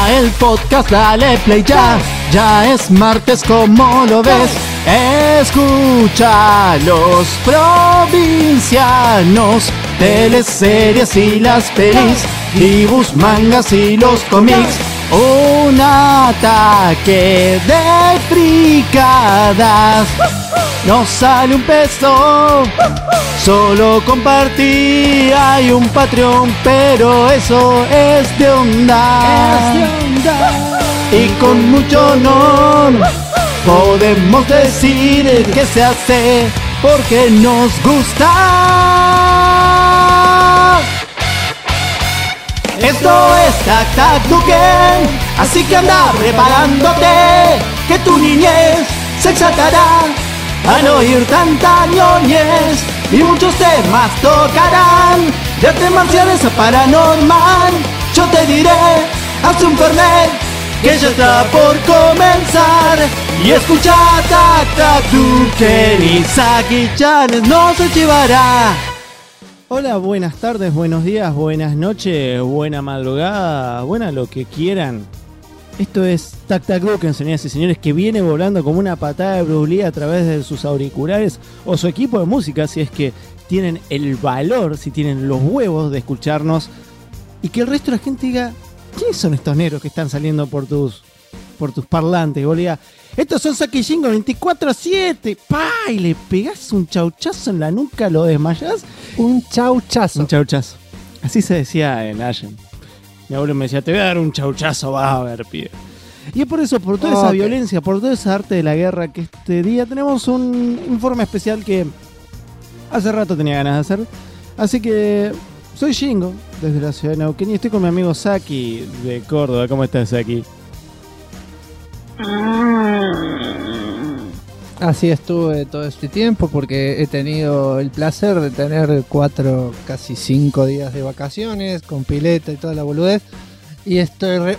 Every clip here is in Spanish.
Arranca el podcast, dale play ya. Ya es martes, como lo ves. Escucha los provincianos, teleseries y las pelis, dibujos, mangas y los cómics. Un ataque de fricadas. No sale un peso, solo compartí. Hay un Patreon, pero eso es de onda. Y con mucho honor podemos decir que se hace porque nos gusta. Esto es Tac Tac Duken, así que anda preparándote, que tu niñez se exaltará al oír tanta ñoñez, y muchos temas tocarán, de artes marciales a paranormal. Yo te diré, haz un fernet, que ya está por comenzar, y escucha Tac Tac Duken y Saki-chan no se chivará. Hola, buenas tardes, buenos días, buenas noches, buena madrugada, buena lo que quieran. Esto es Tac Tac Duken, señoras y señores, que viene volando como una patada de Bruce Lee a través de sus auriculares o su equipo de música, si es que tienen el valor, si tienen los huevos de escucharnos, y que el resto de la gente diga: ¿quiénes son estos negros que están saliendo por tus parlantes? Bolía, estos son Saki Shingo 24/7. ¡Pah! Y le pegás un chauchazo en la nuca, lo desmayás. Un chauchazo. Un chauchazo. Así se decía en Allen. Mi abuelo me decía: te voy a dar un chauchazo, vas a ver, pibe. Y es por eso, por toda esa violencia, por toda esa arte de la guerra, que este día tenemos un informe especial que hace rato tenía ganas de hacer. Así que soy Shingo, desde la ciudad de Neuquén, y estoy con mi amigo Saki de Córdoba. ¿Cómo estás, Saki? Así estuve todo este tiempo, porque he tenido el placer de tener 4, casi 5 días de vacaciones, con pileta y toda la boludez, y estoy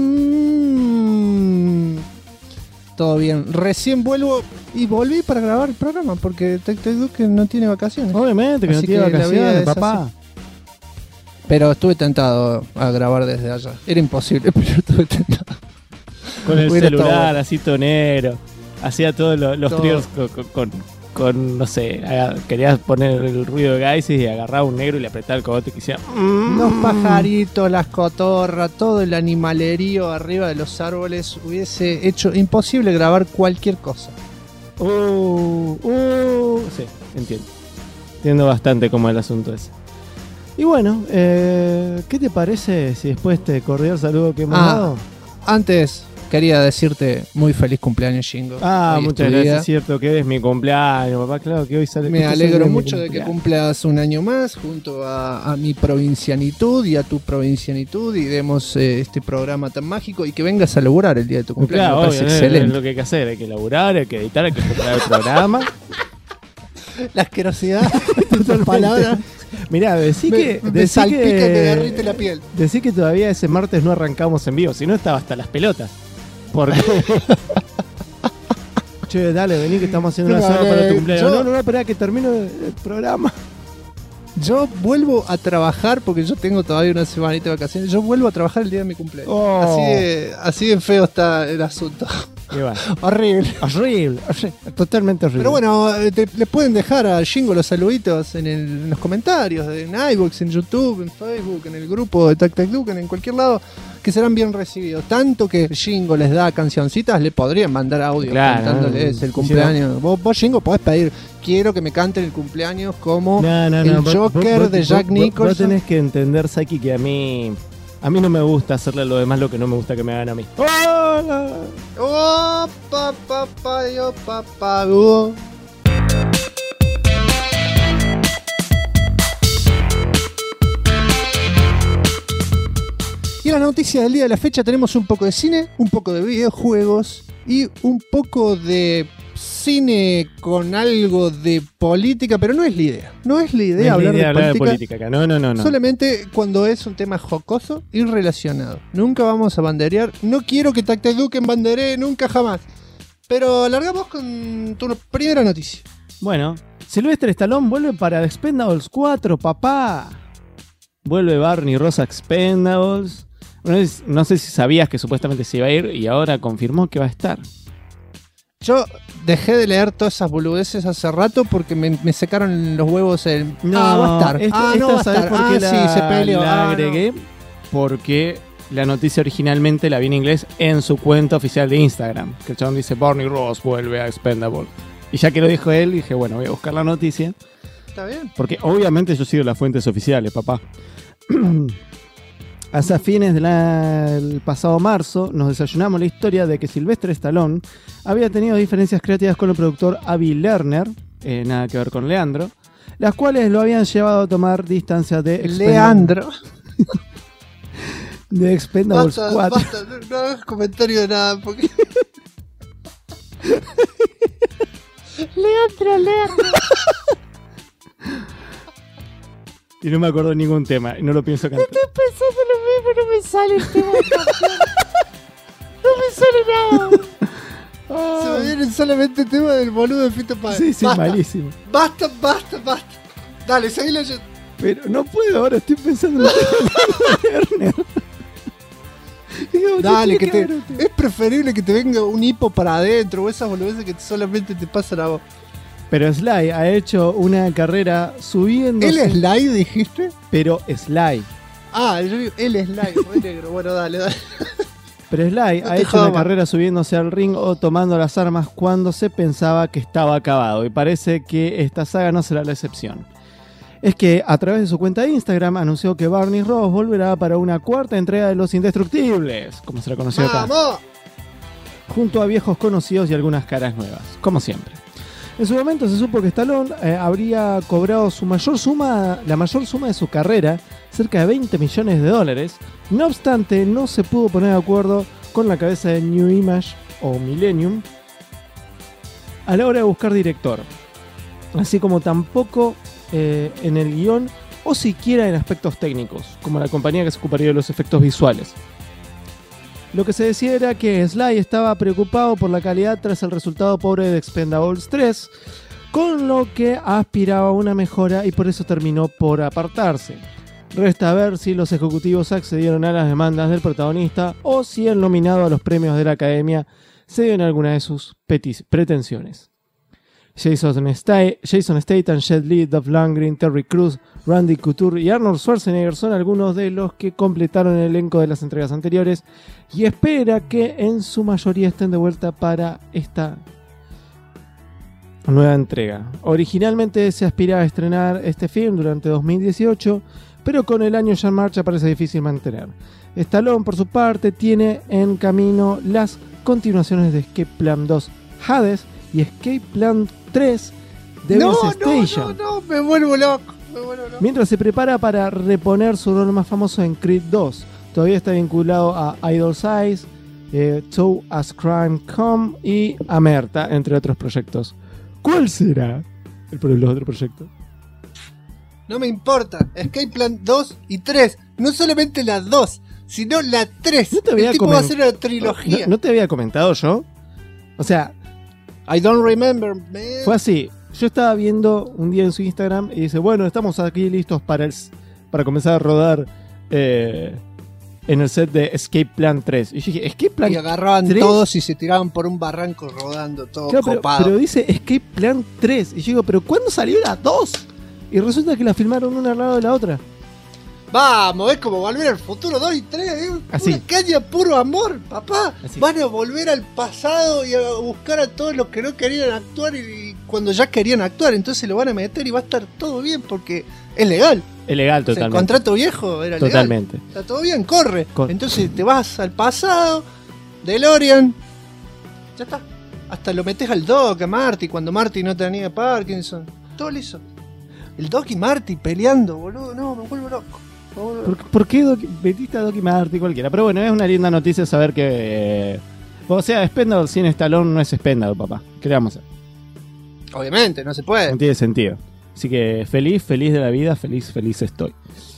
todo bien. Recién volví para grabar el programa, porque Tac Tac Duken no tiene vacaciones. Obviamente que así no tiene vacaciones, papá. Así. Pero estuve tentado a grabar desde allá. Era imposible, pero estuve tentado. Con el celular, así tonero. Hacía todos los tríos con, no sé, querías poner el ruido de Gaisis y agarraba un negro y le apretaba el cogote que hacía. Los pajaritos, las cotorras, todo el animalerío arriba de los árboles hubiese hecho imposible grabar cualquier cosa. Sí, entiendo. Entiendo bastante cómo es el asunto ese. Y bueno, ¿qué te parece si después de este cordial saludo que hemos dado? Antes quería decirte muy feliz cumpleaños, Shingo. Muchas gracias, es cierto que es mi cumpleaños, papá. Claro que hoy sale. Me alegro mucho de que cumplas un año más junto a mi provincianitud y a tu provincianitud, y demos este programa tan mágico, y que vengas a laburar el día de tu cumpleaños. Claro, me parece excelente. Es lo que hay que hacer, hay que laburar, hay que editar, hay que preparar el programa. La asquerosidad de tus palabras. Mirá, decí que me salpica, que me derrite la piel. Decí que todavía ese martes no arrancamos en vivo, si no estaba hasta las pelotas. Porque che, dale, vení que estamos haciendo una cena para tu cumpleaños. No, esperá que termine el programa. Yo vuelvo a trabajar, porque yo tengo todavía una semanita de vacaciones. Yo vuelvo a trabajar el día de mi cumpleaños. Así de feo está el asunto. Horrible. Totalmente horrible. Pero bueno, le pueden dejar a Shingo los saluditos en los comentarios, en iVoox, en YouTube, en Facebook, en el grupo de Tac Tac Duken, en cualquier lado, que serán bien recibidos. Tanto que Shingo les da cancioncitas, le podrían mandar audio cantándoles el cumpleaños. Vos, Shingo, podés pedir: quiero que me canten el cumpleaños como el Joker de Jack Nicholson. Vos tenés que entender, Saki, que a mí no me gusta hacerle a los demás lo que no me gusta que me hagan a mí. Y en la noticia del día de la fecha tenemos un poco de cine, un poco de videojuegos y un poco de cine con algo de política, pero no es la idea. No es la idea hablar de política acá. No. Solamente cuando es un tema jocoso y relacionado. Nunca vamos a banderear. No quiero que Tac Tac Duken banderee nunca jamás. Pero largamos con tu primera noticia. Bueno, Sylvester Stallone vuelve para Expendables 4, papá. Vuelve Barney Rosa Expendables. No sé si sabías que supuestamente se iba a ir y ahora confirmó que va a estar. Yo dejé de leer todas esas boludeces hace rato porque me secaron los huevos va a estar. No va a ¿sabes estar. por qué Sí, se peleó. la agregué? No. Porque la noticia originalmente la vi en inglés en su cuenta oficial de Instagram. Que el chabón dice Barney Ross vuelve a Expendable. Y ya que lo dijo él, dije, bueno, voy a buscar la noticia. Está bien. Porque obviamente yo sigo las fuentes oficiales, papá. Hacia fines del pasado marzo nos desayunamos la historia de que Sylvester Stallone había tenido diferencias creativas con el productor Avi Lerner, nada que ver con Leandro, las cuales lo habían llevado a tomar distancia de Leandro. De Expendables 4. Basta, no hagas comentario de nada porque... Leandro. Y no me acuerdo de ningún tema, y no lo pienso cantar. Estoy pensando lo mismo, no me sale el tema de canción. No me sale nada. Se me viene solamente el tema del boludo de Fito Páez. Sí, basta. malísimo. Basta. Dale, seguí leyendo. Pero no puedo ahora, estoy pensando en el tema de Lerner. Digo, Dale, es preferible que te venga un hipo para adentro o esas boludeces que solamente te pasan a vos. Pero Sly ha hecho una carrera subiendo. ¿El Sly dijiste? Pero Sly. Yo digo, el Sly, re negro. Bueno, dale. Pero Sly ha hecho una carrera subiéndose al ring o tomando las armas cuando se pensaba que estaba acabado. Y parece que esta saga no será la excepción. Es que a través de su cuenta de Instagram anunció que Barney Ross volverá para una cuarta entrega de Los Indestructibles, como se la conoció acá. ¡Vamos! Junto a viejos conocidos y algunas caras nuevas, como siempre. En su momento se supo que Stallone habría cobrado la mayor suma de su carrera, cerca de $20 millones. No obstante, no se pudo poner de acuerdo con la cabeza de New Image o Millennium a la hora de buscar director, así como tampoco en el guión o siquiera en aspectos técnicos, como la compañía que se ocuparía de los efectos visuales. Lo que se decía era que Sly estaba preocupado por la calidad tras el resultado pobre de Expendables 3, con lo que aspiraba a una mejora y por eso terminó por apartarse. Resta ver si los ejecutivos accedieron a las demandas del protagonista o si el nominado a los premios de la Academia cedió en alguna de sus pretensiones. Jason Statham, Jet Li, Dolph Lundgren, Terry Crews, Randy Couture y Arnold Schwarzenegger son algunos de los que completaron el elenco de las entregas anteriores y espera que en su mayoría estén de vuelta para esta nueva entrega. Originalmente se aspiraba a estrenar este film durante 2018, pero con el año ya en marcha parece difícil mantener. Stallone, por su parte, tiene en camino las continuaciones de Escape Plan 2 Hades y Escape Plan 3 Devil's Station. No, me vuelvo loco. Mientras se prepara para reponer su rol más famoso en Creed 2. Todavía está vinculado a Idol's Eyes, To As Crime Come y Amerta, entre otros proyectos. ¿Cuál será los otros proyectos? No me importa. Escape Plan 2 y 3. No solamente la 2, sino la 3. ¿No te había el tipo va a hacer una trilogía. ¿No te había comentado yo? O sea, I don't remember, man. Fue así. Yo estaba viendo un día en su Instagram y dice, bueno, estamos aquí listos para comenzar a rodar en el set de Escape Plan 3. Y yo dije, ¿Escape Plan 3? Y agarraban todos y se tiraban por un barranco rodando, todo claro, copado. Pero dice Escape Plan 3. Y yo digo, ¿pero cuándo salió la 2? Y resulta que la filmaron una al lado de la otra. Vamos, es como volver al futuro 2 y 3, Así. Una caña puro amor, papá. Así. Van a volver al pasado y a buscar a todos los que no querían actuar y cuando ya querían actuar, entonces lo van a meter y va a estar todo bien porque es legal. Es legal, O sea, totalmente. el contrato viejo era Totalmente. legal. Está todo bien, corre. Entonces te vas al pasado, DeLorean, ya está. Hasta lo metes al Doc, a Marty, cuando Marty no tenía Parkinson. Todo liso. El Doc y Marty peleando, boludo. No, me vuelvo loco. ¿Por qué metiste a Doc y Marty cualquiera? Pero bueno, es una linda noticia saber que... o sea, Expendable sin Stallone no es Expendable, papá. ¿Qué le vamos a hacer? Obviamente, no se puede. No tiene sentido. Así que feliz de la vida, feliz estoy.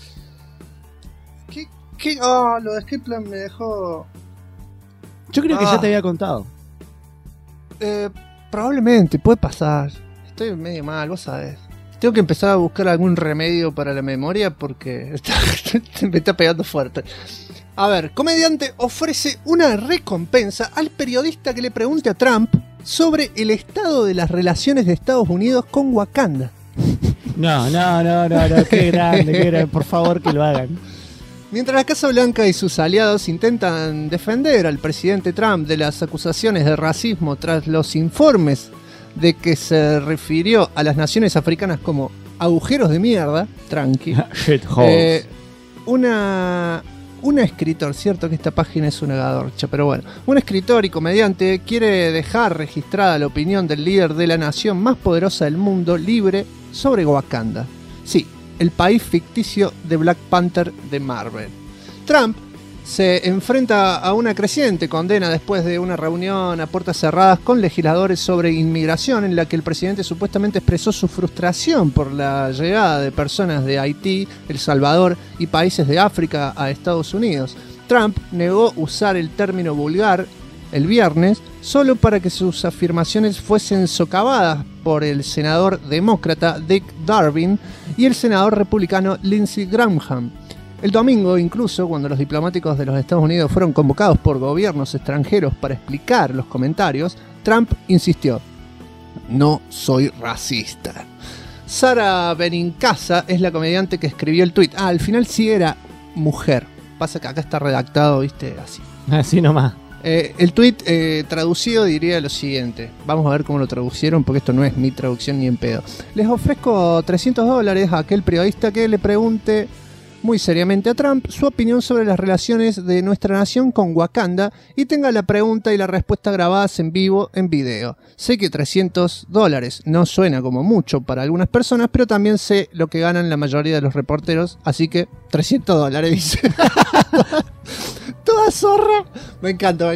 ¿Qué? Lo de Escape Plan me dejó... Yo creo que ya te había contado. Probablemente, puede pasar. Estoy medio mal, vos sabés. Tengo que empezar a buscar algún remedio para la memoria porque me está pegando fuerte. A ver, comediante ofrece una recompensa al periodista que le pregunte a Trump sobre el estado de las relaciones de Estados Unidos con Wakanda. No, qué grande, por favor que lo hagan. Mientras la Casa Blanca y sus aliados intentan defender al presidente Trump de las acusaciones de racismo tras los informes de que se refirió a las naciones africanas como agujeros de mierda, tranqui. Shitholes. Un escritor, cierto que esta página es una gadorcha, pero bueno, un escritor y comediante quiere dejar registrada la opinión del líder de la nación más poderosa del mundo libre sobre Wakanda. Sí, el país ficticio de Black Panther de Marvel. Trump se enfrenta a una creciente condena después de una reunión a puertas cerradas con legisladores sobre inmigración en la que el presidente supuestamente expresó su frustración por la llegada de personas de Haití, El Salvador y países de África a Estados Unidos. Trump negó usar el término vulgar el viernes solo para que sus afirmaciones fuesen socavadas por el senador demócrata Dick Durbin y el senador republicano Lindsey Graham. El domingo, incluso, cuando los diplomáticos de los Estados Unidos fueron convocados por gobiernos extranjeros para explicar los comentarios, Trump insistió: "No soy racista". Sara Benincasa es la comediante que escribió el tuit. Al final sí era mujer. Pasa que acá está redactado, viste, así. Así nomás. El tuit traducido diría lo siguiente. Vamos a ver cómo lo traducieron, porque esto no es mi traducción ni en pedo. Les ofrezco $300 a aquel periodista que le pregunte muy seriamente a Trump su opinión sobre las relaciones de nuestra nación con Wakanda y tenga la pregunta y la respuesta grabadas en vivo en video. Sé que $300 no suena como mucho para algunas personas, pero también sé lo que ganan la mayoría de los reporteros, así que $300, dice. Toda zorra. Me encanta.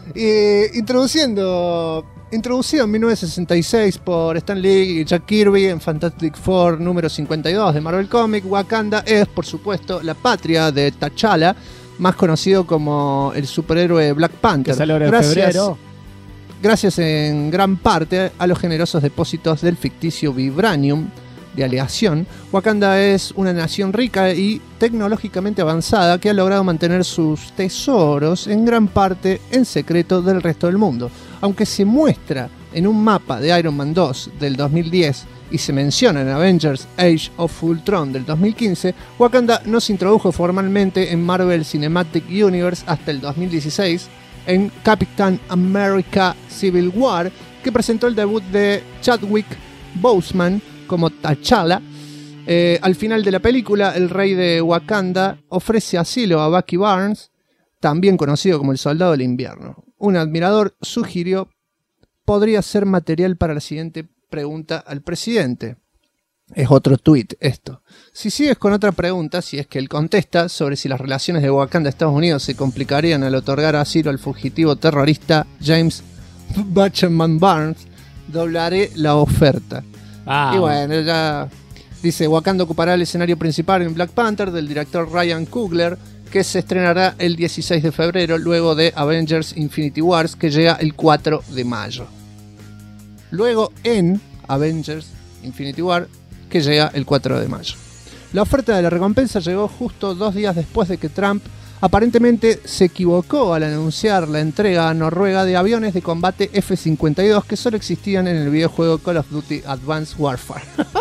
Introducido en 1966 por Stan Lee y Jack Kirby en Fantastic Four número 52 de Marvel Comics, Wakanda es, por supuesto, la patria de T'Challa, más conocido como el superhéroe Black Panther. Que sale ahora en febrero. Gracias en gran parte a los generosos depósitos del ficticio Vibranium de aleación, Wakanda es una nación rica y tecnológicamente avanzada que ha logrado mantener sus tesoros en gran parte en secreto del resto del mundo. Aunque se muestra en un mapa de Iron Man 2 del 2010 y se menciona en Avengers Age of Ultron del 2015, Wakanda no se introdujo formalmente en Marvel Cinematic Universe hasta el 2016 en Captain America Civil War, que presentó el debut de Chadwick Boseman como T'Challa. Al final de la película, el rey de Wakanda ofrece asilo a Bucky Barnes, también conocido como el Soldado del Invierno. Un admirador sugirió: podría ser material para la siguiente pregunta al presidente. Es otro tuit esto. Si sigues con otra pregunta, si es que él contesta sobre si las relaciones de Wakanda a Estados Unidos se complicarían al otorgar asilo al fugitivo terrorista James Butcherman Barnes, doblaré la oferta. Y bueno, ya dice: Wakanda ocupará el escenario principal en Black Panther del director Ryan Coogler, que se estrenará el 16 de febrero luego de Avengers Infinity Wars, que llega el 4 de mayo. Luego en Avengers Infinity War, que llega el 4 de mayo. La oferta de la recompensa llegó justo 2 días después de que Trump aparentemente se equivocó al anunciar la entrega a Noruega de aviones de combate F-52 que solo existían en el videojuego Call of Duty Advanced Warfare.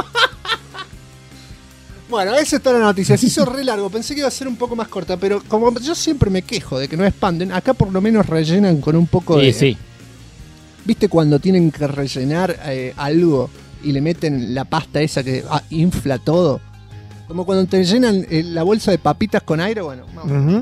Bueno, esa es toda la noticia. Se hizo re largo. Pensé que iba a ser un poco más corta, pero como yo siempre me quejo de que no expanden, acá por lo menos rellenan con un poco de... Sí. ¿Viste cuando tienen que rellenar algo y le meten la pasta esa que infla todo? Como cuando te llenan la bolsa de papitas con aire, bueno. Uh-huh.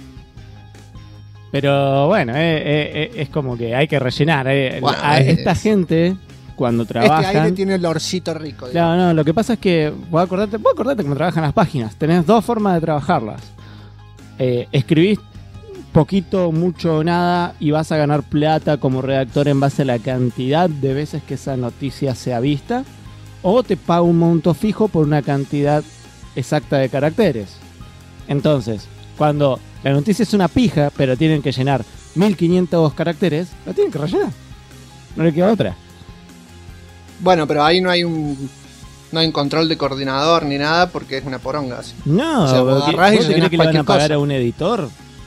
Pero bueno, es como que hay que rellenar. Bueno, esta gente, cuando trabajan... Este aire tiene el olorcito rico. Claro, no, lo que pasa es que vos acordate cómo trabajan las páginas. Tenés 2 formas de trabajarlas. Escribís poquito, mucho o nada y vas a ganar plata como redactor en base a la cantidad de veces que esa noticia sea vista. O te paga un monto fijo por una cantidad exacta de caracteres. Entonces, cuando la noticia es una pija, pero tienen que llenar 1500 caracteres, la tienen que rellenar. No le queda otra. Bueno, pero ahí no hay un control de coordinador ni nada porque es una poronga así. No, o sea, ¿vos te crees que le van a pagar a un editor?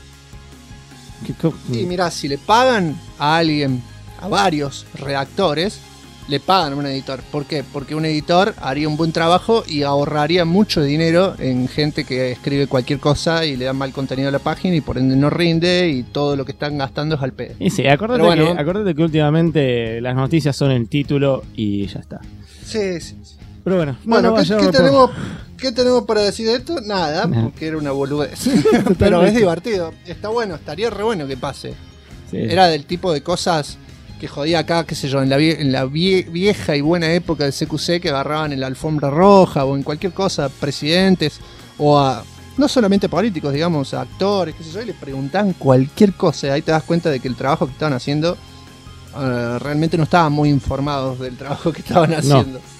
Y mirá, si le pagan a alguien, a varios redactores, le pagan a un editor. ¿Por qué? Porque un editor haría un buen trabajo y ahorraría mucho dinero en gente que escribe cualquier cosa y le da mal contenido a la página y por ende no rinde y todo lo que están gastando es al pedo. Y sí, acordate que últimamente las noticias son el título y ya está. Sí. Pero bueno, Bueno, ¿qué tenemos para decir de esto? Nada, porque era una boludez. Pero es divertido. Está bueno, estaría re bueno que pase. Sí. Era del tipo de cosas que jodía acá, qué sé yo, en la vieja y buena época del CQC, que agarraban en la alfombra roja o en cualquier cosa, presidentes o a, no solamente políticos, digamos, a actores, qué sé yo, y les preguntaban cualquier cosa. Y ahí te das cuenta de que el trabajo que estaban haciendo realmente no estaban muy informados del trabajo que estaban haciendo. No.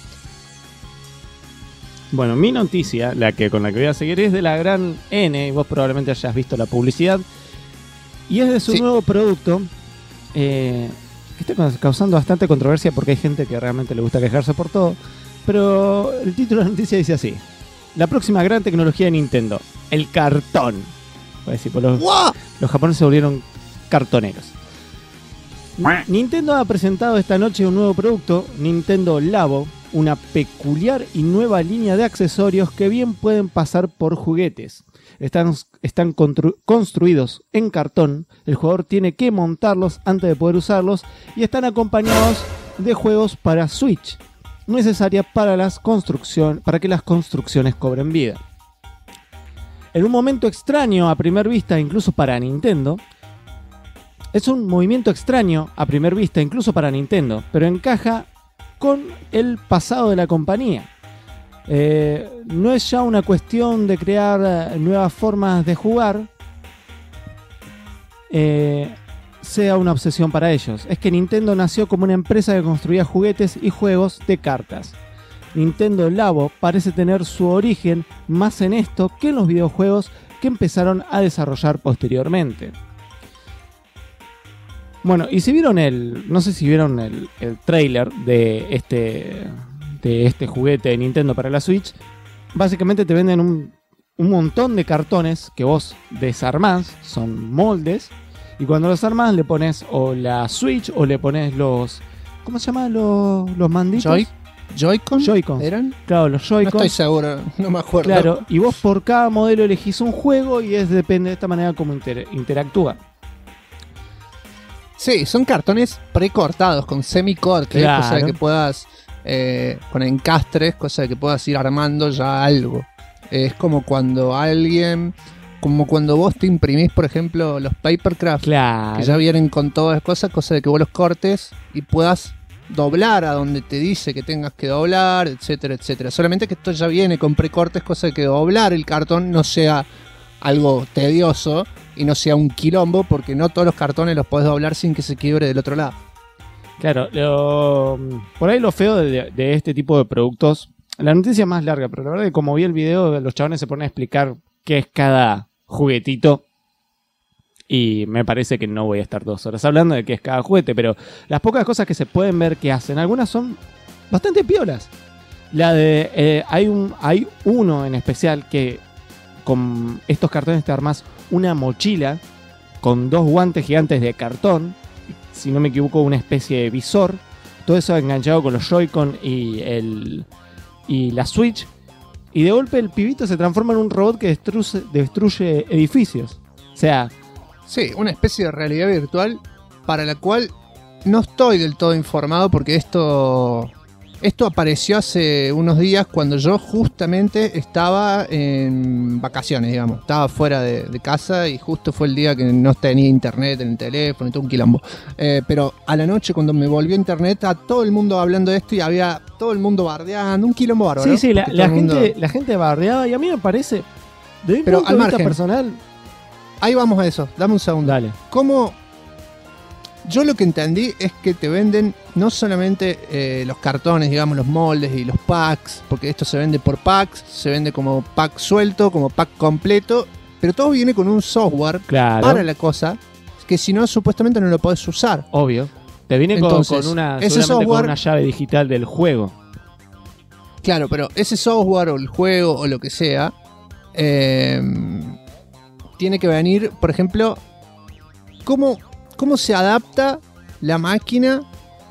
Bueno, mi noticia, con la que voy a seguir, es de la gran N, y vos probablemente hayas visto la publicidad, y es de su nuevo producto, que está causando bastante controversia porque hay gente que realmente le gusta quejarse por todo, pero el título de la noticia dice así: la próxima gran tecnología de Nintendo, el cartón. Voy a decir, pues los japoneses se volvieron cartoneros. Nintendo ha presentado esta noche un nuevo producto, Nintendo Labo, una peculiar y nueva línea de accesorios que bien pueden pasar por juguetes. Están construidos en cartón, el jugador tiene que montarlos antes de poder usarlos y están acompañados de juegos para Switch, necesaria para que las construcciones cobren vida. En un momento extraño a primera vista incluso para Nintendo, es un movimiento extraño a primera vista incluso para Nintendo, pero encaja con el pasado de la compañía. No es ya una cuestión de crear nuevas formas de jugar, sea una obsesión para ellos. Es que Nintendo nació como una empresa que construía juguetes y juegos de cartas. Nintendo Labo parece tener su origen más en esto que en los videojuegos que empezaron a desarrollar posteriormente. Bueno, y si vieron no sé si vieron el trailer de este juguete de Nintendo para la Switch, básicamente te venden un montón de cartones que vos desarmás, son moldes, y cuando los armás le pones o la Switch o le pones los, ¿cómo se llaman los manditos? Joy-Con ¿eran? Claro, los Joy-Con. No estoy seguro, no me acuerdo. Claro, y vos por cada modelo elegís un juego y depende de esta manera cómo interactúa. Sí, son cartones precortados con semicorte, claro. Cosa de que puedas, con encastres, cosa de que puedas ir armando ya algo. Es como cuando vos te imprimís, por ejemplo, los papercraft, claro, que ya vienen con todas las cosas, cosa de que vos los cortes y puedas doblar a donde te dice que tengas que doblar, etcétera, etcétera. Solamente que esto ya viene con precortes, cosa de que doblar el cartón no sea algo tedioso y no sea un quilombo, porque no todos los cartones los podés doblar sin que se quiebre del otro lado. Claro, por ahí lo feo de este tipo de productos, la noticia es más larga, pero la verdad es que como vi el video, los chabones se ponen a explicar qué es cada juguetito y me parece que no voy a estar 2 horas hablando de qué es cada juguete, pero las pocas cosas que se pueden ver que hacen, algunas son bastante piolas. Hay uno en especial que con estos cartones te armás una mochila con 2 guantes gigantes de cartón, si no me equivoco una especie de visor, todo eso enganchado con los Joy-Con y la Switch, y de golpe el pibito se transforma en un robot que destruye edificios. O sea, sí, una especie de realidad virtual para la cual no estoy del todo informado, porque esto apareció hace unos días cuando yo justamente estaba en vacaciones, digamos. Estaba fuera de casa y justo fue el día que no tenía internet en el teléfono y todo un quilombo. Pero a la noche, cuando me volvió internet, a todo el mundo hablando de esto y había todo el mundo bardeando, un quilombo bárbaro. Sí, la gente bardeaba y a mí me parece, de un punto de vista personal... Ahí vamos a eso, dame un segundo. Dale. ¿Cómo? Yo lo que entendí es que te venden no solamente los cartones, digamos, los moldes y los packs, porque esto se vende por packs, se vende como pack suelto, como pack completo, pero todo viene con un software para la cosa, que si no, supuestamente no lo podés usar. Obvio. Te viene entonces, con una llave digital del juego. Claro, pero ese software o el juego o lo que sea, tiene que venir, por ejemplo, cómo se adapta la máquina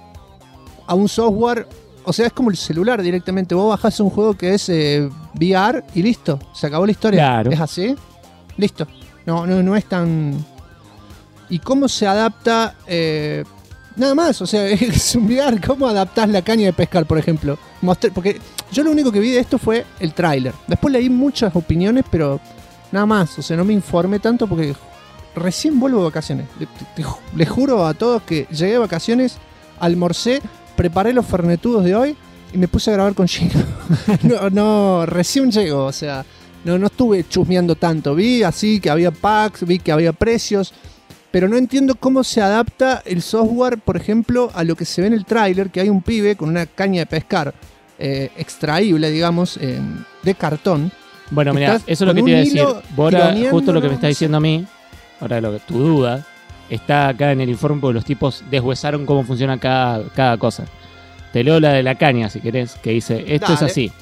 a un software. O sea, es como el celular directamente. Vos bajás un juego que es VR y listo. Se acabó la historia. Claro. ¿Es así? Listo. No es tan... ¿Y cómo se adapta? Nada más. O sea, es un VR. ¿Cómo adaptás la caña de pescar, por ejemplo? Porque yo lo único que vi de esto fue el tráiler. Después leí muchas opiniones, pero nada más. O sea, no me informé tanto porque recién vuelvo de vacaciones. Les juro a todos que llegué de vacaciones, almorcé, preparé los fernetudos de hoy y me puse a grabar con Gino. no, recién llego, o sea, no estuve chusmeando tanto. Vi así que había packs, vi que había precios, pero no entiendo cómo se adapta el software, por ejemplo, a lo que se ve en el tráiler, que hay un pibe con una caña de pescar extraíble, digamos, de cartón. Bueno, mira, eso es lo que te iba a decir. Bora, justo lo que me está diciendo a mí, ahora lo que tu duda, está acá en el informe porque los tipos deshuesaron cómo funciona cada cosa. Te leo la de la caña si querés, que dice, esto es así.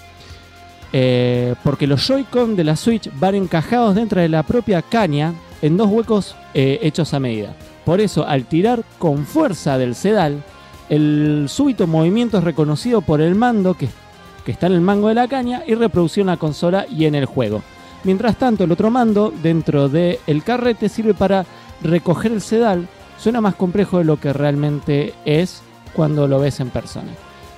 Porque los Joy-Con de la Switch van encajados dentro de la propia caña en 2 huecos hechos a medida. Por eso, al tirar con fuerza del sedal, el súbito movimiento es reconocido por el mando que está en el mango de la caña y reproducido en la consola y en el juego. Mientras tanto, el otro mando dentro del carrete sirve para recoger el sedal. Suena más complejo de lo que realmente es cuando lo ves en persona.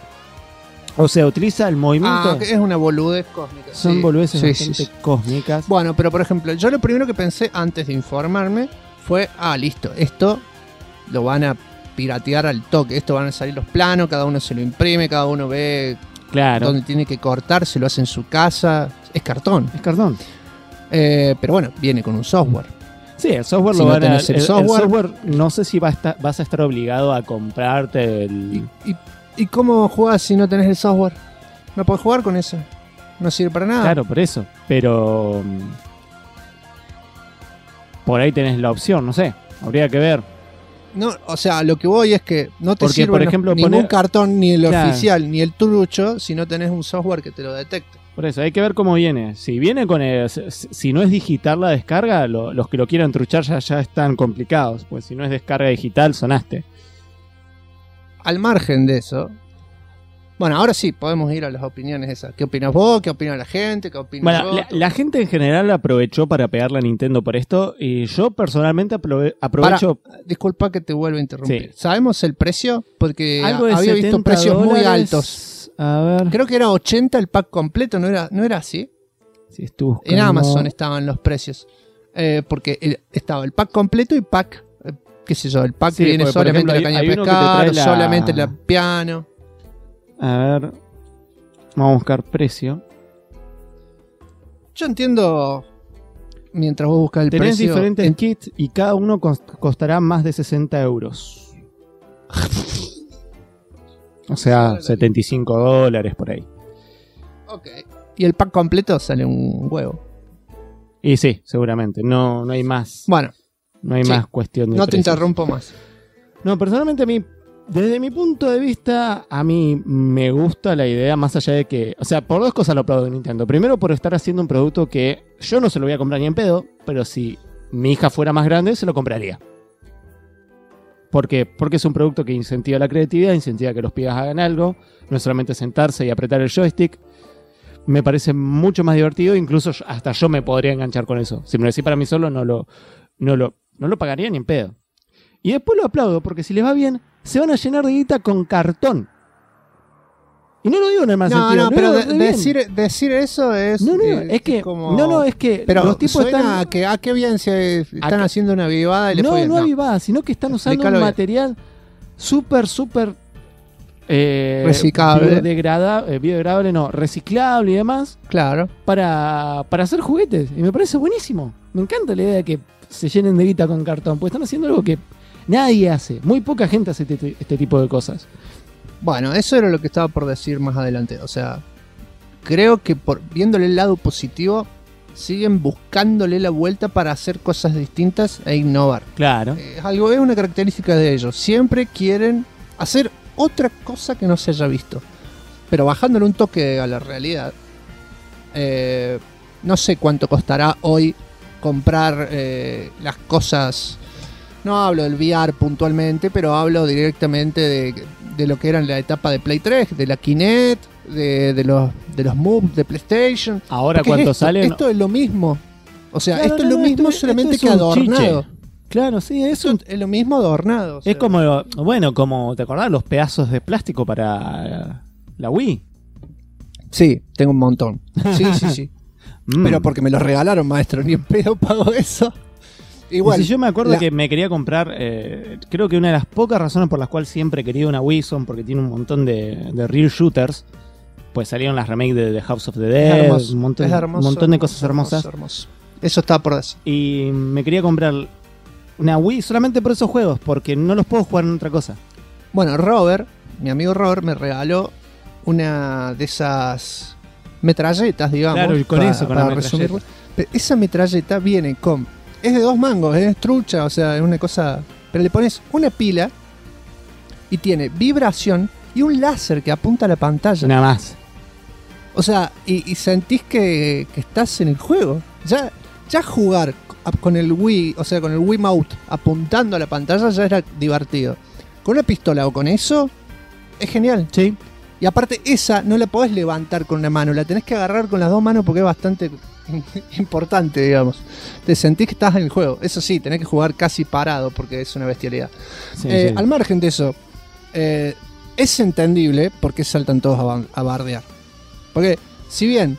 O sea, utiliza el movimiento. Es una boludez cósmica. Son boludeces bastante cósmicas. Bueno, pero por ejemplo, yo lo primero que pensé antes de informarme fue, listo, esto lo van a piratear al toque. Esto van a salir los planos, cada uno se lo imprime, cada uno ve dónde tiene que cortar, se lo hace en su casa. Es cartón. Es cartón. Pero bueno, viene con un software. Sí, el software si lo no van a... el software, no sé si vas a estar obligado a comprarte el... ¿Y cómo jugás si no tenés el software? No podés jugar con eso. No sirve para nada. Claro, por eso. Pero... por ahí tenés la opción, no sé. Habría que ver. No, o sea, lo que voy es que no te sirve por ejemplo, ningún cartón, ni el oficial, ni el trucho, si no tenés un software que te lo detecte. Por eso, hay que ver cómo viene. Si viene con si no es digital la descarga, los que lo quieran truchar ya están complicados. Pues si no es descarga digital, sonaste. Al margen de eso, bueno, ahora sí, podemos ir a las opiniones esas. ¿Qué opinas vos? ¿Qué opina la gente? ¿Qué opinas vos? La gente en general aprovechó para pegarle a Nintendo por esto. Y yo personalmente aprovecho... Disculpa que te vuelva a interrumpir. Sí. ¿Sabemos el precio? Porque había visto precios $70. muy altos. A ver. Creo que era 80 el pack completo, ¿no era así? Sí, estuve buscando. En Amazon estaban los precios. Porque estaba el pack completo y pack, qué sé yo, el pack que viene solamente la caña de pescar, solamente el piano. A ver, vamos a buscar precio. Yo entiendo, mientras vos buscas el Tenés precio... Tenés diferentes kits y cada uno costará más de 60 euros. O sea, $75 por ahí. Ok. Y el pack completo sale un huevo. Y sí, seguramente. No hay más. Bueno. No hay más cuestión de No precios. te interrumpo más. No, personalmente a mí, desde mi punto de vista, a mí me gusta la idea, más allá de que... O sea, por 2 cosas lo aplaudo de Nintendo. Primero, por estar haciendo un producto que yo no se lo voy a comprar ni en pedo, pero si mi hija fuera más grande, se lo compraría. ¿Por qué? Porque es un producto que incentiva la creatividad, incentiva que los pibes hagan algo, no es solamente sentarse y apretar el joystick. Me parece mucho más divertido, incluso hasta yo me podría enganchar con eso. Si me lo decís para mí solo, no lo pagaría ni en pedo. Y después lo aplaudo, porque si les va bien, se van a llenar de guita con cartón. Y no lo digo en el mal sentido. No, pero decir eso es... es que... como... No, es que pero los tipos suena están... a qué bien se están haciendo una avivada y le fue bien. No avivada, sino que están usando un material súper reciclable, reciclable y demás, claro, para hacer juguetes. Y me parece buenísimo. Me encanta la idea de que se llenen de guita con cartón, porque están haciendo algo que nadie hace. Muy poca gente hace este tipo de cosas. Bueno, eso era lo que estaba por decir más adelante. O sea, creo que viéndole el lado positivo, siguen buscándole la vuelta para hacer cosas distintas e innovar. Claro. Es una característica de ellos. Siempre quieren hacer otra cosa que no se haya visto, pero bajándole un toque a la realidad. No sé cuánto costará hoy comprar las cosas No hablo del VR puntualmente, pero hablo directamente de lo que era en la etapa de Play 3, de la Kinect, de los moves de PlayStation. Ahora cuando salen... Esto es lo mismo. O sea, claro, esto es lo mismo, solamente que adornado. Chiche. Claro, sí, es lo mismo adornado. O sea. Es como, bueno, como, ¿te acordás? Los pedazos de plástico para la Wii. Sí, tengo un montón. Sí. Pero porque me los regalaron, maestro, ni en pedo pago eso. Igual. Y si yo me acuerdo que me quería comprar, creo que una de las pocas razones por las cuales siempre he querido una Wii son porque tiene un montón de real shooters. Pues salieron las remakes de The House of the Dead, un montón de cosas hermosas. Hermoso. Eso estaba por eso. Y me quería comprar una Wii solamente por esos juegos, porque no los puedo jugar en otra cosa. Bueno, mi amigo Robert, me regaló una de esas metralletas, digamos. Claro, y con la metralleta. Pero esa metralleta viene con... Es de 2 mangos, es trucha, o sea, es una cosa... Pero le pones una pila y tiene vibración y un láser que apunta a la pantalla. Nada más. O sea, y sentís que estás en el juego. Ya jugar con el Wii, o sea, con el Wiimote apuntando a la pantalla ya era divertido. Con una pistola o con eso, es genial. Sí. Y aparte, esa no la podés levantar con una mano, la tenés que agarrar con las 2 manos porque es bastante importante, digamos. Te sentís que estás en el juego. Eso sí, tenés que jugar casi parado porque es una bestialidad. Sí. Al margen de eso, es entendible por qué saltan todos a bardear. Porque, si bien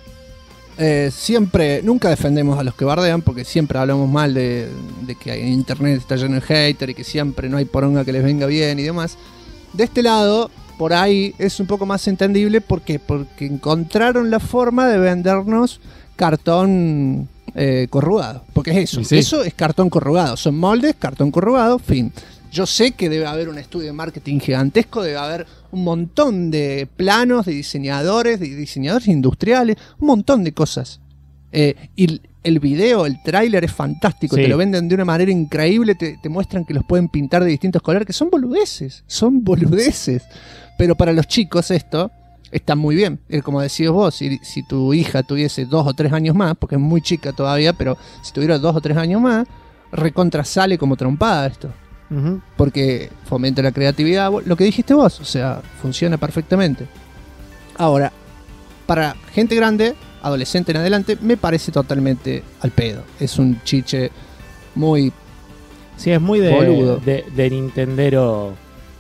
nunca defendemos a los que bardean, porque siempre hablamos mal de que en internet está lleno de hater y que siempre no hay poronga que les venga bien y demás. De este lado, por ahí es un poco más entendible. ¿Por qué? Porque encontraron la forma de vendernos cartón corrugado. Porque es eso. Sí. Eso es cartón corrugado. Son moldes, cartón corrugado, fin. Yo sé que debe haber un estudio de marketing gigantesco, debe haber un montón de planos de diseñadores industriales, un montón de cosas. Y el video, el tráiler es fantástico, sí. Te lo venden de una manera increíble, te muestran que los pueden pintar de distintos colores, que son boludeces. Pero para los chicos esto está muy bien. Como decías vos, si tu hija tuviese 2 o 3 años más, porque es muy chica todavía, pero si tuviera 2 o 3 años más, recontra sale como trompada esto. Uh-huh. Porque fomenta la creatividad, lo que dijiste vos, o sea, funciona perfectamente. Ahora, para gente grande, adolescente en adelante, me parece totalmente al pedo. Es un chiche muy... Sí, es muy boludo. de Nintendero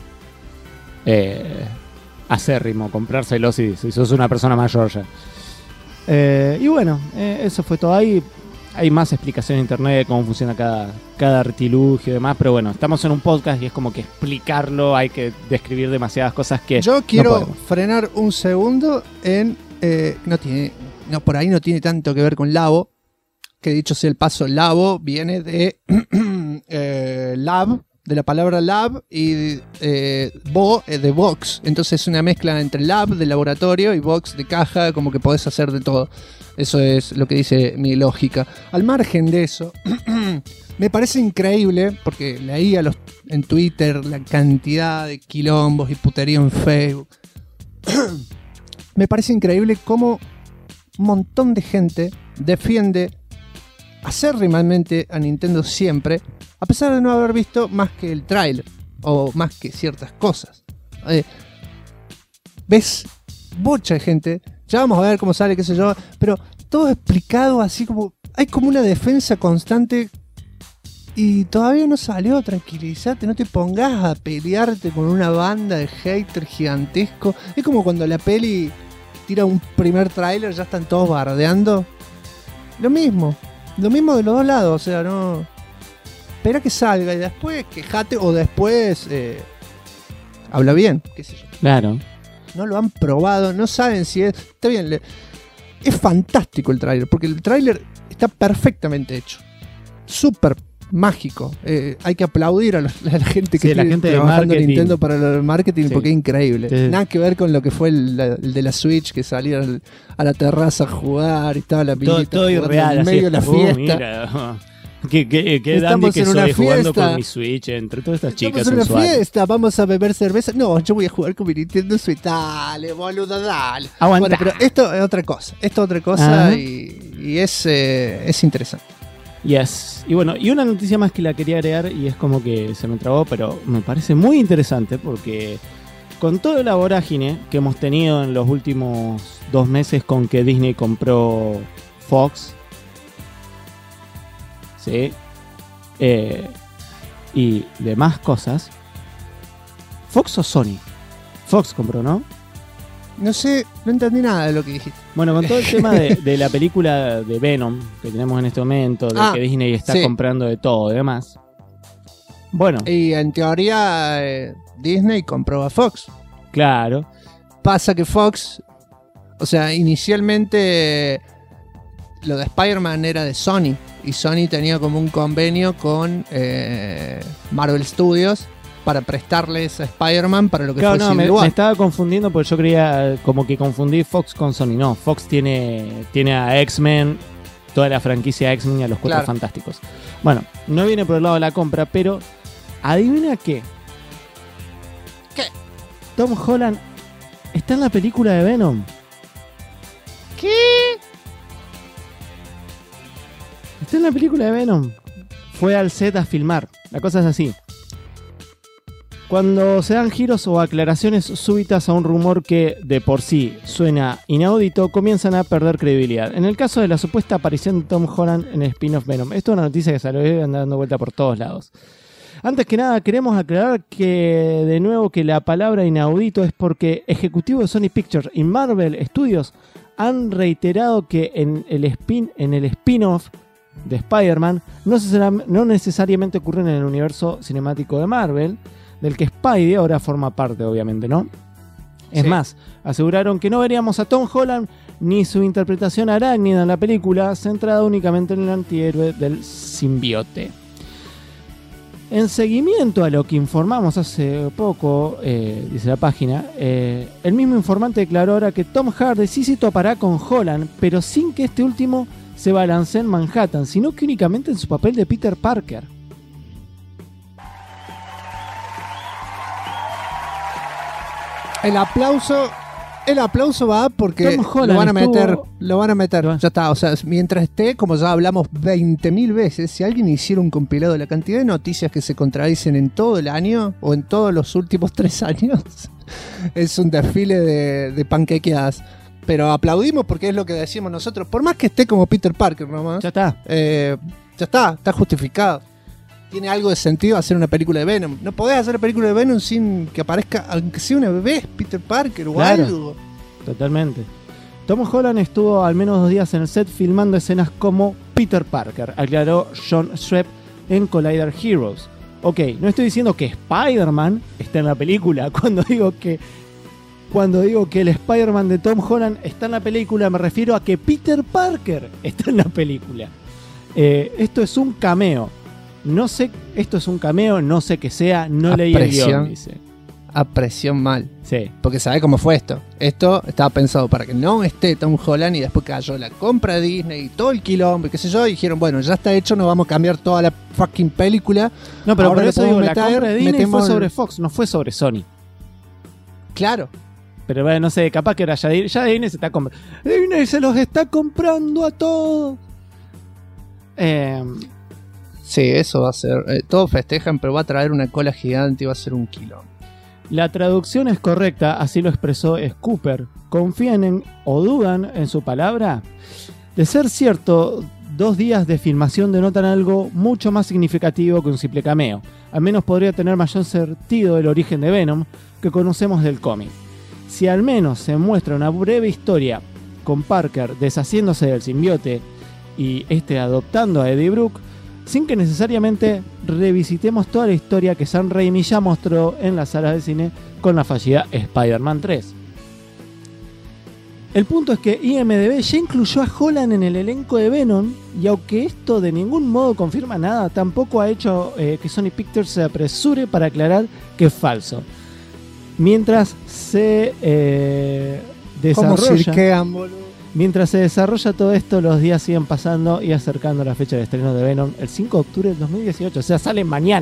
acérrimo, comprárselos si sos una persona mayor ya. Y bueno, eso fue todo ahí. Hay más explicación en internet de cómo funciona cada artilugio y demás, pero bueno, estamos en un podcast y es como que explicarlo, hay que describir demasiadas cosas que yo quiero no frenar un segundo en... por ahí no tiene tanto que ver con Labo, que dicho sea el paso, Labo viene de lab, de la palabra lab, y bo de box, entonces es una mezcla entre lab de laboratorio y box de caja, como que podés hacer de todo. Eso es lo que dice mi lógica. Al margen de eso, me parece increíble, porque leí en Twitter la cantidad de quilombos y puterío en Facebook. Me parece increíble cómo un montón de gente defiende acérrimamente a Nintendo siempre, a pesar de no haber visto más que el tráiler o más que ciertas cosas. Ves bocha de gente, ya vamos a ver cómo sale, qué sé yo, pero todo explicado así como... Hay como una defensa constante y todavía no salió. Tranquilízate, no te pongas a pelearte con una banda de haters gigantesco. Es como cuando la peli tira un primer tráiler, ya están todos bardeando. Lo mismo de los dos lados, o sea, no... Espera que salga y después quejate o después habla bien, qué sé yo. Claro. No lo han probado, no saben si es... Está bien, es fantástico el tráiler, porque el tráiler está perfectamente hecho. Súper mágico. Hay que aplaudir a la gente que está trabajando en Nintendo para el marketing, sí. Porque es increíble. Sí. Nada que ver con lo que fue el de la Switch, que salía a la terraza a jugar y estaba la minita todo irreal, en medio de la fiesta. Mira. ¿Qué estamos que en una soy fiesta, jugando con mi Switch entre todas estas chicas sensuales. Estamos en una fiesta, vamos a beber cerveza. No, yo voy a jugar con mi Nintendo Switch. Dale, boludo, dale. Aguanta. Bueno, pero esto es otra cosa. Y es interesante. Yes. Y bueno, y una noticia más que la quería agregar y es como que se me trabó, pero me parece muy interesante porque con toda la vorágine que hemos tenido en los últimos 2 meses con que Disney compró Fox, ¿sí? Y demás cosas. ¿Fox o Sony? Fox compró, ¿no? No sé, no entendí nada de lo que dijiste. Bueno, con todo el tema de la película de Venom que tenemos en este momento, de que Disney está comprando de todo y demás. Bueno. Y en teoría Disney compró a Fox. Claro. Pasa que Fox, o sea, inicialmente lo de Spider-Man era de Sony. Y Sony tenía como un convenio con Marvel Studios para prestarles a Spider-Man para lo que fue Civil War. Me estaba confundiendo porque yo creía como que confundí Fox con Sony. No, Fox tiene a X-Men, toda la franquicia X-Men y a los Cuatro Fantásticos. Bueno, no viene por el lado de la compra, pero adivina qué. ¿Qué? Tom Holland está en la película de Venom. ¿Qué? Está en la película de Venom. Fue al set a filmar. La cosa es así. Cuando se dan giros o aclaraciones súbitas a un rumor que de por sí suena inaudito, comienzan a perder credibilidad. En el caso de la supuesta aparición de Tom Holland en el spin-off Venom, esto es una noticia que salió y anda dando vuelta por todos lados. Antes que nada, queremos aclarar que, de nuevo, que la palabra inaudito es porque ejecutivos de Sony Pictures y Marvel Studios han reiterado que en el spin-off de Spider-Man no necesariamente ocurren en el universo cinemático de Marvel, del que Spidey ahora forma parte, obviamente, ¿no? Es más, aseguraron que no veríamos a Tom Holland ni su interpretación arácnida en la película, centrada únicamente en el antihéroe del simbiote. En seguimiento a lo que informamos hace poco, dice la página, el mismo informante declaró ahora que Tom Hardy sí se topará con Holland, pero sin que este último se balancee en Manhattan, sino que únicamente en su papel de Peter Parker. El aplauso va porque lo van a meter. Ya está, o sea, mientras esté, como ya hablamos 20.000 veces, si alguien hiciera un compilado de la cantidad de noticias que se contradicen en todo el año o en todos los últimos 3 años, es un desfile de panquequeadas. Pero aplaudimos porque es lo que decimos nosotros. Por más que esté como Peter Parker nomás. Ya está. Está justificado. Tiene algo de sentido hacer una película de Venom. No podés hacer una película de Venom sin que aparezca, aunque sea una vez, Peter Parker o algo. Totalmente. Tom Holland estuvo al menos 2 días en el set filmando escenas como Peter Parker, aclaró John Schrepp en Collider Heroes. Ok, no estoy diciendo que Spider-Man está en la película. Cuando digo que el Spider-Man de Tom Holland está en la película, me refiero a que Peter Parker está en la película. Esto es un cameo. No sé, esto es un cameo, no sé qué sea, no leí el guión, dice. A presión mal. Sí. Porque sabe cómo fue esto. Esto estaba pensado para que no esté Tom Holland y después cayó la compra de Disney y todo el quilombo y qué sé yo, y dijeron, bueno, ya está hecho, no vamos a cambiar toda la fucking película. No, pero por eso digo, la compra de Disney fue sobre Fox, no fue sobre Sony. Claro. Pero bueno, no sé, capaz que era ya Disney se está comprando. Disney se los está comprando a todos. Sí, eso va a ser. Todos festejan, pero va a traer una cola gigante y va a ser un quilombo. La traducción es correcta, así lo expresó Scooper. ¿Confían en o dudan en su palabra? De ser cierto, 2 días de filmación denotan algo mucho más significativo que un simple cameo. Al menos podría tener mayor sentido el origen de Venom que conocemos del cómic. Si al menos se muestra una breve historia con Parker deshaciéndose del simbiote y adoptando a Eddie Brock, sin que necesariamente revisitemos toda la historia que Sam Raimi ya mostró en las salas de cine con la fallida Spider-Man 3. El punto es que IMDb ya incluyó a Holland en el elenco de Venom, y aunque esto de ningún modo confirma nada, tampoco ha hecho que Sony Pictures se apresure para aclarar que es falso. Mientras se desarrolla todo esto, los días siguen pasando y acercando la fecha de estreno de Venom el 5 de octubre del 2018, o sea, sale mañana.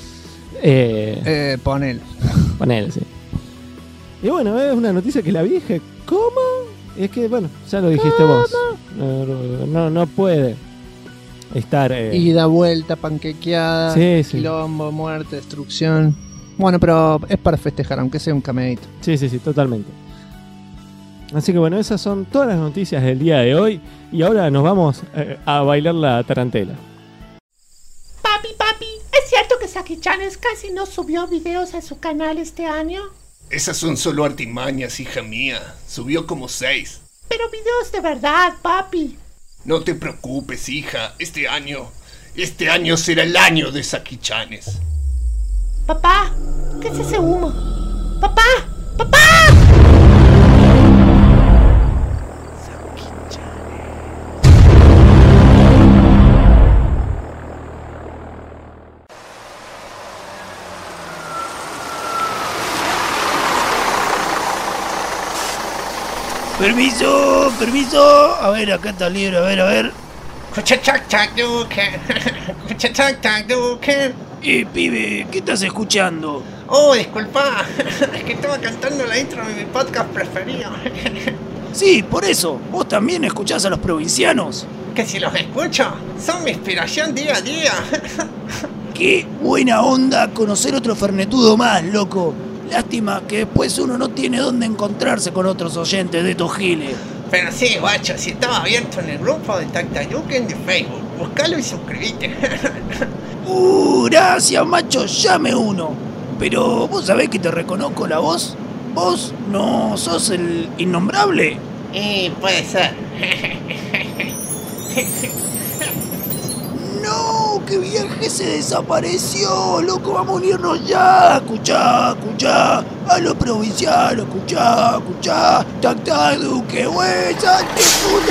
Ponele, sí. Y bueno, es una noticia que la vi y dije, ¿cómo? Y es que, bueno, ya lo dijiste vos. No puede. estar... Ida, vuelta, panquequeada, quilombo, muerte, destrucción. Bueno, pero es para festejar, aunque sea un cameíto. Sí, totalmente. Así que bueno, esas son todas las noticias del día de hoy. Y ahora nos vamos a bailar la tarantela. Papi, ¿es cierto que Saki-chan casi no subió videos a su canal este año? Esas son solo artimañas, hija mía. Subió como 6. Pero videos de verdad, papi. No te preocupes, hija. Este año será el año de Saki-chanes. Papá, ¿qué es ese humo? ¡Papá! Permiso. A ver, acá está el libro, a ver. Pibe, ¿qué estás escuchando? Oh, disculpa. Es que estaba cantando la intro de mi podcast preferido. Sí, por eso. ¿Vos también escuchás a los provincianos? Que si los escucho, son mi inspiración día a día. Qué buena onda conocer otro fernetudo más, loco. Lástima que después uno no tiene dónde encontrarse con otros oyentes de estos giles. Pero sí, guacho, si estaba abierto en el grupo de Tactayuken de Facebook, buscalo y suscribite. Gracias, macho, llame uno. Pero, ¿vos sabés que te reconozco la voz? ¿Vos no sos el innombrable? Puede ser. No, que viaje se desapareció, loco, vamos a unirnos ya. Escuchá, a los provincianos, escuchá, Tactaduque, güey, salte, puto,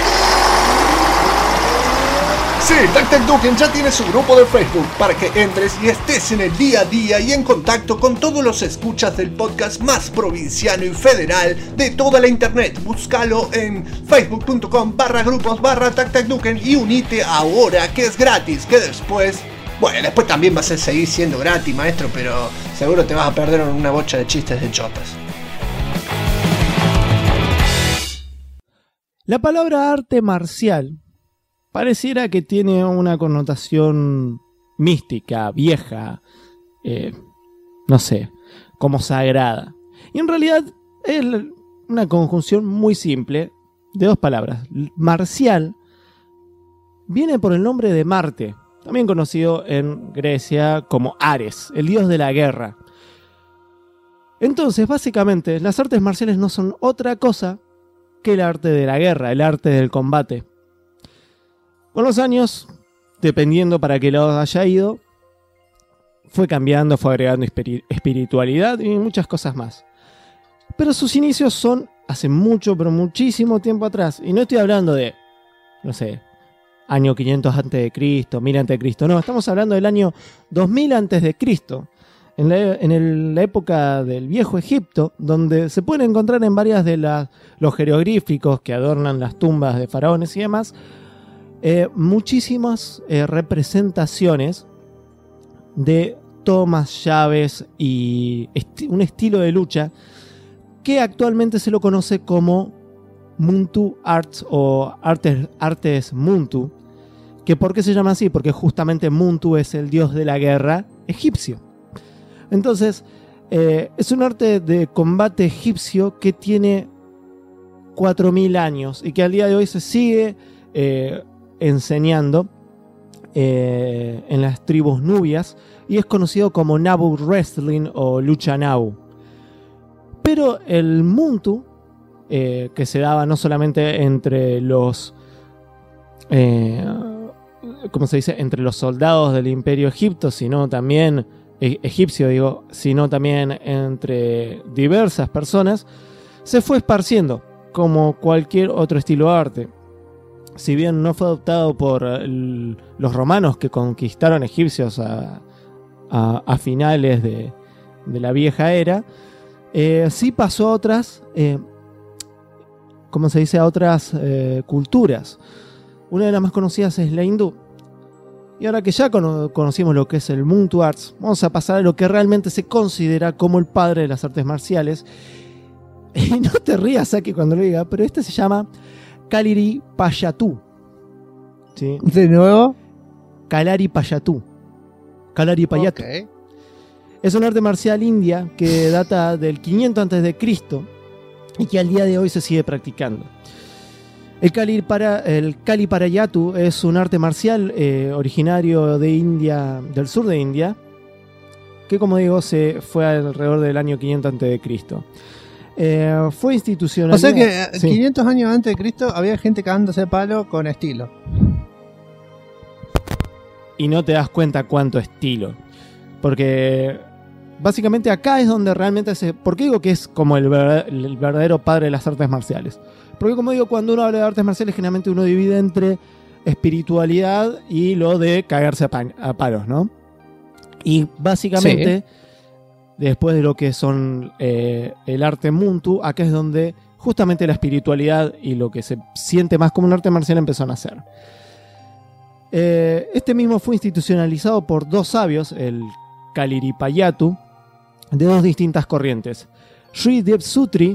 Sí, Tactaduken ya tiene su grupo de Facebook para que entres y estés en el día a día y en contacto con todos los escuchas del podcast más provinciano y federal de toda la internet. Búscalo en facebook.com/grupos/Tactaduken y unite ahora, que es gratis, que después también vas a seguir siendo gratis, maestro, pero seguro te vas a perder una bocha de chistes de chotas. La palabra arte marcial pareciera que tiene una connotación mística, vieja, no sé, como sagrada. Y en realidad es una conjunción muy simple de dos palabras. Marcial viene por el nombre de Marte, también conocido en Grecia como Ares, el dios de la guerra. Entonces, básicamente, las artes marciales no son otra cosa que el arte de la guerra, el arte del combate. Con los años, dependiendo para qué lado haya ido, fue cambiando, fue agregando espiritualidad y muchas cosas más. Pero sus inicios son hace mucho, pero muchísimo tiempo atrás. Y no estoy hablando de, no sé, año 500 a.C., 1000 a.C. No, estamos hablando del año 2000 a.C., en la época del Viejo Egipto, donde se pueden encontrar en varias de los jeroglíficos que adornan las tumbas de faraones y demás, muchísimas representaciones de tomas, llaves y un estilo de lucha que actualmente se lo conoce como Muntu Arts o artes Muntu. ¿Que por qué se llama así? Porque justamente Muntu es el dios de la guerra egipcio. Entonces, es un arte de combate egipcio que tiene 4000 años y que al día de hoy se sigue enseñando en las tribus nubias y es conocido como Nabu Wrestling o lucha Nabu. Pero el Muntu, que se daba no solamente entre los entre los soldados del Imperio Egipcio, sino también sino también entre diversas personas, se fue esparciendo como cualquier otro estilo de arte. Si bien no fue adoptado por los romanos que conquistaron egipcios a finales de la vieja era, sí pasó a otras, a otras culturas. Una de las más conocidas es la hindú. Y ahora que ya conocimos lo que es el Muntu Arts, vamos a pasar a lo que realmente se considera como el padre de las artes marciales. Y no te rías, Saki, cuando lo diga, pero este se llama Kaliri Payatú. ¿sí? De nuevo. Kalaripayattu. Kalaripayattu. Okay. Es un arte marcial india que data del 500 a.C. y que al día de hoy se sigue practicando. El Kaliparayattu es un arte marcial originario de India, del sur de India, que como digo se fue alrededor del año 500 a.C. Fue institucionalizado. O sea que 500 años antes de Cristo había gente cagándose a palo con estilo. Y no te das cuenta cuánto estilo. Porque básicamente acá es donde realmente se... ¿Por qué digo que es como el verdadero padre de las artes marciales? Porque como digo, cuando uno habla de artes marciales, generalmente uno divide entre espiritualidad y lo de cagarse a palos, ¿no? Y básicamente, sí, después de lo que son el arte Muntu, acá es donde justamente la espiritualidad y lo que se siente más como un arte marcial empezó a nacer. Este mismo fue institucionalizado por dos sabios, el Kaliripayattu, de dos distintas corrientes. Sri Devsutri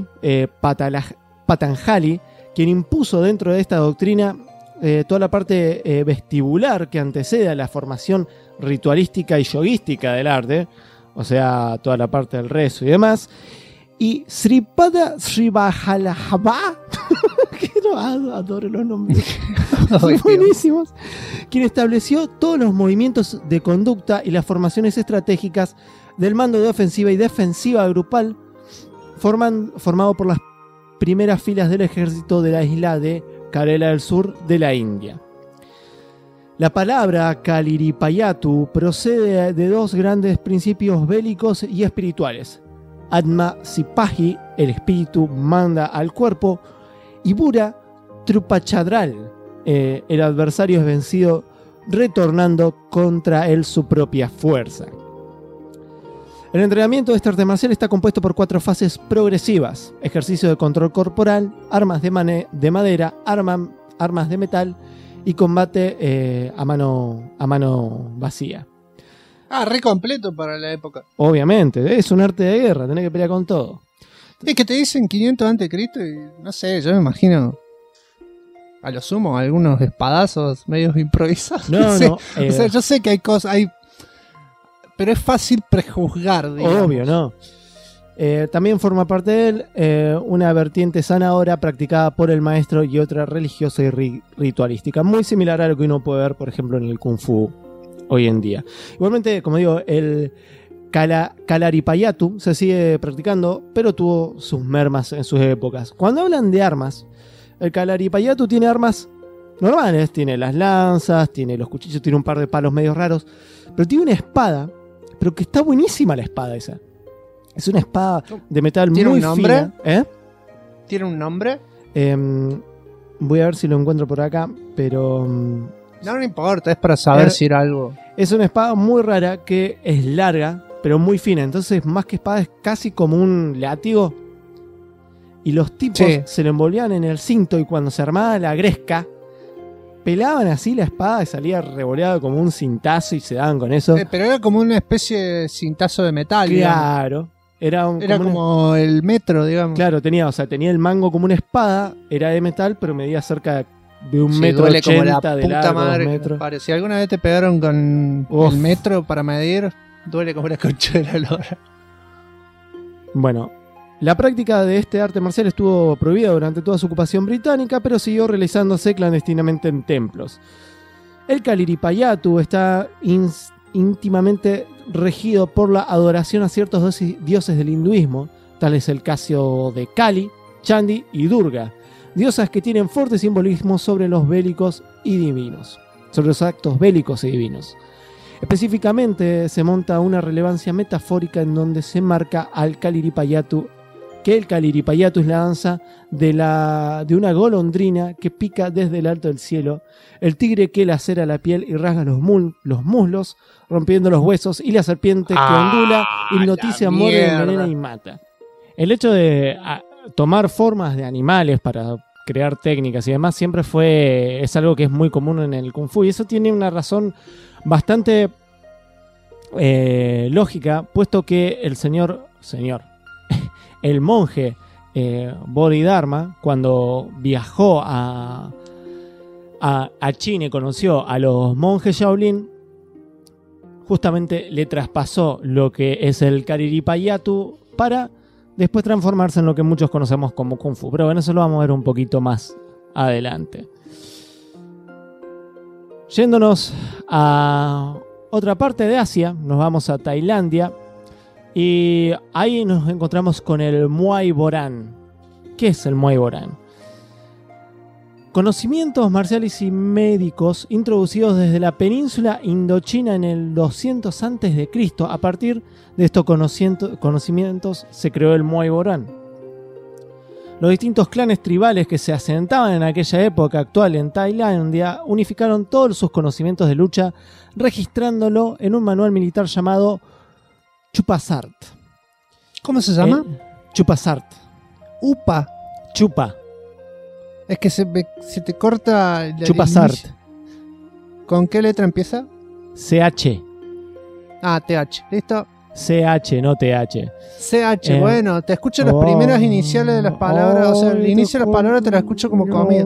Patanjali, quien impuso dentro de esta doctrina toda la parte vestibular que antecede a la formación ritualística y yoguística del arte, o sea, toda la parte del rezo y demás. Y Sripada Srivajalabha, que no, adoro los nombres, buenísimos, quien estableció todos los movimientos de conducta y las formaciones estratégicas del mando de ofensiva y defensiva grupal, formado por las primeras filas del ejército de la isla de Kerala del sur de la India. La palabra Kaliripayattu procede de dos grandes principios bélicos y espirituales. Atma Sipahi, el espíritu manda al cuerpo, y Bura Trupachadral, el adversario es vencido retornando contra él su propia fuerza. El entrenamiento de este arte marcial está compuesto por 4 fases progresivas: ejercicio de control corporal, armas de madera, armas de metal y combate a mano vacía. Re completo para la época. Obviamente, es un arte de guerra, tenés que pelear con todo. Es que te dicen 500 a.C. y no sé, yo me imagino a lo sumo algunos espadazos medios improvisados. No. O sea, yo sé que hay cosas, pero es fácil prejuzgar, digamos. Obvio, ¿no? También forma parte de él una vertiente sanadora practicada por el maestro y otra religiosa y ritualística, muy similar a lo que uno puede ver, por ejemplo, en el Kung Fu hoy en día. Igualmente, como digo, el Kalaripayattu se sigue practicando, pero tuvo sus mermas en sus épocas. Cuando hablan de armas, el Kalaripayattu tiene armas normales, tiene las lanzas, tiene los cuchillos, tiene un par de palos medios raros, pero tiene una espada, pero que está buenísima la espada esa. Es una espada de metal muy un nombre? fina. ¿Tiene un nombre? Voy a ver si lo encuentro por acá, pero... No importa, es para saber si era algo. Es una espada muy rara que es larga, pero muy fina. Entonces, más que espada, es casi como un látigo. Y los tipos se lo envolvían en el cinto y cuando se armaba la gresca, pelaban así la espada y salía revoleado como un cintazo y se daban con eso. Pero era como una especie de cintazo de metal. Claro. Digamos. Era como el metro, digamos. Claro, tenía el mango como una espada, era de metal, pero medía cerca de 1,80 m de largo, madre, 2 metros. Si alguna vez te pegaron con el metro para medir, duele como la concha de la lora. Bueno, la práctica de este arte marcial estuvo prohibida durante toda su ocupación británica, pero siguió realizándose clandestinamente en templos. El Kaliripayattu está íntimamente regido por la adoración a ciertos dioses del hinduismo, tal es el caso de Kali, Chandi y Durga, diosas que tienen fuerte simbolismo sobre los bélicos y divinos, sobre los actos bélicos y divinos. Específicamente se monta una relevancia metafórica en donde se marca al Kaliripayattu, que el Kaliripayattu es la danza de una golondrina que pica desde el alto del cielo, el tigre que lacera la piel y rasga los muslos, rompiendo los huesos, y la serpiente que ondula, hipnotiza, muerde, envenena y mata. El hecho de tomar formas de animales para crear técnicas y demás siempre es algo que es muy común en el Kung Fu, y eso tiene una razón bastante lógica, puesto que el monje Bodhidharma, cuando viajó a a China y conoció a los monjes Shaolin, justamente le traspasó lo que es el Kariripayattu para después transformarse en lo que muchos conocemos como Kung Fu. Pero bueno, eso lo vamos a ver un poquito más adelante. Yéndonos a otra parte de Asia, nos vamos a Tailandia y ahí nos encontramos con el Muay Boran. ¿Qué es el Muay Boran? Conocimientos marciales y médicos introducidos desde la península indochina en el 200 a.C. A partir de estos conocimientos se creó el Muay Boran. Los distintos clanes tribales que se asentaban en aquella época actual en Tailandia unificaron todos sus conocimientos de lucha, registrándolo en un manual militar llamado Chupasart. ¿Cómo se llama? Chupasart. Upa. Chupa. Es que se te corta... Chupasart. ¿Con qué letra empieza? CH. Ah, TH. ¿Listo? CH, no TH. CH, bueno, te escucho las primeras iniciales de las palabras, o sea, el inicio de las palabras te las escucho como comida.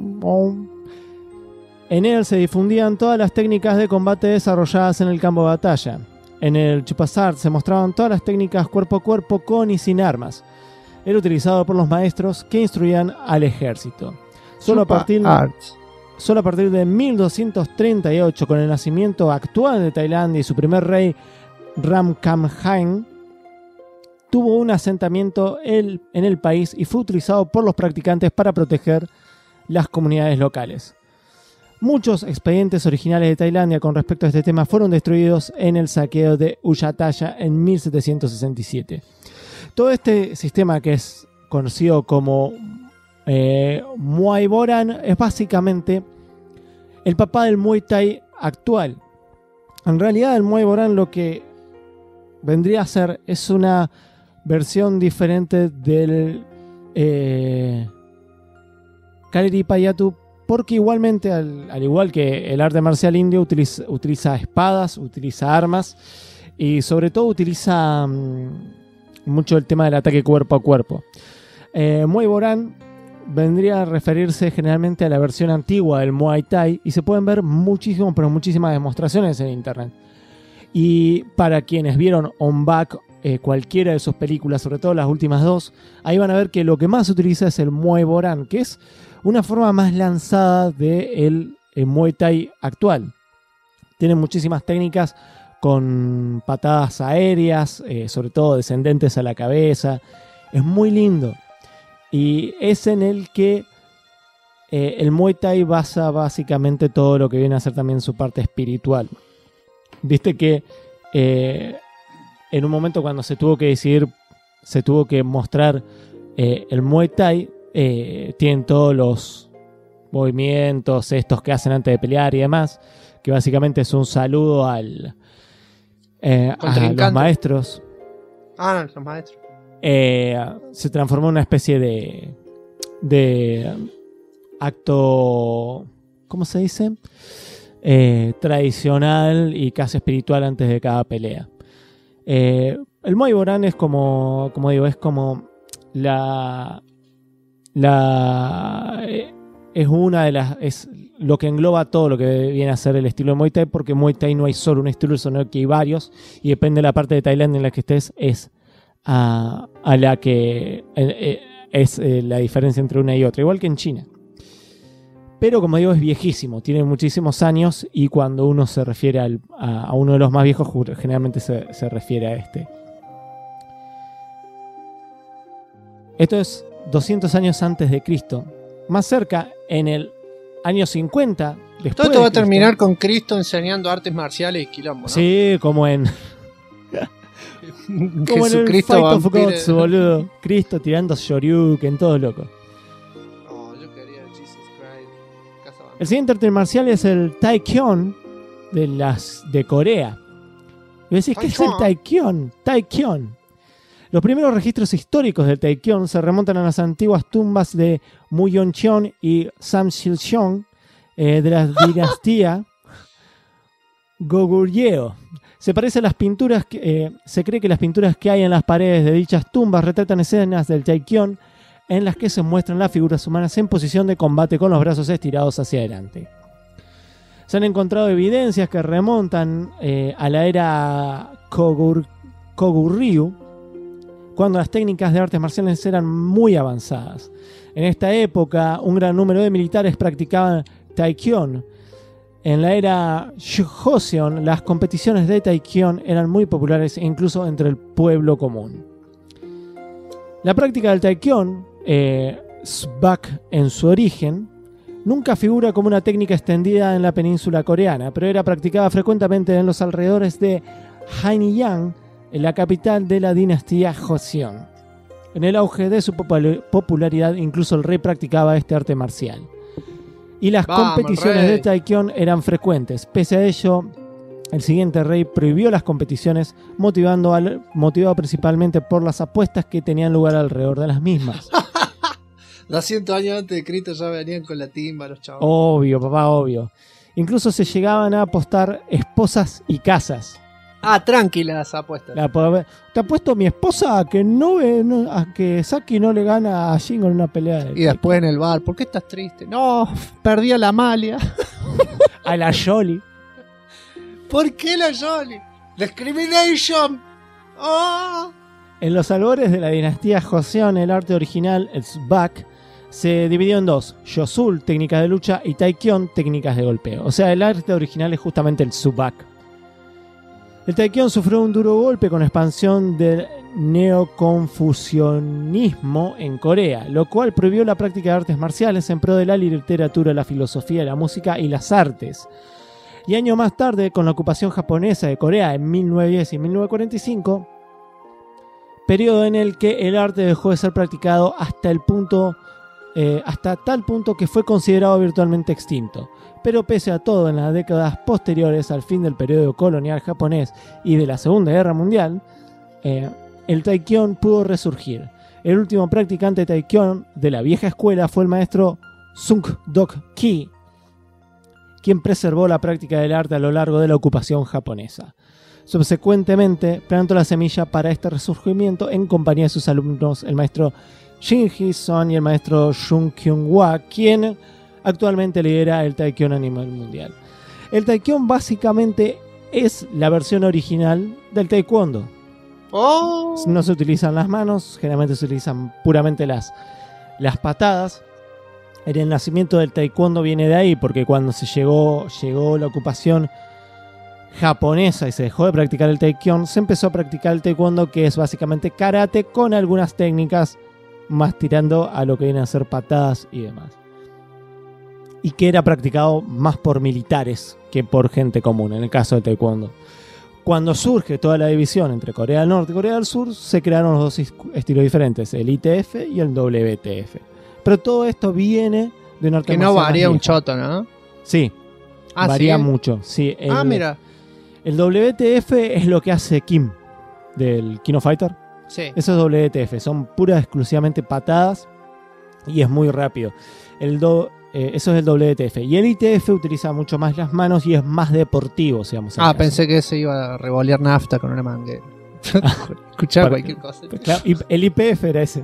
En él se difundían todas las técnicas de combate desarrolladas en el campo de batalla. En el Chupasart se mostraban todas las técnicas cuerpo a cuerpo con y sin armas. Era utilizado por los maestros que instruían al ejército. Solo a partir de 1238, con el nacimiento actual de Tailandia y su primer rey Ramkhamhaeng, tuvo un asentamiento en el país y fue utilizado por los practicantes para proteger las comunidades locales. Muchos expedientes originales de Tailandia con respecto a este tema fueron destruidos en el saqueo de Uyatthaya en 1767. Todo este sistema, que es conocido como Muay Boran, es básicamente el papá del Muay Thai actual. En realidad el Muay Boran lo que vendría a ser es una versión diferente del Kariripayattu, porque igualmente, al igual que el arte marcial indio, utiliza espadas, utiliza armas y sobre todo utiliza mucho el tema del ataque cuerpo a cuerpo. Muay Boran vendría a referirse generalmente a la versión antigua del Muay Thai y se pueden ver muchísimas demostraciones en internet. Y para quienes vieron On Back, cualquiera de sus películas, sobre todo las últimas dos, ahí van a ver que lo que más se utiliza es el Muay Boran, que es una forma más lanzada del Muay Thai actual. Tiene muchísimas técnicas con patadas aéreas, sobre todo descendentes a la cabeza. Es muy lindo. Y es en el que el Muay Thai basa básicamente todo lo que viene a ser también su parte espiritual. Viste que en un momento cuando se tuvo que decidir, se tuvo que mostrar el Muay Thai, tienen todos los movimientos estos que hacen antes de pelear y demás, que básicamente es un saludo a los maestros. Ah, no, los maestros. Se transformó en una especie de acto, ¿cómo se dice? Tradicional y casi espiritual antes de cada pelea. El Muay Boran es como digo, es como es una de las, es lo que engloba todo lo que viene a ser el estilo de Muay Thai, porque Muay Thai no hay solo un estilo, sino que hay varios, y depende de la parte de Tailandia en la que estés, es a la que es la diferencia entre una y otra, igual que en China. Pero como digo, es viejísimo, tiene muchísimos años, y cuando uno se refiere a uno de los más viejos, generalmente se refiere a este. Esto es 200 años antes de Cristo. Más cerca, en el año 50 después. Todo esto va a terminar con Cristo enseñando artes marciales y quilombo, ¿no? Sí, como en como en el Fight of Gods, boludo. Cristo tirando shoryuken, todo loco. Oh, yo quería Jesus Christ. El siguiente arte marcial es el Taekyon de Corea. Y decís, ¿qué es el Taekyon? Taekyon. Los primeros registros históricos del Taekyon se remontan a las antiguas tumbas de Muyoncheon y Samsilcheon de la dinastía Goguryeo. Se parece a las pinturas se cree que las pinturas que hay en las paredes de dichas tumbas retratan escenas del Taekyon en las que se muestran las figuras humanas en posición de combate con los brazos estirados hacia adelante. Se han encontrado evidencias que remontan a la era Koguryu, cuando las técnicas de artes marciales eran muy avanzadas. En esta época, un gran número de militares practicaban Taekwondo. En la era Joseon, las competiciones de Taekwondo eran muy populares incluso entre el pueblo común. La práctica del Taekwondo, SBAK en su origen, nunca figura como una técnica extendida en la península coreana, pero era practicada frecuentemente en los alrededores de Hanyang, en la capital de la dinastía Joseon. En el auge de su popularidad, incluso el rey practicaba este arte marcial. Y las competiciones de Taekwondo eran frecuentes. Pese a ello, el siguiente rey prohibió las competiciones, motivado principalmente por las apuestas que tenían lugar alrededor de las mismas. 200 años antes de Cristo ya venían con la timba los chavos. Obvio, papá, obvio. Incluso se llegaban a apostar esposas y casas. Tranquilas apuestas. Te apuesto mi esposa a que a que Saki no le gana a Shingo en una pelea. Y después en el bar, ¿por qué estás triste? No, perdí a la Amalia. A la Yoli. ¿Por qué la Yoli? Discrimination. Oh. En los albores de la dinastía Joseon, el arte original, el SBAK, se dividió en dos: Yosul, técnicas de lucha, y Taekwondo, técnicas de golpeo. O sea, el arte original es justamente el SBAK. El Taekwondo sufrió un duro golpe con la expansión del neoconfucianismo en Corea, lo cual prohibió la práctica de artes marciales en pro de la literatura, la filosofía, la música y las artes. Y años más tarde, con la ocupación japonesa de Corea en 1910 y 1945, periodo en el que el arte dejó de ser practicado hasta tal punto que fue considerado virtualmente extinto. Pero pese a todo, en las décadas posteriores al fin del periodo colonial japonés y de la Segunda Guerra Mundial, el Taekwondo pudo resurgir. El último practicante de Taekwondo de la vieja escuela fue el maestro Sung Dok Ki, quien preservó la práctica del arte a lo largo de la ocupación japonesa. Subsecuentemente, plantó la semilla para este resurgimiento en compañía de sus alumnos, el maestro Shin Hee-son y el maestro Jung Kyung-hwa, quien actualmente lidera el Taekwondo a nivel mundial. El Taekwondo básicamente es la versión original del Taekwondo. Oh. No se utilizan las manos, generalmente se utilizan puramente las patadas. El nacimiento del Taekwondo viene de ahí, porque cuando llegó la ocupación japonesa y se dejó de practicar el Taekwondo, se empezó a practicar el Taekwondo, que es básicamente karate con algunas técnicas más tirando a lo que vienen a ser patadas y demás. Y que era practicado más por militares que por gente común, en el caso del Taekwondo. Cuando surge toda la división entre Corea del Norte y Corea del Sur, se crearon los dos estilos diferentes, el ITF y el WTF. Pero todo esto viene de un arte que no varía un choto, ¿no? Sí, varía mucho. Sí, mira. El WTF es lo que hace Kim, del King of Fighter. Sí. Eso es WTF, son puras exclusivamente patadas y es muy rápido. Eso es el WTF. Y el ITF utiliza mucho más las manos y es más deportivo, digamos. Pensé que se iba a revolear nafta con una manguera. Escuchar cualquier cosa. Claro, el IPF era ese.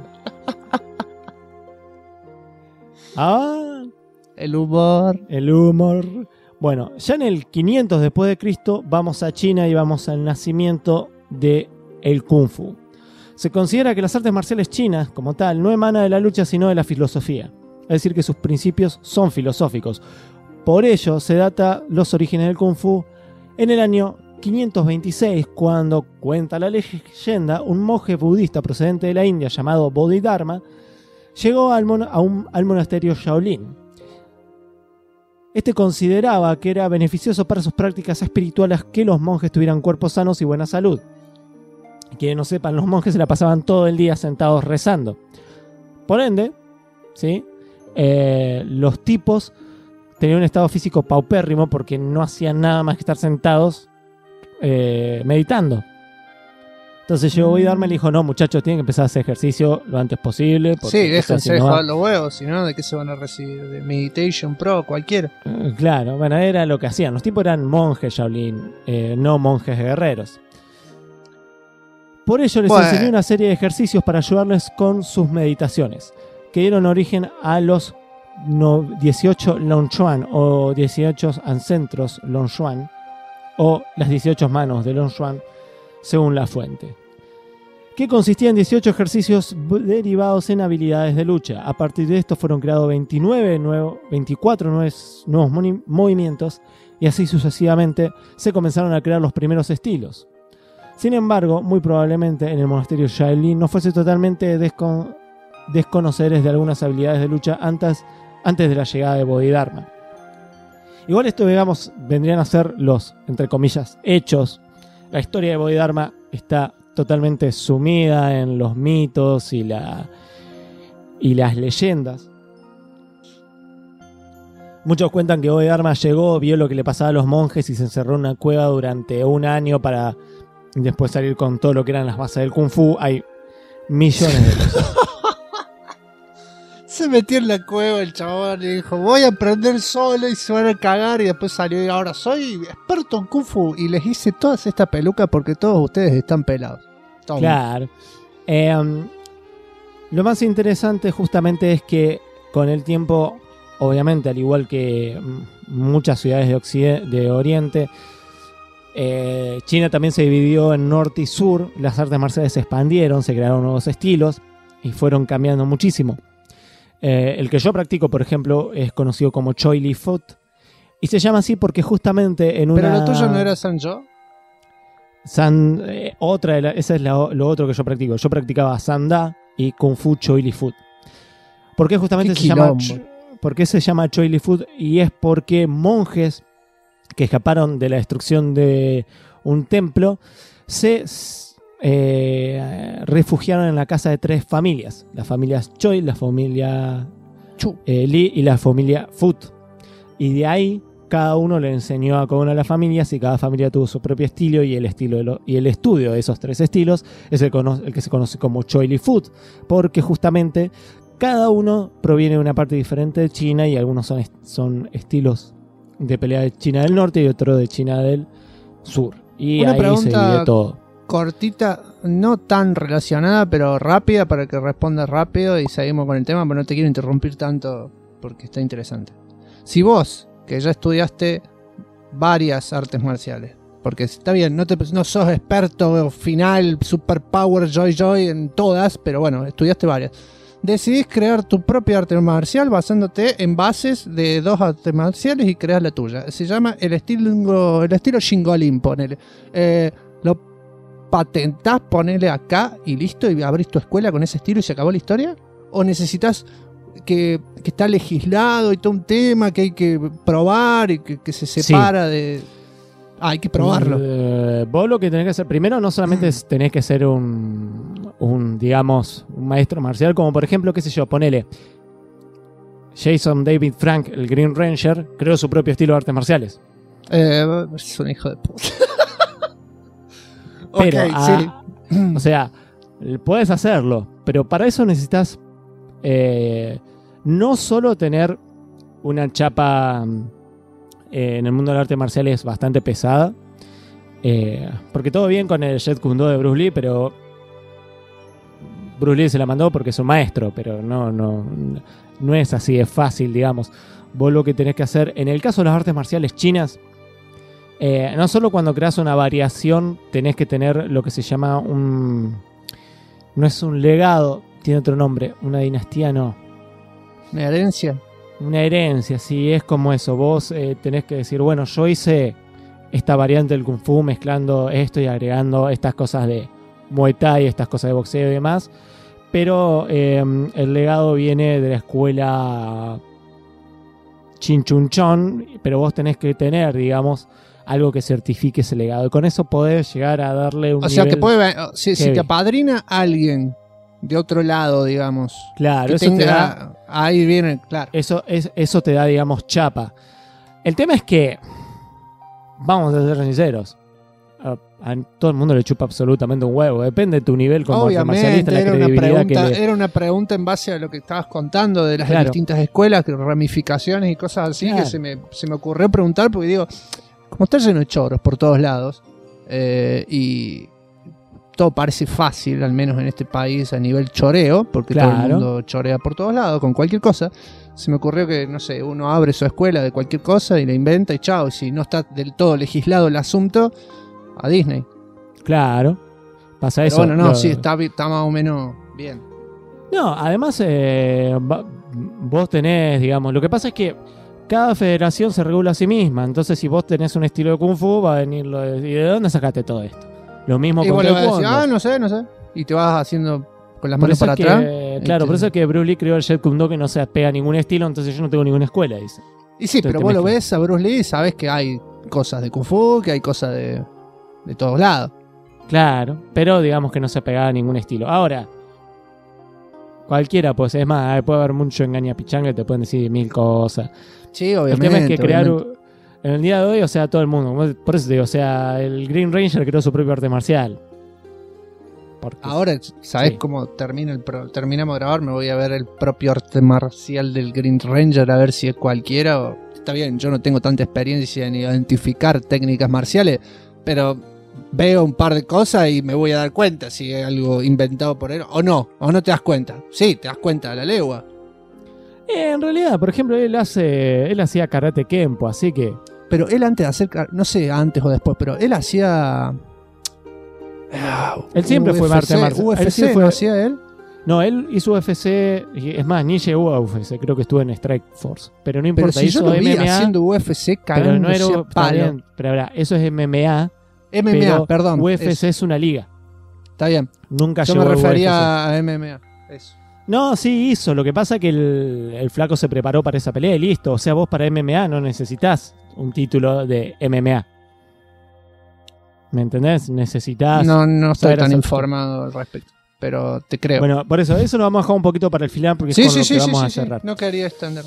El humor. Bueno, ya en el 500 después de Cristo vamos a China y vamos al nacimiento de el Kung Fu. Se considera que las artes marciales chinas, como tal, no emanan de la lucha sino de la filosofía. Es decir, que sus principios son filosóficos. Por ello, se data los orígenes del Kung Fu en el año 526, cuando, cuenta la leyenda, un monje budista procedente de la India llamado Bodhidharma llegó al monasterio Shaolin. Este consideraba que era beneficioso para sus prácticas espirituales que los monjes tuvieran cuerpos sanos y buena salud. Quienes no sepan, los monjes se la pasaban todo el día sentados rezando. Por ende, ¿sí? Los tipos tenían un estado físico paupérrimo porque no hacían nada más que estar sentados meditando. Entonces llegó Bodhidharma y le dijo: no, muchachos, tienen que empezar a hacer ejercicio lo antes posible. Sí, déjense de jugar los huevos, si no, ¿de qué se van a recibir? De Meditation Pro, cualquiera. Claro, bueno, era lo que hacían. Los tipos eran monjes Shaolin, no monjes guerreros. Por ello les enseñó una serie de ejercicios para ayudarles con sus meditaciones. que dieron origen a los 18 Longchuan o 18 ancestros Longchuan o las 18 manos de Longchuan, según la fuente, que consistía en 18 ejercicios derivados en habilidades de lucha. A partir de esto fueron creados 24 nuevos movimientos y así sucesivamente se comenzaron a crear los primeros estilos. Sin embargo, muy probablemente en el monasterio Shaolin no fuese totalmente desconoceres de algunas habilidades de lucha antes de la llegada de Bodhidharma. Igual esto, digamos, vendrían a ser los, entre comillas, hechos. La historia de Bodhidharma está totalmente sumida en los mitos y las leyendas. Muchos cuentan que Bodhidharma llegó, vio lo que le pasaba a los monjes y se encerró en una cueva durante un año para después salir con todo lo que eran las bases del Kung Fu. Hay millones de cosas. Se metió en la cueva el chabón y dijo, voy a aprender solo, y se van a cagar, y después salió y ahora soy experto en Kung Fu y les hice todas estas pelucas porque todos ustedes están pelados. Toma. Claro. Lo más interesante justamente es que con el tiempo, obviamente, al igual que muchas ciudades de Oriente, China también se dividió en norte y sur. Las artes marciales se expandieron, se crearon nuevos estilos y fueron cambiando muchísimo. El que yo practico, por ejemplo, es conocido como Choi Li Fut y se llama así porque justamente en una... ¿Pero lo tuyo no era Sanjo? Esa es lo otro que yo practico. Yo practicaba Sanda y Kung Fu Choi Li Fut. ¿Por qué justamente ¿por qué se llama Choi Li Fut? Y es porque monjes que escaparon de la destrucción de un templo se refugiaron en la casa de 3 familias: las familias Choi, la familia Li y la familia Fut, y de ahí cada uno le enseñó a cada una de las familias y cada familia tuvo su propio estilo, y el estudio de esos 3 estilos es el que se conoce como Choi Li Fut, porque justamente cada uno proviene de una parte diferente de China y algunos son estilos de pelea de China del norte y otro de China del sur, y una ahí se divide todo. Cortita, no tan relacionada, pero rápida para que respondas rápido y seguimos con el tema, pero no te quiero interrumpir tanto porque está interesante. Si vos, que ya estudiaste varias artes marciales, porque está bien, no sos experto final, superpower, joy en todas, pero bueno, estudiaste varias. Decidís crear tu propia arte marcial basándote en bases de 2 artes marciales y creas la tuya. Se llama el estilo Shaolin, ponele. Lo patentás, ponele acá y listo, y abrís tu escuela con ese estilo y se acabó la historia. ¿O necesitas que está legislado y todo un tema que hay que probar y que se separa de... hay que probarlo. Vos lo que tenés que hacer primero no solamente tenés que ser un digamos, un maestro marcial, como por ejemplo, qué sé yo, ponele Jason David Frank, el Green Ranger, creó su propio estilo de artes marciales. Es un hijo de puta. Pero, sí. O sea, puedes hacerlo, pero para eso necesitas no solo tener una chapa en el mundo del arte marcial es bastante pesada, porque todo bien con el Jeet Kune Do de Bruce Lee, pero Bruce Lee se la mandó porque es un maestro, pero no es así de fácil, digamos. Vos lo que tenés que hacer, en el caso de las artes marciales chinas, no solo cuando creas una variación tenés que tener lo que se llama no es un legado, tiene otro nombre, una dinastía, no. ¿Una herencia? Una herencia, sí, es como eso. Vos tenés que decir, bueno, yo hice esta variante del Kung Fu mezclando esto y agregando estas cosas de Muay Thai, estas cosas de boxeo y demás, pero el legado viene de la escuela Chin Chun Chon, pero vos tenés que tener, digamos, algo que certifique ese legado, y con eso podés llegar a darle un nivel. O sea, que puede, si te apadrina alguien de otro lado, digamos. Claro, eso te da. Ahí viene, claro. Eso te da, digamos, chapa. El tema es que, vamos a ser sinceros, a todo el mundo le chupa absolutamente un huevo. Depende de tu nivel como arte marcialista, la credibilidad era una pregunta en base a lo que estabas contando de las distintas escuelas, ramificaciones y cosas así, que se me ocurrió preguntar, porque digo, como está lleno de choros por todos lados, y todo parece fácil, al menos en este país a nivel choreo, porque todo el mundo chorea por todos lados con cualquier cosa. Se me ocurrió que, no sé, uno abre su escuela de cualquier cosa y la inventa y chao. Y si no está del todo legislado el asunto, a Disney. Claro, pasa eso. Bueno, no, sí, está más o menos bien. No, además vos tenés, digamos, lo que pasa es que cada federación se regula a sí misma. Entonces, si vos tenés un estilo de Kung Fu, va a venir ¿y de dónde sacaste todo esto? Lo mismo con Taekwondo. No sé. Y te vas haciendo con las manos para atrás. Claro, por eso es que Bruce Lee creó el Jeet Kune Do, que no se pega a ningún estilo, entonces yo no tengo ninguna escuela, dice. Y sí, entonces, pero vos lo ves a Bruce Lee y sabés que hay cosas de Kung Fu, que hay cosas de todos lados. Claro, pero digamos que no se pegaba a ningún estilo. Ahora, cualquiera, pues es más, puede haber mucho engaña pichanga que te pueden decir 1000 cosas. Sí, obviamente. El tema es que crear en el día de hoy, o sea, todo el mundo. Por eso te digo, o sea, el Green Ranger creó su propio arte marcial. Ahora, ¿sabés cómo terminamos de grabar? Me voy a ver el propio arte marcial del Green Ranger, a ver si es cualquiera. Está bien, yo no tengo tanta experiencia en identificar técnicas marciales, pero veo un par de cosas y me voy a dar cuenta si es algo inventado por él o no te das cuenta. Sí, te das cuenta a la legua. En realidad, por ejemplo, él hacía karate kempo, así que... Pero él antes de hacer, no sé, antes o después, pero él hacía... él siempre fue arte marcial. ¿UFC no hacía él? No, él hizo UFC, es más, ni llegó a UFC, creo que estuvo en Strike Force. Pero no importa, pero si hizo yo lo vi MMA, haciendo UFC cagándose pero no era, palo. bien, pero ahora, eso es MMA. MMA, perdón. UFC es una liga. Está bien. Nunca yo llegó me refería a UFC. a MMA. Eso. No, sí hizo. Lo que pasa es que el flaco se preparó para esa pelea y listo. O sea, vos para MMA no necesitas un título de MMA. ¿Me entendés? Necesitas... No estoy tan informado al respecto, pero te creo. Bueno, por eso lo vamos a dejar un poquito para el final porque es con lo que vamos a cerrar. No quería extender.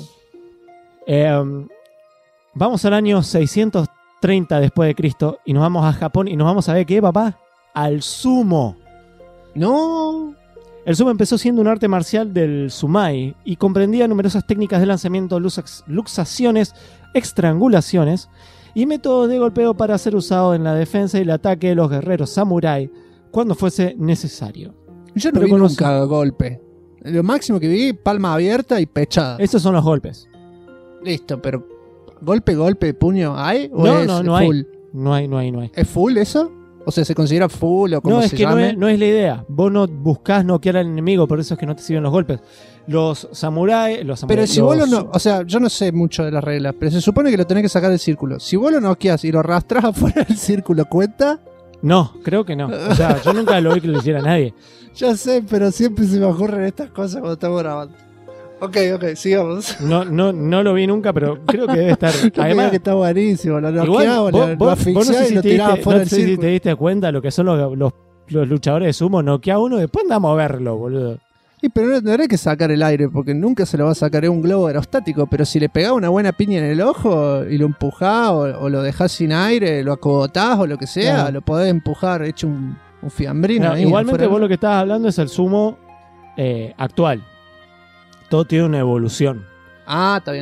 Vamos al año 630 después de Cristo y nos vamos a Japón y nos vamos a ver ¿qué, papá? Al sumo. No. El sumo empezó siendo un arte marcial del sumai y comprendía numerosas técnicas de lanzamiento, luxaciones, estrangulaciones y métodos de golpeo para ser usado en la defensa y el ataque de los guerreros samurái cuando fuese necesario. Yo no vi nunca golpe. Lo máximo que vi, palma abierta y pechada. Esos son los golpes. Listo, pero golpe, puño, ¿hay? ¿O no full? Hay. No hay. ¿Es full eso? O sea, ¿se considera full o como se llame? No es la idea. Vos no buscás noquear al enemigo, por eso es que no te sirven los golpes. Los samuráis... Pero si vos no... O sea, yo no sé mucho de las reglas, pero se supone que lo tenés que sacar del círculo. Si vos lo noqueás y lo arrastrás afuera del círculo, ¿cuenta? No, creo que no. O sea, yo nunca lo vi que lo hiciera a nadie. Ya sé, pero siempre se me ocurren estas cosas cuando estamos grabando. Ok, sigamos. No lo vi nunca, pero creo que debe estar. Además que está buenísimo. Lo noqueaba, lo asfixiaba y lo tiraba fuera del círculo. No sé si te diste cuenta lo que son los luchadores de sumo, noquea uno y después andamos a verlo, boludo. Sí, pero no hay que sacar el aire, porque nunca se lo va a sacar un globo aerostático, pero si le pegás una buena piña en el ojo y lo empujás o lo dejás sin aire, lo acogotás o lo que sea, claro, lo podés empujar hecho un fiambrino. No, igualmente vos lo que estabas hablando es el sumo actual. Todo tiene una evolución. Ah, está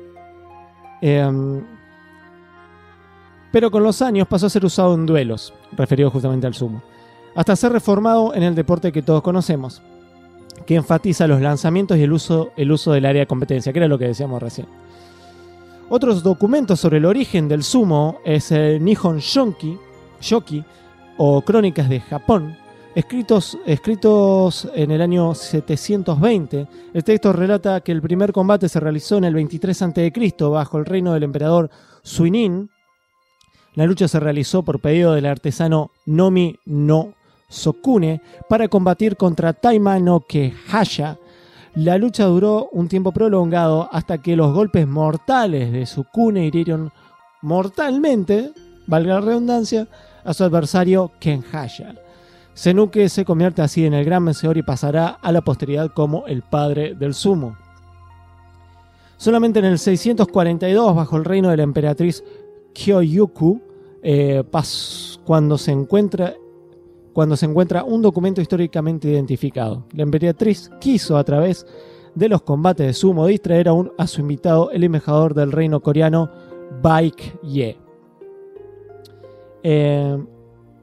bien. Pero con los años pasó a ser usado en duelos, referido justamente al sumo, hasta ser reformado en el deporte que todos conocemos, que enfatiza los lanzamientos y el uso del área de competencia, que era lo que decíamos recién. Otros documentos sobre el origen del sumo es el Nihon Shoki o Crónicas de Japón, escritos en el año 720. El texto relata que el primer combate se realizó en el 23 a.C. bajo el reino del emperador Suinin. La lucha se realizó por pedido del artesano Nomi no Sokune para combatir contra Taima no Kehaya. La lucha duró un tiempo prolongado hasta que los golpes mortales de Sukune hirieron mortalmente, valga la redundancia, a su adversario Kenhaya. Senuke se convierte así en el gran vencedor y pasará a la posteridad como el padre del sumo. Solamente en el 642, bajo el reino de la emperatriz Kyoyuku, cuando se encuentra un documento históricamente identificado. La emperatriz quiso, a través de los combates de sumo, distraer a su invitado, el embajador del reino coreano, Baek-ye.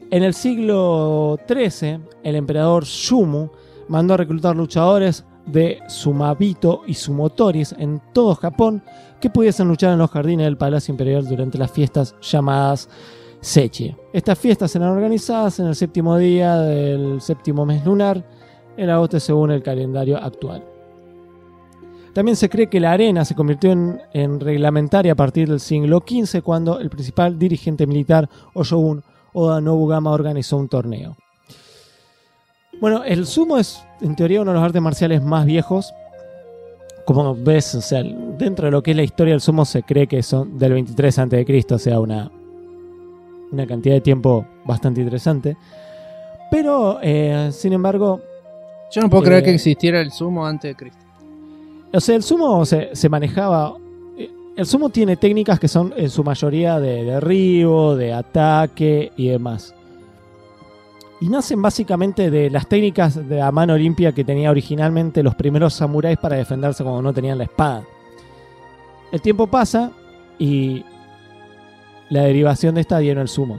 En el siglo XIII, el emperador Shumu mandó a reclutar luchadores de Sumabito y Sumotoris en todo Japón que pudiesen luchar en los jardines del Palacio Imperial durante las fiestas llamadas Sechi. Estas fiestas eran organizadas en el 7º día del 7º mes lunar, en agosto según el calendario actual. También se cree que la arena se convirtió en reglamentaria a partir del siglo XV, cuando el principal dirigente militar, Shogun Oda Nobugama, organizó un torneo. Bueno, el sumo es en teoría uno de los artes marciales más viejos. Como ves, o sea, dentro de lo que es la historia del sumo se cree que son del 23 a.C., o sea, una cantidad de tiempo bastante interesante. Pero, sin embargo... Yo no puedo creer que existiera el sumo antes de Cristo. O sea, el sumo se manejaba... El sumo tiene técnicas que son en su mayoría de derribo, de ataque y demás. Y nacen básicamente de las técnicas de a mano limpia que tenía originalmente los primeros samuráis para defenderse cuando no tenían la espada. El tiempo pasa y la derivación de esta dieron el sumo.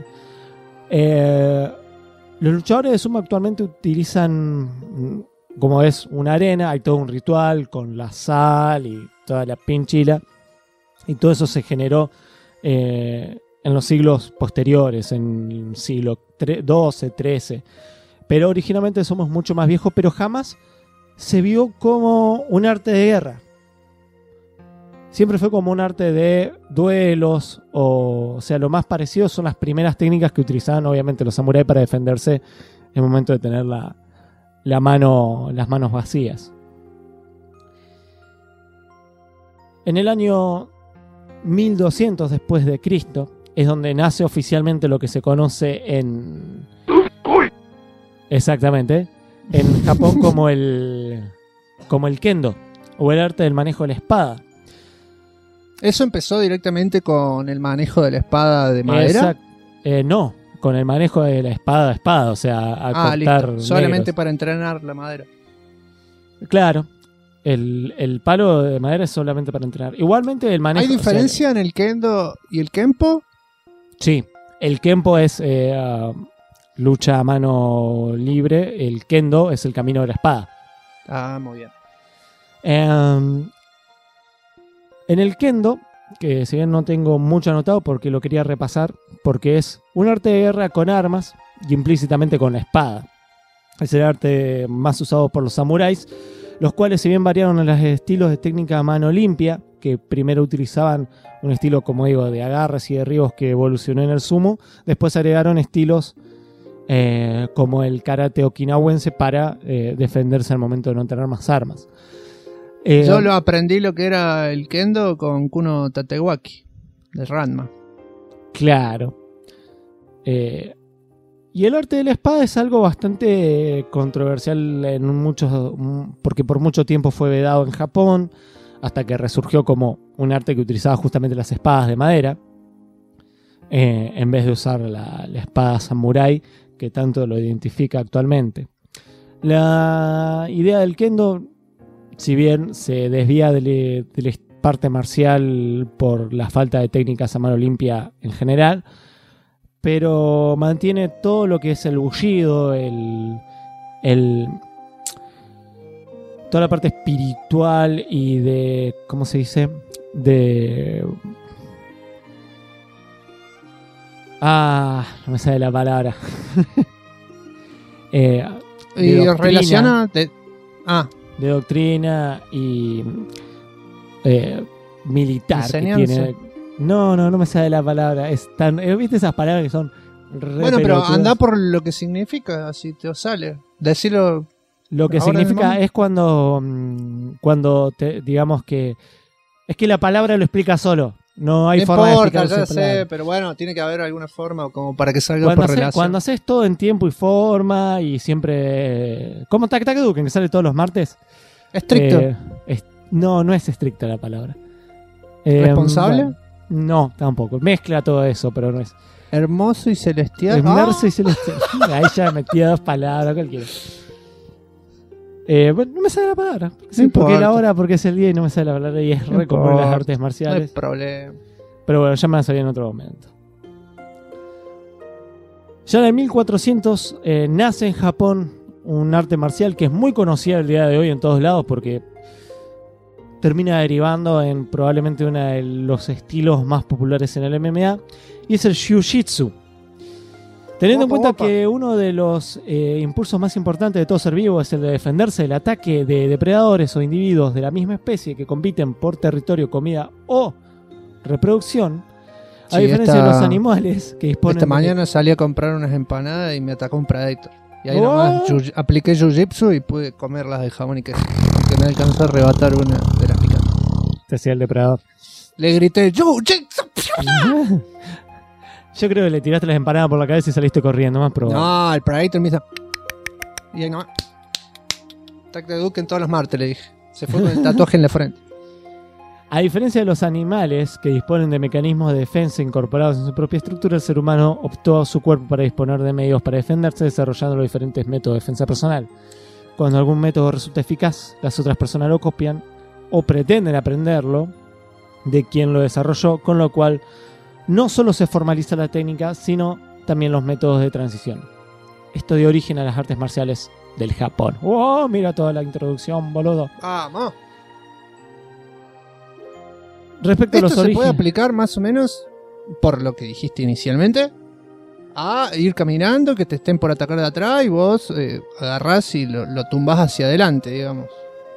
Los luchadores de sumo actualmente utilizan, como es, una arena, hay todo un ritual con la sal y toda la pinchila. Y todo eso se generó en los siglos posteriores, en el siglo XII, XIII. Pero originalmente somos mucho más viejos, pero jamás se vio como un arte de guerra. Siempre fue como un arte de duelos, o sea, lo más parecido son las primeras técnicas que utilizaban obviamente los samuráis para defenderse en el momento de tener las manos vacías. En el año 1200 después de Cristo es donde nace oficialmente lo que se conoce en... Exactamente. En Japón como el kendo, o el arte del manejo de la espada. ¿Eso empezó directamente con el manejo de la espada de madera? No, con el manejo de la espada a espada, o sea, a cortar listo. Solamente negros. para entrenar la madera. Claro. El palo de madera es solamente para entrenar. Igualmente el manejo... ¿Hay diferencia en el kendo y el kenpo? Sí, el kenpo es lucha a mano libre, el kendo es el camino de la espada. Ah, muy bien. En el kendo, que si bien no tengo mucho anotado porque lo quería repasar, porque es un arte de guerra con armas y implícitamente con la espada. Es el arte más usado por los samuráis, los cuales, si bien variaron en los estilos de técnica a mano limpia, que primero utilizaban un estilo, como digo, de agarres y derribos que evolucionó en el sumo, después agregaron estilos como el karate okinawense para defenderse al momento de no tener más armas. Yo lo aprendí lo que era el kendo con Kuno Tatewaki, de Ranma. Claro. Y el arte de la espada es algo bastante controversial porque por mucho tiempo fue vedado en Japón, hasta que resurgió como un arte que utilizaba justamente las espadas de madera, en vez de usar la espada samurái, que tanto lo identifica actualmente. La idea del kendo, si bien se desvía de la parte marcial por la falta de técnicas a mano limpia en general, pero mantiene todo lo que es el bullido, toda la parte espiritual y de, ¿cómo se dice? No me sale la palabra. Y relaciona... De doctrina y militar. Que tiene... No me sale la palabra. ¿Viste esas palabras que son bueno, pero anda por lo que significa, así te sale. Decirlo. Lo que significa es cuando digamos que... Es que la palabra lo explica solo. No hay forma de explicarlo. Ya sé, pero bueno, tiene que haber alguna forma como para que salga por relación. Cuando haces todo en tiempo y forma y siempre... ¿Cómo Takeduken, que sale todos los martes? ¿Estricto? No es estricta la palabra. ¿Responsable? Bueno, no, tampoco. Mezcla todo eso, pero no es. Hermoso y celestial. Hermoso y celestial. Ahí ya metí dos palabras, cualquiera. Bueno, no me sale la palabra. Sí, porque la hora, porque es el día y no me sale la palabra y es re común en las artes marciales. No hay problema. Pero bueno, ya me la sabía en otro momento. Ya en el 1400 nace en Japón un arte marcial que es muy conocida el día de hoy en todos lados porque termina derivando en probablemente uno de los estilos más populares en el MMA, y es el Jiu-Jitsu. Teniendo en cuenta que uno de los impulsos más importantes de todo ser vivo es el de defenderse del ataque de depredadores o individuos de la misma especie que compiten por territorio, comida o reproducción, a diferencia de los animales que disponen... Esta mañana salí a comprar unas empanadas y me atacó un predator. Y ahí nomás apliqué Jiu-Jitsu y pude comerlas de jamón y queso. Que me alcanzó a arrebatar una de las picantes. Te hacía el depredador. Le grité Jiu-Jitsu. Yo creo que le tiraste las empanadas por la cabeza y saliste corriendo, más probable. No, el predator me hizo... Y ahí nomás... Tactic Duke en todos los martes, le dije. Se fue con el tatuaje en la frente. A diferencia de los animales que disponen de mecanismos de defensa incorporados en su propia estructura, el ser humano optó a su cuerpo para disponer de medios para defenderse, desarrollando los diferentes métodos de defensa personal. Cuando algún método resulta eficaz, las otras personas lo copian o pretenden aprenderlo de quien lo desarrolló, con lo cual no solo se formaliza la técnica, sino también los métodos de transición. Esto dio origen a las artes marciales del Japón. ¡Oh! Mira toda la introducción, boludo. ¡Vamos! Respecto a los Esto se orígenes, puede aplicar más o menos, por lo que dijiste inicialmente, a ir caminando, que te estén por atacar de atrás y vos agarrás y lo tumbás hacia adelante, digamos.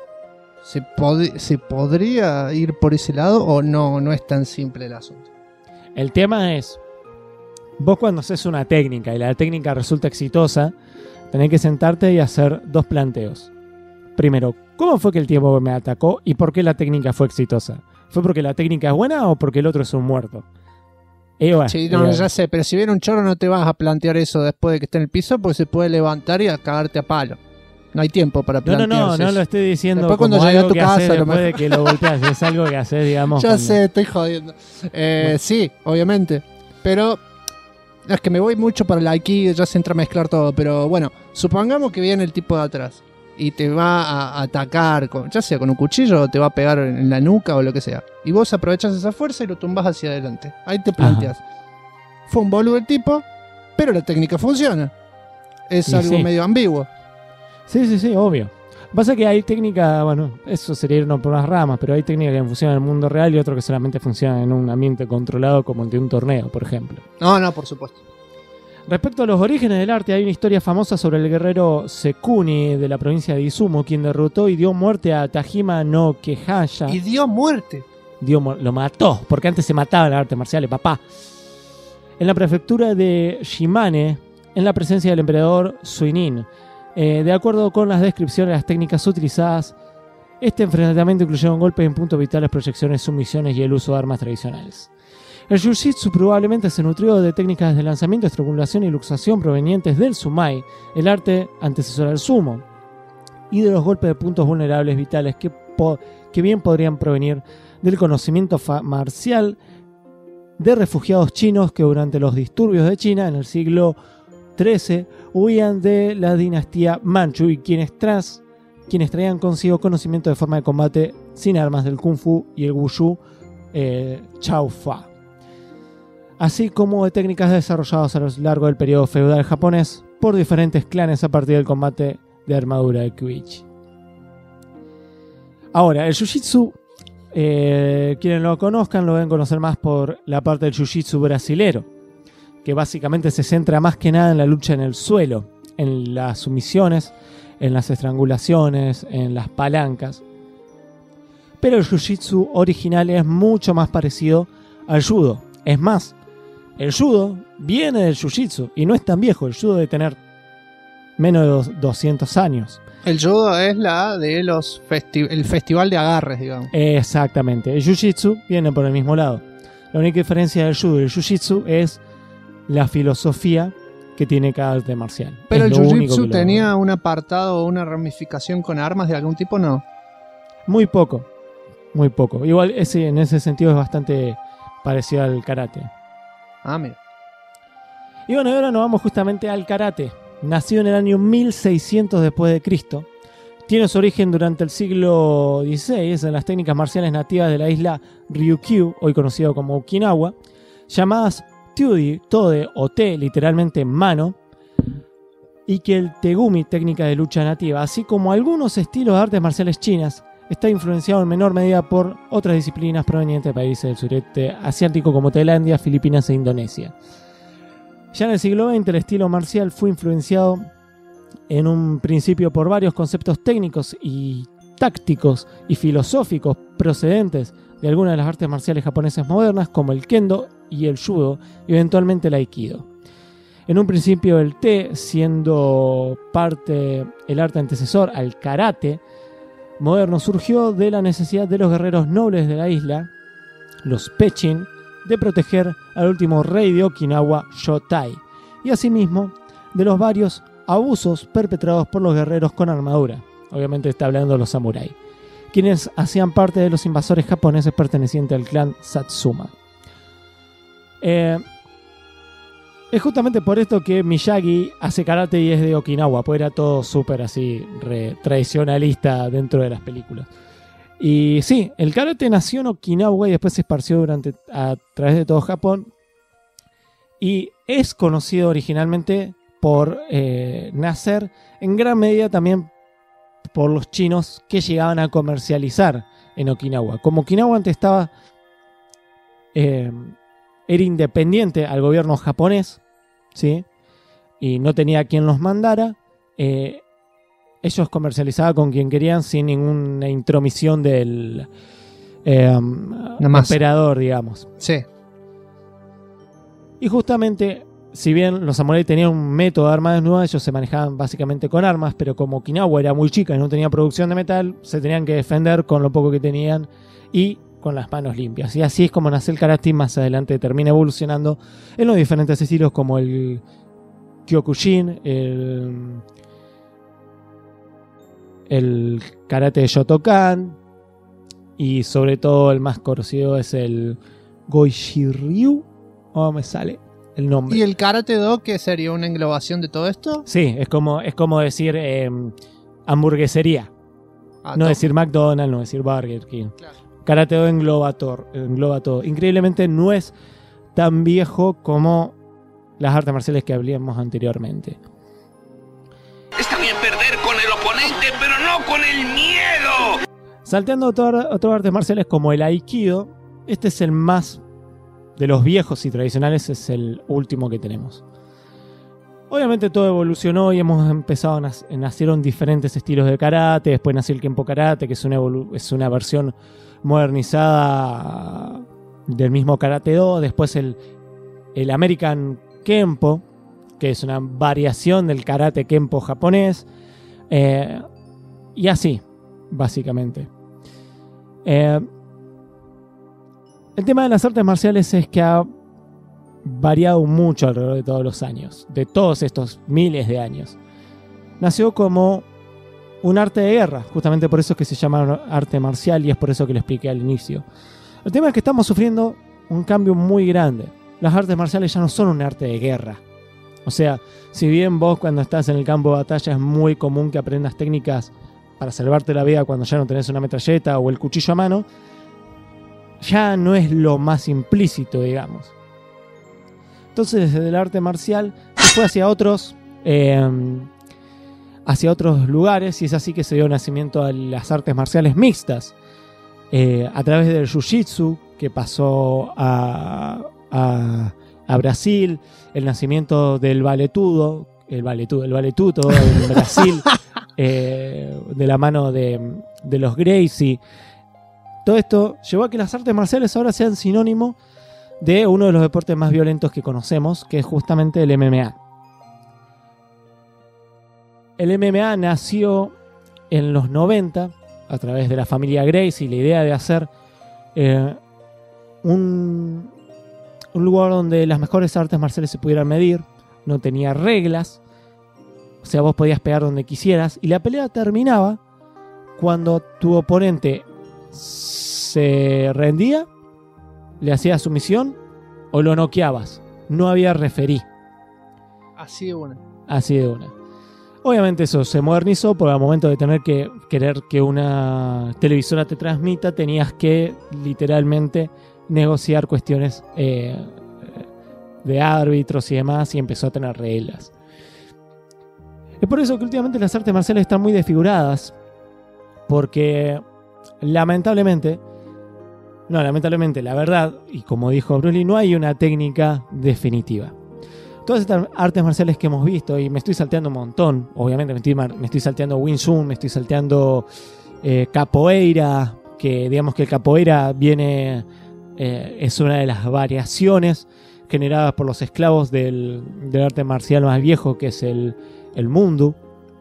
¿Se podría ir por ese lado o no es tan simple el asunto? el tema es, vos cuando haces una técnica y la técnica resulta exitosa, tenés que sentarte y hacer dos planteos. Primero, ¿cómo fue que el tipo me atacó y por qué la técnica fue exitosa? ¿Fue porque la técnica es buena o porque el otro es un muerto? Sí, no, ya sé, pero si viene un chorro no te vas a plantear eso después de que esté en el piso porque se puede levantar y a cagarte a palo. No hay tiempo para plantearse No lo estoy diciendo después como cuando llegue a algo tu que casa, haces lo después mejor. de que lo golpeas. Es algo que haces, digamos. Ya cuando... sé, estoy jodiendo. Sí, obviamente. Pero es que me voy mucho para el Aikido, ya se entra a mezclar todo. Pero bueno, supongamos que viene el tipo de atrás y te va a atacar, ya sea con un cuchillo o te va a pegar en la nuca o lo que sea. Y vos aprovechás esa fuerza y lo tumbás hacia adelante. Ahí te planteas. Fue un boludo el tipo, pero la técnica funciona. Es algo medio ambiguo. Sí, obvio. Pasa que hay técnica, bueno, eso sería irnos por las ramas, pero hay técnica que funciona en el mundo real y otro que solamente funciona en un ambiente controlado como el de un torneo, por ejemplo. No, por supuesto. Respecto a los orígenes del arte, hay una historia famosa sobre el guerrero Sekuni de la provincia de Izumo, quien derrotó y dio muerte a Tajima no Kehaya. ¿Y dio muerte? Lo mató, porque antes se mataban las artes marciales, papá. En la prefectura de Shimane, en la presencia del emperador Suinin. De acuerdo con las descripciones de las técnicas utilizadas, este enfrentamiento incluyó golpes en puntos vitales, proyecciones, sumisiones y el uso de armas tradicionales. El Jiu-Jitsu probablemente se nutrió de técnicas de lanzamiento, estrangulación y luxación provenientes del Sumai, el arte antecesor al Sumo, y de los golpes de puntos vulnerables vitales que bien podrían provenir del conocimiento marcial de refugiados chinos que durante los disturbios de China en el siglo XIII huían de la dinastía Manchu y quienes traían consigo conocimiento de forma de combate sin armas del Kung Fu y el Wushu Chao Fa, así como de técnicas desarrolladas a lo largo del periodo feudal japonés por diferentes clanes a partir del combate de armadura de Kuichi. Ahora, el Jiu-Jitsu, quienes lo conozcan lo deben conocer más por la parte del Jiu-Jitsu brasilero, que básicamente se centra más que nada en la lucha en el suelo, en las sumisiones, en las estrangulaciones, en las palancas. Pero el Jiu-Jitsu original es mucho más parecido al Judo. Es más, el Judo viene del Jiu-Jitsu y no es tan viejo. El Judo debe tener menos de 200 años. El judo es la de el festival de agarres, digamos. Exactamente. El Jiu-Jitsu viene por el mismo lado. La única diferencia del Judo y el Jiu-Jitsu es la filosofía que tiene cada arte marcial. Pero el Jiu-Jitsu tenía un apartado o una ramificación con armas de algún tipo, ¿no? Muy poco. Igual en ese sentido es bastante parecido al karate. Mira. Y bueno, ahora nos vamos justamente al karate. Nació en el año 1600 después de Cristo. Tiene su origen durante el siglo XVI en las técnicas marciales nativas de la isla Ryukyu, hoy conocido como Okinawa, llamadas Tode o Te, literalmente mano, y que el Tegumi, técnica de lucha nativa, así como algunos estilos de artes marciales chinas, está influenciado en menor medida por otras disciplinas provenientes de países del sureste asiático como Tailandia, Filipinas e Indonesia. Ya en el siglo XX el estilo marcial fue influenciado en un principio por varios conceptos técnicos y tácticos y filosóficos procedentes de algunas de las artes marciales japonesas modernas como el Kendo y el Judo y eventualmente el Aikido. En un principio el Te, siendo parte el arte antecesor al Karate moderno, surgió de la necesidad de los guerreros nobles de la isla, los Pechin, de proteger al último rey de Okinawa, Shotai, y asimismo de los varios abusos perpetrados por los guerreros con armadura. Obviamente está hablando de los samuráis, quienes hacían parte de los invasores japoneses pertenecientes al clan Satsuma. Es justamente por esto que Miyagi hace karate y es de Okinawa, pues era todo súper así tradicionalista dentro de las películas. Y sí, el karate nació en Okinawa y después se esparció a través de todo Japón. Y es conocido originalmente por nacer en gran medida también por los chinos que llegaban a comercializar en Okinawa. Como Okinawa antes era independiente al gobierno japonés, ¿sí? Y no tenía quien los mandara, ellos comercializaban con quien querían sin ninguna intromisión del emperador, digamos. Sí. Y justamente, si bien los samuráis tenían un método de armas desnudas, ellos se manejaban básicamente con armas, pero como Okinawa era muy chica y no tenía producción de metal, se tenían que defender con lo poco que tenían y con las manos limpias. Y así es como nace el karate, más adelante termina evolucionando en los diferentes estilos como el Kyokushin, el karate de Shotokan y sobre todo el más conocido es el Goichi-Ryu. ¿Cómo me sale el nombre? ¿Y el Karate Do, que sería una englobación de todo esto? Sí, es como decir hamburguesería. No decir McDonald's, no decir Burger King. Claro. Karate Do engloba todo. Increíblemente no es tan viejo como las artes marciales que hablamos anteriormente. Está bien perder con el oponente, pero no con el miedo. Salteando a otras artes marciales como el Aikido, este es el más de los viejos y tradicionales, es el último que tenemos. Obviamente todo evolucionó y hemos empezado nacieron diferentes estilos de karate. Después nació el Kenpo Karate, que es una versión modernizada del mismo Karate Do. Después el American Kenpo, que es una variación del Karate Kenpo japonés. Y así, básicamente. El tema de las artes marciales es que ha variado mucho alrededor de todos los años, de todos estos miles de años. Nació como un arte de guerra, justamente por eso es que se llama arte marcial y es por eso que lo expliqué al inicio. El tema es que estamos sufriendo un cambio muy grande. Las artes marciales ya no son un arte de guerra. O sea, si bien vos cuando estás en el campo de batalla es muy común que aprendas técnicas para salvarte la vida cuando ya no tenés una metralleta o el cuchillo a mano, ya no es lo más implícito, digamos. Entonces desde el arte marcial se fue hacia otros lugares y es así que se dio nacimiento a las artes marciales mixtas, a través del jiu-jitsu que pasó a Brasil, el nacimiento del valetudo en Brasil, de la mano de los Gracie. Todo esto llevó a que las artes marciales ahora sean sinónimo de uno de los deportes más violentos que conocemos, que es justamente el MMA. El MMA nació en los 90 a través de la familia Gracie y la idea de hacer un lugar donde las mejores artes marciales se pudieran medir, no tenía reglas, o sea, vos podías pegar donde quisieras y la pelea terminaba cuando tu oponente se rendía, le hacías sumisión o lo noqueabas. No había referí. Así de una. Obviamente eso se modernizó porque al momento de tener que querer que una televisora te transmita, tenías que literalmente negociar cuestiones de árbitros y demás, y empezó a tener reglas. Es por eso que últimamente las artes marciales están muy desfiguradas, porque lamentablemente, la verdad, y como dijo Bruce Lee, no hay una técnica definitiva. Todas estas artes marciales que hemos visto, y me estoy salteando un montón, obviamente me estoy salteando Wing Chun, me estoy salteando capoeira, que digamos que el capoeira viene, es una de las variaciones generadas por los esclavos del arte marcial más viejo, que es el Mundu.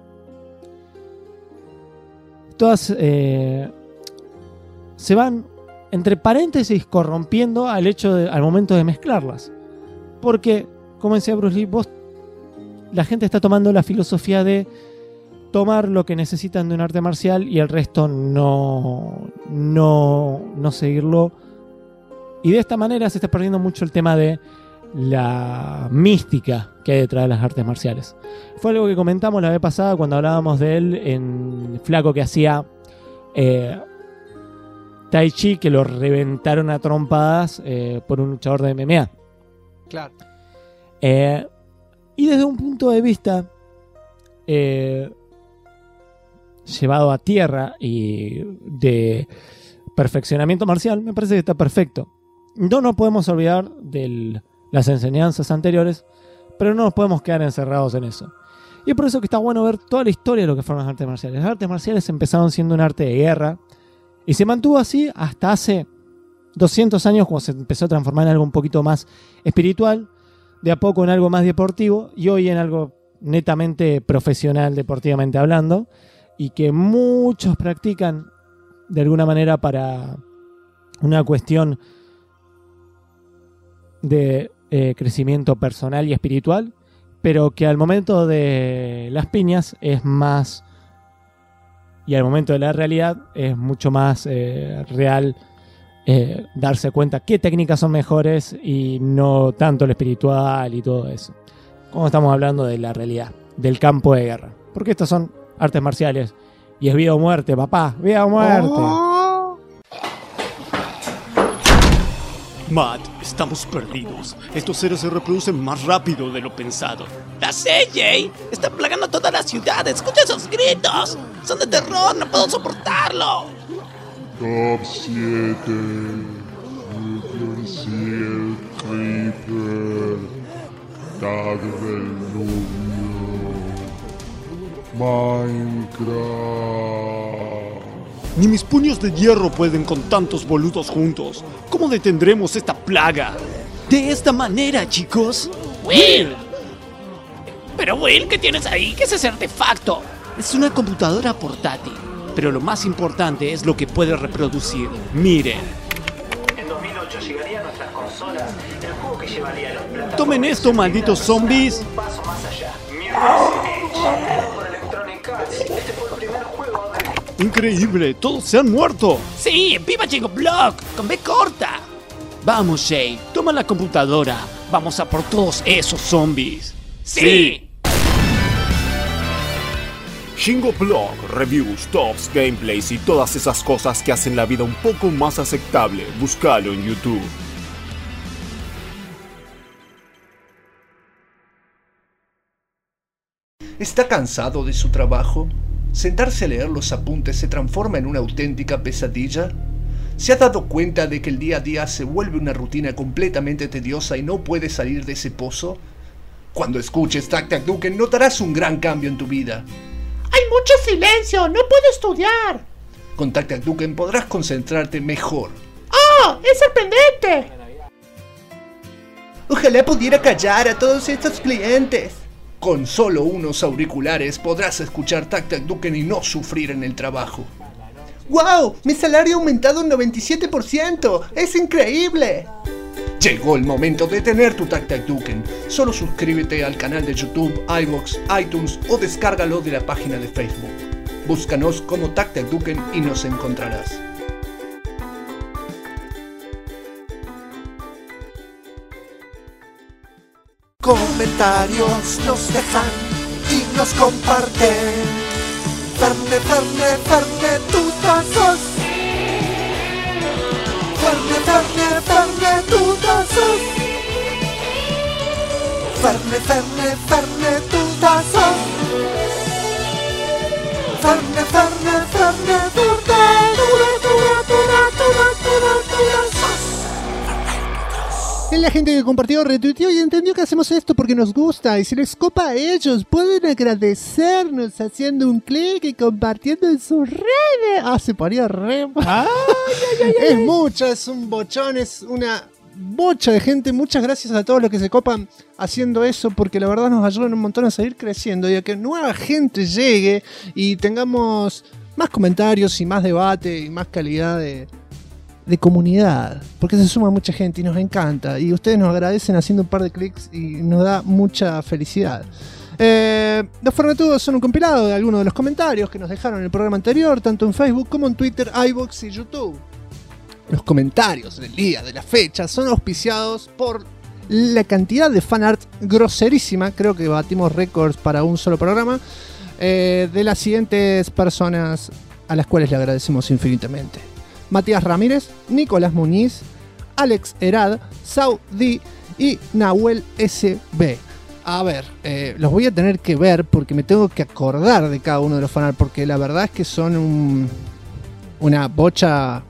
Todas se van, entre paréntesis, corrompiendo al momento de mezclarlas. Porque, como decía Bruce Lee, la gente está tomando la filosofía de tomar lo que necesitan de un arte marcial y el resto no seguirlo. Y de esta manera se está perdiendo mucho el tema de la mística que hay detrás de las artes marciales. Fue algo que comentamos la vez pasada cuando hablábamos de él en Flaco, que hacía Tai Chi, que lo reventaron a trompadas por un luchador de MMA. Claro. Y desde un punto de vista llevado a tierra y de perfeccionamiento marcial, me parece que está perfecto. No nos podemos olvidar de las enseñanzas anteriores, pero no nos podemos quedar encerrados en eso. Y es por eso que está bueno ver toda la historia de lo que fueron las artes marciales. Las artes marciales empezaron siendo un arte de guerra y se mantuvo así hasta hace 200 años, cuando se empezó a transformar en algo un poquito más espiritual, de a poco en algo más deportivo y hoy en algo netamente profesional, deportivamente hablando, y que muchos practican de alguna manera para una cuestión de crecimiento personal y espiritual, pero que al momento de las piñas es más, y al momento de la realidad es mucho más real darse cuenta qué técnicas son mejores y no tanto lo espiritual y todo eso. Como estamos hablando de la realidad, del campo de guerra, porque estos son artes marciales y es vida o muerte, papá, vida o muerte. Matt, estamos perdidos. Estos seres se reproducen más rápido de lo pensado. ¡La sé, Jay! ¡Están plagando toda la ciudad! ¡Escucha esos gritos! ¡Son de terror! ¡No puedo soportarlo! Top 7. Seal Creeper. Tag del novio. Minecraft. Ni mis puños de hierro pueden con tantos boludos juntos. ¿Cómo detendremos esta plaga? De esta manera, chicos. ¡Will! Pero Will, ¿qué tienes ahí? ¿Qué es ese artefacto? Es una computadora portátil, pero lo más importante es lo que puede reproducir. Miren. En 2008 llegaría a nuestras consolas el juego que llevaría a los plataformas. ¡Tomen esto, malditos zombies! Un paso más allá. Mirror's Edge, creado por Electronic Arts. Este fue el primer juego a ver. ¡Increíble! ¡Todos se han muerto! ¡Sí! ¡Viva Jingo Block! ¡Con B corta! Vamos, Jay. Toma la computadora. Vamos a por todos esos zombies. ¡Sí! Jingo Blog, reviews, tops, gameplays y todas esas cosas que hacen la vida un poco más aceptable. Búscalo en YouTube. ¿Está cansado de su trabajo? ¿Sentarse a leer los apuntes se transforma en una auténtica pesadilla? ¿Se ha dado cuenta de que el día a día se vuelve una rutina completamente tediosa y no puede salir de ese pozo? Cuando escuches Tac Tac Duken notarás un gran cambio en tu vida. ¡Hay mucho silencio! ¡No puedo estudiar! Con Tac Tac Duken podrás concentrarte mejor. ¡Oh! ¡Es sorprendente! Ojalá pudiera callar a todos estos clientes. Con solo unos auriculares podrás escuchar Tac Tac Duken y no sufrir en el trabajo. ¡Wow! ¡Mi salario ha aumentado un 97%! ¡Es increíble! Llegó el momento de tener tu Tac Tac Duken. Solo suscríbete al canal de YouTube, iVoox, iTunes o descárgalo de la página de Facebook. Búscanos como Tac Tac Duken y nos encontrarás. Comentarios nos dejan y nos comparten. Ferne, tutazos. Ferne, tutazos. Ferne, Ferne, Ferne, tuta sos. Ferne, Ferne, Ferne, tuta, Es la gente que compartió, retuiteó y entendió que hacemos esto porque nos gusta. Y si les copa a ellos, pueden agradecernos haciendo un clic y compartiendo en sus redes. Se ponía re... Es mucho, es un bochón, es una bocha de gente. Muchas gracias a todos los que se copan haciendo eso, porque la verdad nos ayudan un montón a seguir creciendo y a que nueva gente llegue y tengamos más comentarios y más debate y más calidad de comunidad, porque se suma mucha gente y nos encanta, y ustedes nos agradecen haciendo un par de clics y nos da mucha felicidad. Los Fernetudos son un compilado de algunos de los comentarios que nos dejaron en el programa anterior, tanto en Facebook como en Twitter, iVoox y YouTube. Los comentarios del día, de la fecha, son auspiciados por la cantidad de fanart groserísima, creo que batimos récords para un solo programa, de las siguientes personas a las cuales le agradecemos infinitamente: Matías Ramírez, Nicolás Muñiz, Alex Herad, Saudi y Nahuel SB. A ver, los voy a tener que ver porque me tengo que acordar de cada uno de los fanart, porque la verdad es que son una bocha.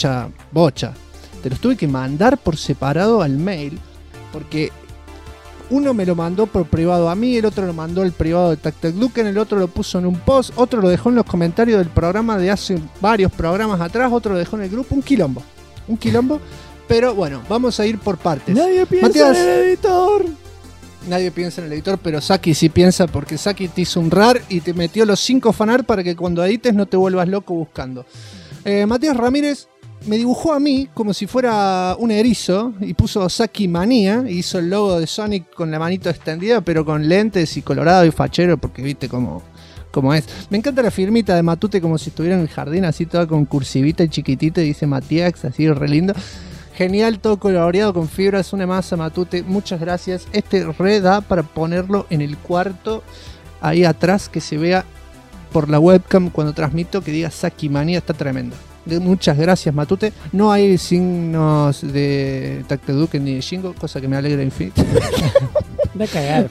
Te los tuve que mandar por separado al mail, porque uno me lo mandó por privado a mí, el otro lo mandó al privado de TacTacDuken, el otro lo puso en un post, otro lo dejó en los comentarios del programa de hace varios programas atrás, otro lo dejó en el grupo. Un quilombo, pero bueno, vamos a ir por partes. Nadie piensa en el editor. Nadie piensa en el editor, pero Saki sí piensa, porque Saki te hizo un RAR y te metió los 5 fanart para que cuando edites no te vuelvas loco buscando. Matías Ramírez me dibujó a mí como si fuera un erizo y puso Saki Manía y hizo el logo de Sonic con la manito extendida, pero con lentes y colorado y fachero, porque viste cómo es. Me encanta la firmita de Matute, como si estuviera en el jardín, así toda con cursivita y chiquitita, y dice Matías, así re lindo. Genial, todo coloreado con fibras, una masa, Matute, muchas gracias. Este re da para ponerlo en el cuarto, ahí atrás, que se vea por la webcam cuando transmito, que diga Saki Manía, está tremendo. Muchas gracias, Matute. No hay signos de TacTacDuken ni de Shingo, cosa que me alegra infinito. Da cagar.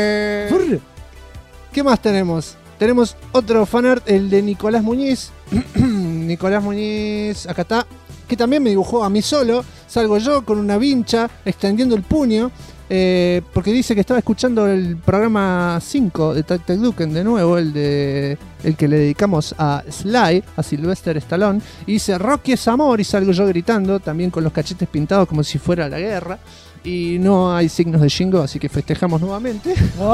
¿Qué más tenemos? Tenemos otro fanart, el de Nicolás Muñiz. Nicolás Muñiz, acá está, que también me dibujó a mí solo. Salgo yo con una vincha extendiendo el puño, porque dice que estaba escuchando el programa 5 de TacTacDuken, de nuevo, el que le dedicamos a Sly, a Sylvester Stallone, y dice Rocky es amor, y salgo yo gritando, también con los cachetes pintados como si fuera la guerra, y no hay signos de Shingo, así que festejamos nuevamente.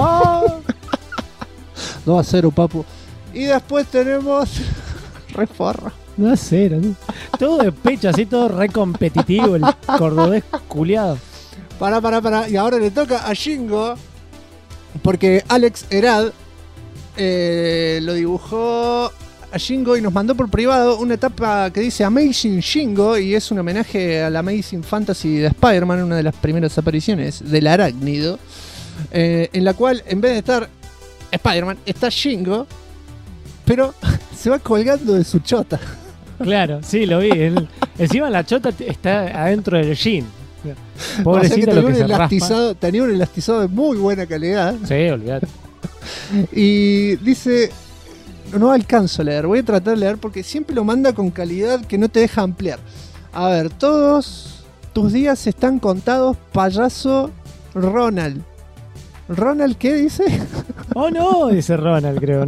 2-0, papu. Y después tenemos Reforra. 2-0, todo de pecho, así todo re competitivo, el cordobés culiado. Pará. Y ahora le toca a Shingo, porque Alex Herad lo dibujó a Shingo y nos mandó por privado una tapa que dice Amazing Shingo, y es un homenaje a la Amazing Fantasy de Spider-Man, una de las primeras apariciones del arácnido, en la cual en vez de estar Spider-Man está Shingo, pero se va colgando de su chota. Claro, sí, lo vi. Encima la chota está adentro del jean. Pobrecito, o sea, lo que se raspa. Tenía un elastizado de muy buena calidad. Sí, olvidate. Y dice, no alcanzo a leer, voy a tratar de leer porque siempre lo manda con calidad que no te deja ampliar. A ver, todos tus días están contados, payaso Ronald. ¿Ronald qué dice? Oh no, dice Ronald, creo.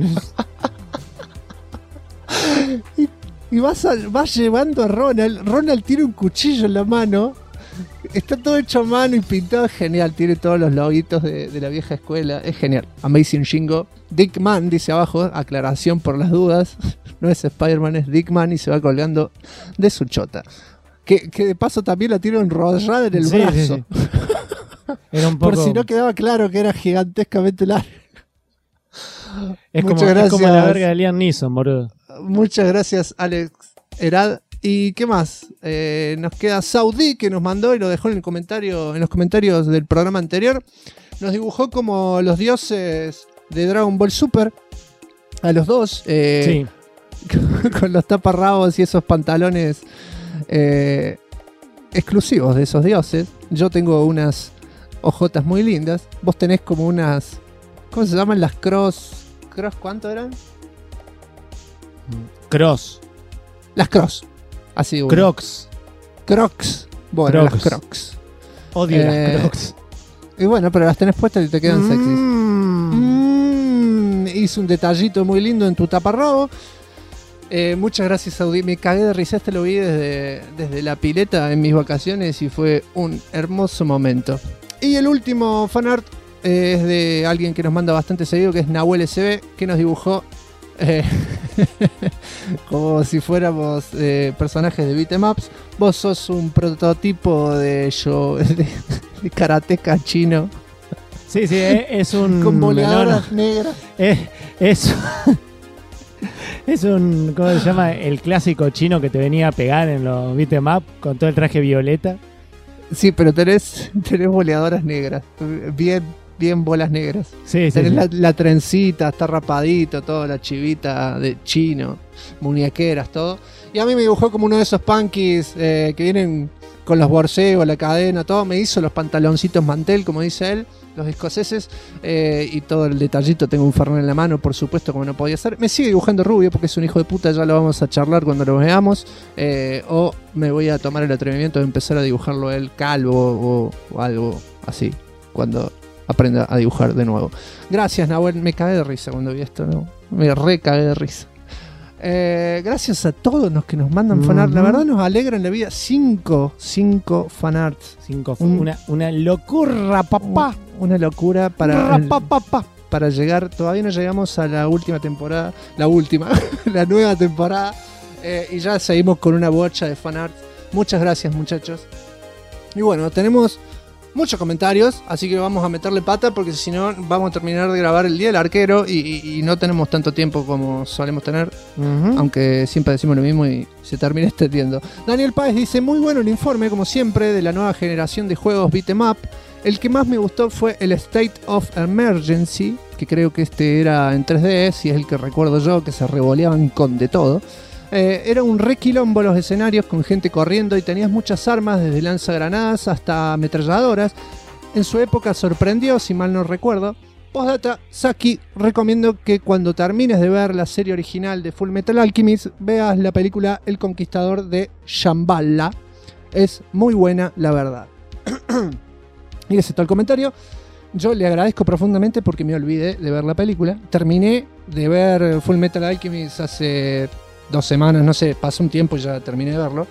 Y vas llevando a Ronald. Ronald tiene un cuchillo en la mano. Está todo hecho a mano y pintado. Genial, tiene todos los loguitos de la vieja escuela. Es genial. Amazing Shingo. Dickman dice abajo, aclaración por las dudas. No es Spider-Man, es Dickman, y se va colgando de su chota. Que de paso también la tiene enrollada en el brazo. Sí. Era un poco... Por si no quedaba claro que era gigantescamente largo. Es como la verga de Liam Neeson, boludo. Muchas gracias, Alex Herad. ¿Y qué más? Nos queda Saudi, que nos mandó y lo dejó en los comentarios del programa anterior. Nos dibujó como los dioses de Dragon Ball Super, a los dos, sí. Con los taparrabos y esos pantalones exclusivos de esos dioses. Yo tengo unas ojotas muy lindas. Vos tenés como unas... ¿Cómo se llaman las cross? ¿Cross cuánto eran? Cross. Las cross. Así, bueno. Crocs. Crocs. Bueno, Crocs. las crocs. Odio las crocs. Y bueno, pero las tenés puestas y te quedan sexys. Hice un detallito muy lindo en tu taparrobo. Muchas gracias, Saudi. Me cagué de risa, lo vi desde la pileta en mis vacaciones y fue un hermoso momento. Y el último fanart es de alguien que nos manda bastante seguido, que es Nahuel SB, que nos dibujó como si fuéramos personajes de beatemaps. Vos sos un prototipo de karateca chino. Sí, es un... Con boleadoras negras. Es un... ¿Cómo se llama? El clásico chino que te venía a pegar en los beat'em up con todo el traje violeta. Sí, pero tenés boleadoras negras. Bien bolas negras. Sí, tenés la trencita, está rapadito, todo, la chivita de chino, muñequeras, todo. Y a mí me dibujó como uno de esos punkies que vienen con los borcegos, la cadena, todo. Me hizo los pantaloncitos mantel, como dice él, los escoceses, y todo el detallito. Tengo un Fernet en la mano, por supuesto, como no podía ser. Me sigue dibujando rubio porque es un hijo de puta, ya lo vamos a charlar cuando lo veamos. O me voy a tomar el atrevimiento de empezar a dibujarlo él calvo o algo así, cuando aprenda a dibujar de nuevo. Gracias, Nahuel. Me cagué de risa cuando vi esto, ¿no? Me re cagué de risa. Gracias a todos los que nos mandan fanart. La verdad nos alegran la vida. 5 fanarts. Una locura, papá. Una locura para llegar. Todavía no llegamos a la última temporada. La nueva temporada. Y ya seguimos con una bocha de fanarts. Muchas gracias, muchachos. Y bueno, tenemos muchos comentarios, así que vamos a meterle pata porque si no vamos a terminar de grabar el Día del Arquero y no tenemos tanto tiempo como solemos tener, aunque siempre decimos lo mismo y se termina extendiendo. Daniel Páez dice, muy bueno el informe, como siempre, de la nueva generación de juegos beat'em up. El que más me gustó fue el State of Emergency, que creo que este era en 3DS y es el que recuerdo yo, que se revoleaban con de todo. Era un re quilombo los escenarios con gente corriendo y tenías muchas armas, desde lanzagranadas hasta ametralladoras. En su época sorprendió, si mal no recuerdo. Postdata, Saki, recomiendo que cuando termines de ver la serie original de Full Metal Alchemist, veas la película El Conquistador de Shambhala. Es muy buena, la verdad. Y ese es todo el comentario. Yo le agradezco profundamente porque me olvidé de ver la película. Terminé de ver Full Metal Alchemist hace 2 semanas, no sé, pasó un tiempo y ya terminé de verlo.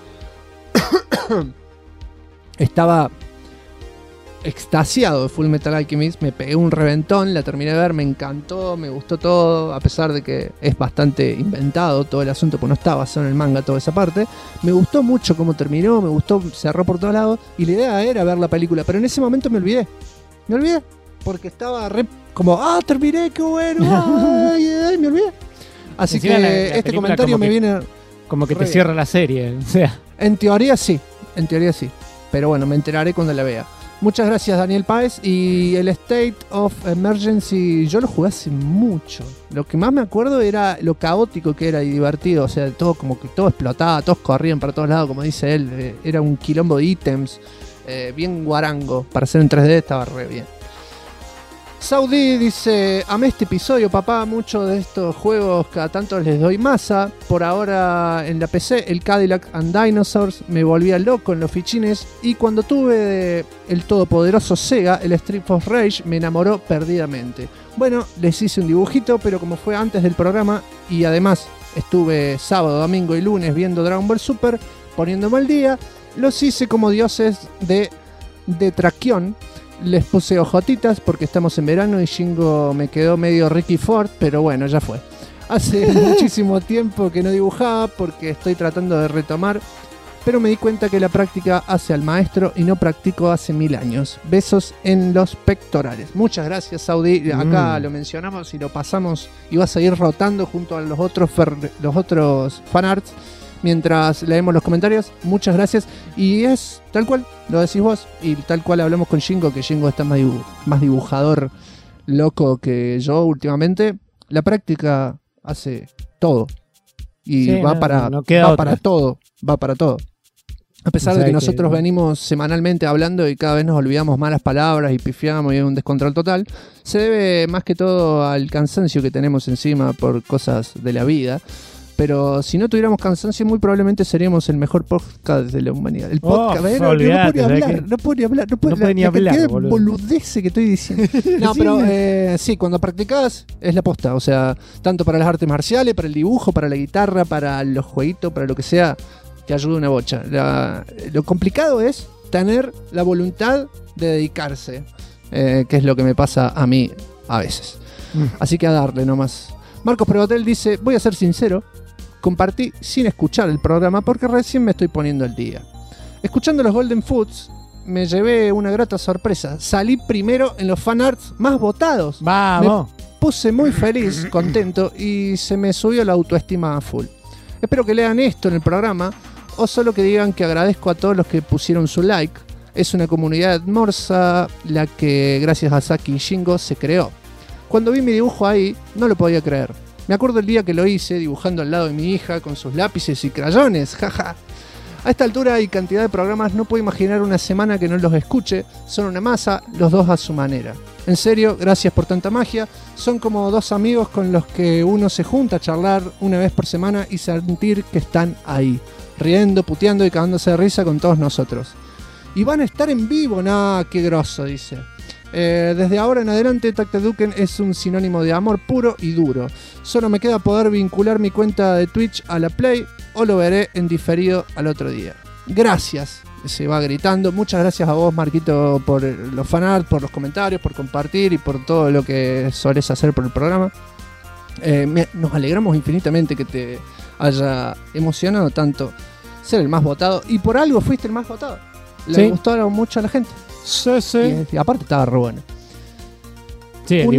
Estaba extasiado de Full Metal Alchemist, me pegué un reventón, la terminé de ver, me encantó, me gustó todo, a pesar de que es bastante inventado todo el asunto, pues no está basado en el manga toda esa parte. Me gustó mucho cómo terminó, me gustó, cerró por todos lados y la idea era ver la película, pero en ese momento me olvidé, porque estaba re como, terminé, qué bueno, me olvidé. Así que este comentario me viene... Como que te cierra la serie, o sea. En teoría sí. Pero bueno, me enteraré cuando la vea. Muchas gracias, Daniel Páez. Y el State of Emergency, yo lo jugué hace mucho. Lo que más me acuerdo era lo caótico que era y divertido. O sea, todo como que todo explotaba, todos corrían para todos lados, como dice él. Era un quilombo de ítems. Bien guarango. Para hacer en 3D estaba re bien. Saudi dice, amé este episodio, papá, muchos de estos juegos cada tanto les doy masa. Por ahora en la PC, el Cadillac and Dinosaurs me volvía loco en los fichines. Y cuando tuve el todopoderoso Sega, el Street of Rage, me enamoró perdidamente. Bueno, les hice un dibujito, pero como fue antes del programa y además estuve sábado, domingo y lunes viendo Dragon Ball Super, poniéndome al día, los hice como dioses de Traquión. Les puse ojotitas porque estamos en verano y Shingo me quedó medio Ricky Ford, pero bueno, ya fue. Hace muchísimo tiempo que no dibujaba porque estoy tratando de retomar, pero me di cuenta que la práctica hace al maestro y no practico hace 1000 años. Besos en los pectorales. Muchas gracias, Saudi. Acá lo mencionamos y lo pasamos y vas a ir rotando junto a los otros fanarts mientras leemos los comentarios. Muchas gracias. Y es tal cual, lo decís vos. Y tal cual hablamos con Shingo, que Shingo está más dibujador loco que yo últimamente. La práctica hace todo. Y sí, va para todo. A pesar de que nosotros venimos semanalmente hablando y cada vez nos olvidamos malas palabras y pifiamos y hay un descontrol total, se debe más que todo al cansancio que tenemos encima por cosas de la vida. Pero si no tuviéramos cansancio, muy probablemente seríamos el mejor podcast de la humanidad. El podcast, no puedo ni hablar. La boludece que estoy diciendo. No, pero sí, cuando practicás es la posta. O sea, tanto para las artes marciales, para el dibujo, para la guitarra, para los jueguitos, para lo que sea, te ayuda una bocha. Lo complicado es tener la voluntad de dedicarse, que es lo que me pasa a mí a veces. Así que a darle nomás. Marcos Prevotel dice, voy a ser sincero, compartí sin escuchar el programa porque recién me estoy poniendo al día. Escuchando los Golden Foods, me llevé una grata sorpresa. Salí primero en los fanarts más votados. ¡Vamos! Me puse muy feliz, contento y se me subió la autoestima a full. Espero que lean esto en el programa o solo que digan que agradezco a todos los que pusieron su like. Es una comunidad hermosa la que gracias a Saki y Shingo se creó. Cuando vi mi dibujo ahí, no lo podía creer. Me acuerdo el día que lo hice, dibujando al lado de mi hija con sus lápices y crayones, jaja. A esta altura y cantidad de programas no puedo imaginar una semana que no los escuche. Son una masa, los dos a su manera. En serio, gracias por tanta magia. Son como dos amigos con los que uno se junta a charlar una vez por semana y sentir que están ahí, riendo, puteando y cagándose de risa con todos nosotros. Y van a estar en vivo, nah, qué grosso, dice. Desde ahora en adelante Takteduken es un sinónimo de amor puro y duro. Solo me queda poder vincular mi cuenta de Twitch a la Play o lo veré en diferido al otro día. Gracias, se va gritando. Muchas gracias a vos, Marquito, por los fanart, por los comentarios, por compartir y por todo lo que solés hacer por el programa. Nos alegramos infinitamente que te haya emocionado tanto ser el más votado y por algo fuiste el más votado. Le gustó mucho a la gente. Sí, sí. Y aparte estaba re bueno. Sí, un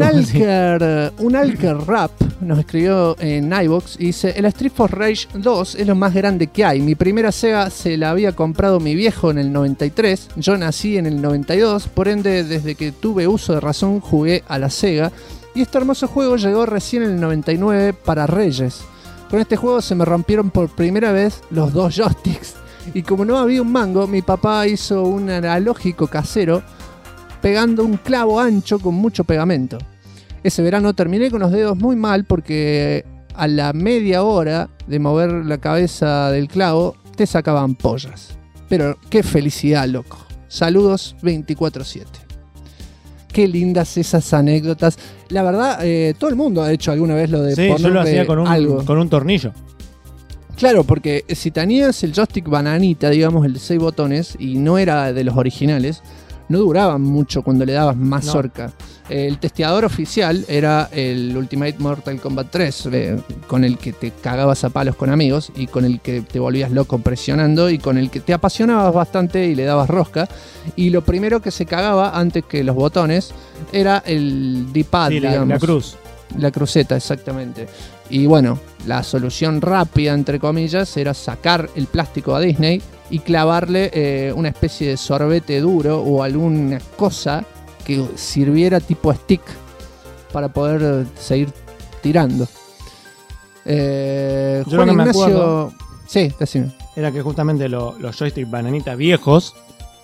Alker Rap nos escribió en iVoox y dice: el Street for Rage 2 es lo más grande que hay. Mi primera Sega se la había comprado mi viejo en el 93. Yo nací en el 92. Por ende, desde que tuve uso de razón jugué a la Sega. Y este hermoso juego llegó recién en el 99 para Reyes. Con este juego se me rompieron por primera vez los dos joysticks. Y como no había un mango, mi papá hizo un analógico casero pegando un clavo ancho con mucho pegamento. Ese verano terminé con los dedos muy mal porque a la media hora de mover la cabeza del clavo te sacaban pollas. Pero qué felicidad, loco. Saludos 24/7. Qué lindas esas anécdotas. La verdad, todo el mundo ha hecho alguna vez lo de ponerle yo lo hacía con un tornillo. Claro, porque si tenías el joystick bananita, digamos, el de 6 botones, y no era de los originales, no duraban mucho cuando le dabas mazorca. El testeador oficial era el Ultimate Mortal Kombat 3, con el que te cagabas a palos con amigos, y con el que te volvías loco presionando, y con el que te apasionabas bastante y le dabas rosca. Y lo primero que se cagaba, antes que los botones, era el D-pad, digamos. La cruz. La cruceta, exactamente. Y bueno, la solución rápida, entre comillas, era sacar el plástico a Disney y clavarle una especie de sorbete duro o alguna cosa que sirviera tipo stick para poder seguir tirando. Juan Ignacio... me acuerdo, sí, decime. Era que justamente los joysticks bananitas viejos,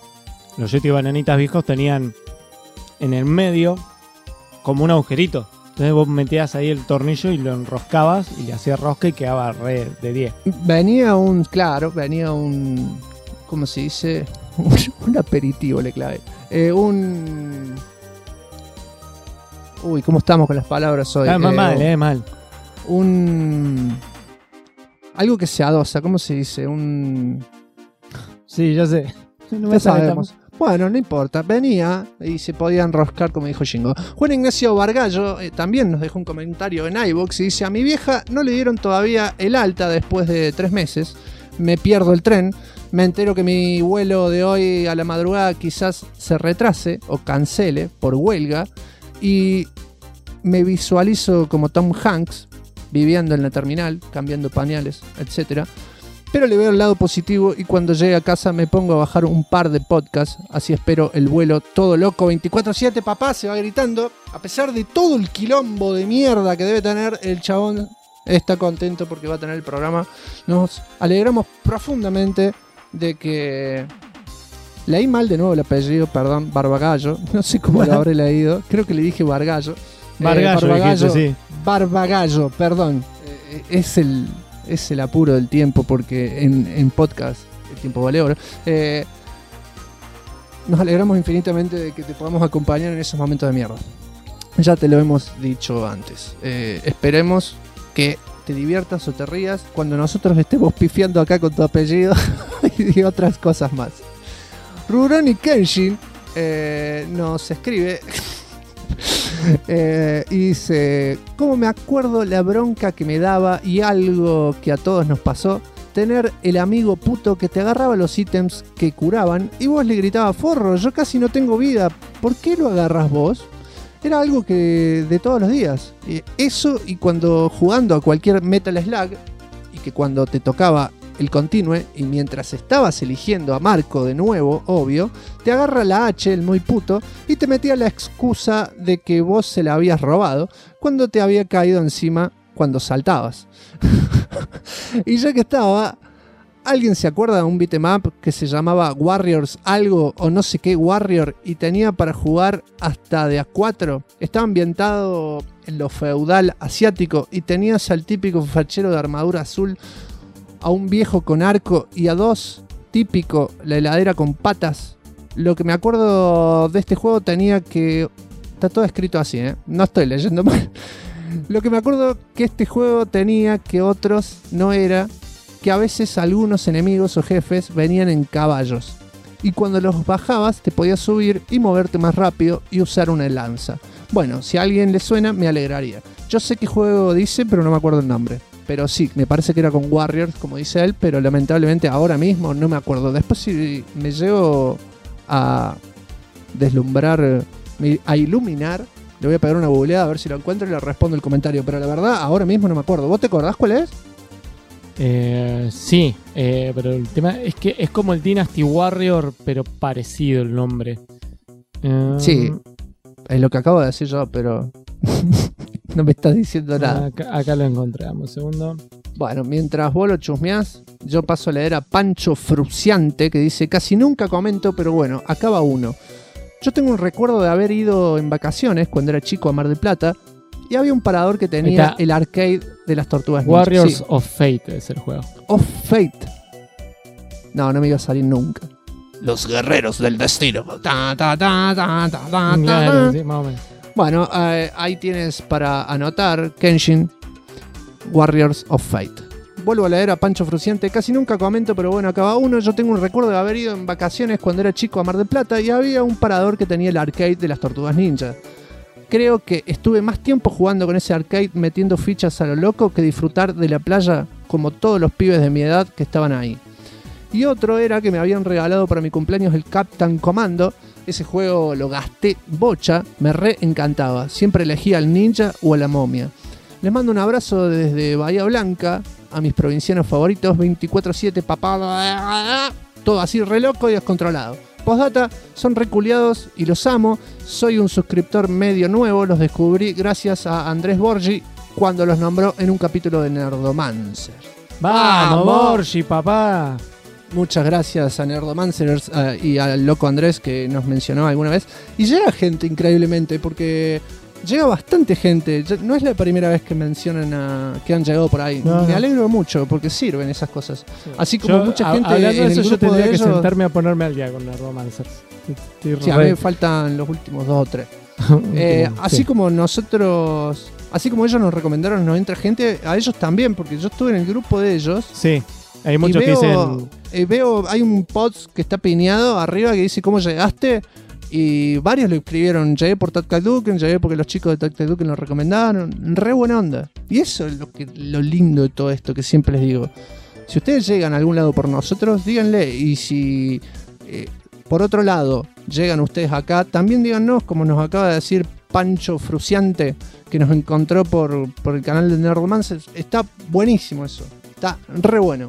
tenían en el medio como un agujerito. Entonces vos metías ahí el tornillo y lo enroscabas y le hacías rosca y quedaba re de 10. Venía un, ¿cómo se dice? Un aperitivo le clavé. Uy, ¿cómo estamos con las palabras hoy? Mal. Algo que se adosa, ¿cómo se dice? Sí, ya sé. No me sabemos. Bueno, no importa. Venía y se podía enroscar, como dijo Shingo. Juan Ignacio Vargallo también nos dejó un comentario en iVoox y dice: a mi vieja no le dieron todavía el alta después de 3 meses. Me pierdo el tren. Me entero que mi vuelo de hoy a la madrugada quizás se retrase o cancele por huelga. Y me visualizo como Tom Hanks viviendo en la terminal, cambiando pañales, etcétera. Pero le veo el lado positivo y cuando llegue a casa me pongo a bajar un par de podcasts. Así espero el vuelo todo loco 24/7, papá, se va gritando. A pesar de todo el quilombo de mierda que debe tener, el chabón está contento porque va a tener el programa. Nos alegramos profundamente de que... Leí mal de nuevo el apellido, perdón, Barbagallo. No sé cómo lo habré leído. Creo que le dije Bargallo. Barbagallo, sí. Barbagallo, perdón. Es el apuro del tiempo, porque en podcast el tiempo vale oro. Nos alegramos infinitamente de que te podamos acompañar en esos momentos de mierda. Ya te lo hemos dicho antes. Esperemos que te diviertas o te rías cuando nosotros estemos pifiando acá con tu apellido y otras cosas más. Rurouni Kenshin nos escribe y dice: ¿cómo me acuerdo la bronca que me daba y algo que a todos nos pasó? Tener el amigo puto que te agarraba los ítems que curaban y vos le gritabas: forro, yo casi no tengo vida, ¿por qué lo agarras vos? Era algo que de todos los días. Eso, y cuando jugando a cualquier Metal Slug, y que cuando te tocaba el continue, y mientras estabas eligiendo a Marco de nuevo, obvio, te agarra la H, el muy puto, y te metía la excusa de que vos se la habías robado cuando te había caído encima cuando saltabas. Y ya que estaba, ¿alguien se acuerda de un beat'em up que se llamaba Warriors algo o no sé qué Warrior y tenía para jugar hasta de a 4? Estaba ambientado en lo feudal asiático y tenías al típico fachero de armadura azul, a un viejo con arco y a dos, típico, la heladera con patas. Lo que me acuerdo de este juego tenía que... Está todo escrito así, no estoy leyendo mal. Lo que me acuerdo que este juego tenía que otros no era, que a veces algunos enemigos o jefes venían en caballos. Y cuando los bajabas te podías subir y moverte más rápido y usar una lanza. Bueno, si a alguien le suena me alegraría. Yo sé qué juego dice, pero no me acuerdo el nombre. Pero sí, me parece que era con Warriors, como dice él, pero lamentablemente ahora mismo no me acuerdo. Después si me llego a deslumbrar, a iluminar, le voy a pegar una googleada a ver si lo encuentro y le respondo el comentario. Pero la verdad, ahora mismo no me acuerdo. ¿Vos te acordás cuál es? Sí, pero el tema es que es como el Dynasty Warrior, pero parecido el nombre. Sí, es lo que acabo de decir yo, pero... no me estás diciendo nada. Acá lo encontramos, un segundo. Bueno, mientras vos lo chusmeás, yo paso a leer a Pancho Fruciante, que dice: casi nunca comento, pero bueno, acá va uno. Yo tengo un recuerdo de haber ido en vacaciones cuando era chico a Mar del Plata y había un parador que tenía el arcade de las Tortugas Ninja. Warriors of Fate es el juego. Of Fate. No me iba a salir nunca. Los guerreros del destino. Claro, sí, más o menos. Bueno, ahí tienes para anotar, Kenshin, Warriors of Fate. Vuelvo a leer a Pancho Fruciante. Casi nunca comento, pero bueno, acá va uno. Yo tengo un recuerdo de haber ido en vacaciones cuando era chico a Mar del Plata y había un parador que tenía el arcade de las Tortugas Ninja. Creo que estuve más tiempo jugando con ese arcade metiendo fichas a lo loco que disfrutar de la playa como todos los pibes de mi edad que estaban ahí. Y otro era que me habían regalado para mi cumpleaños el Captain Commando. Ese juego lo gasté bocha, me re encantaba. Siempre elegía al ninja o a la momia. Les mando un abrazo desde Bahía Blanca a mis provincianos favoritos, 24/7, papá. Todo así re loco y descontrolado. Postdata, son reculiados y los amo. Soy un suscriptor medio nuevo, los descubrí gracias a Andrés Borgi cuando los nombró en un capítulo de Nerdomancer. ¡Vamos, Borgi, papá! Muchas gracias a Nerdomancers y al loco Andrés que nos mencionó alguna vez. Y llega gente increíblemente, porque llega bastante gente. No es la primera vez que mencionan que han llegado por ahí. Me alegro mucho porque sirven esas cosas. Sí. Así como mucha gente hablando de eso, yo tendría que ellos, sentarme a ponerme al día con Nerdomancers. Sí, a mí me faltan los últimos 2 o 3. Así sí. Como nosotros... Así como ellos nos recomendaron no entra gente, a ellos también, porque yo estuve en el grupo de ellos. Sí. Hay muchos que dicen... veo, hay un post que está pineado arriba que dice cómo llegaste y varios lo escribieron: llegué por Tatkaduken, llegué porque los chicos de Tatkaduken lo recomendaron. Re buena onda. Y eso es lo lindo de todo esto que siempre les digo. Si ustedes llegan a algún lado por nosotros, díganle. Y si por otro lado llegan ustedes acá, también díganos, como nos acaba de decir Pancho Fruciante, que nos encontró por el canal de Nerdomancers. Está buenísimo eso. Está re bueno.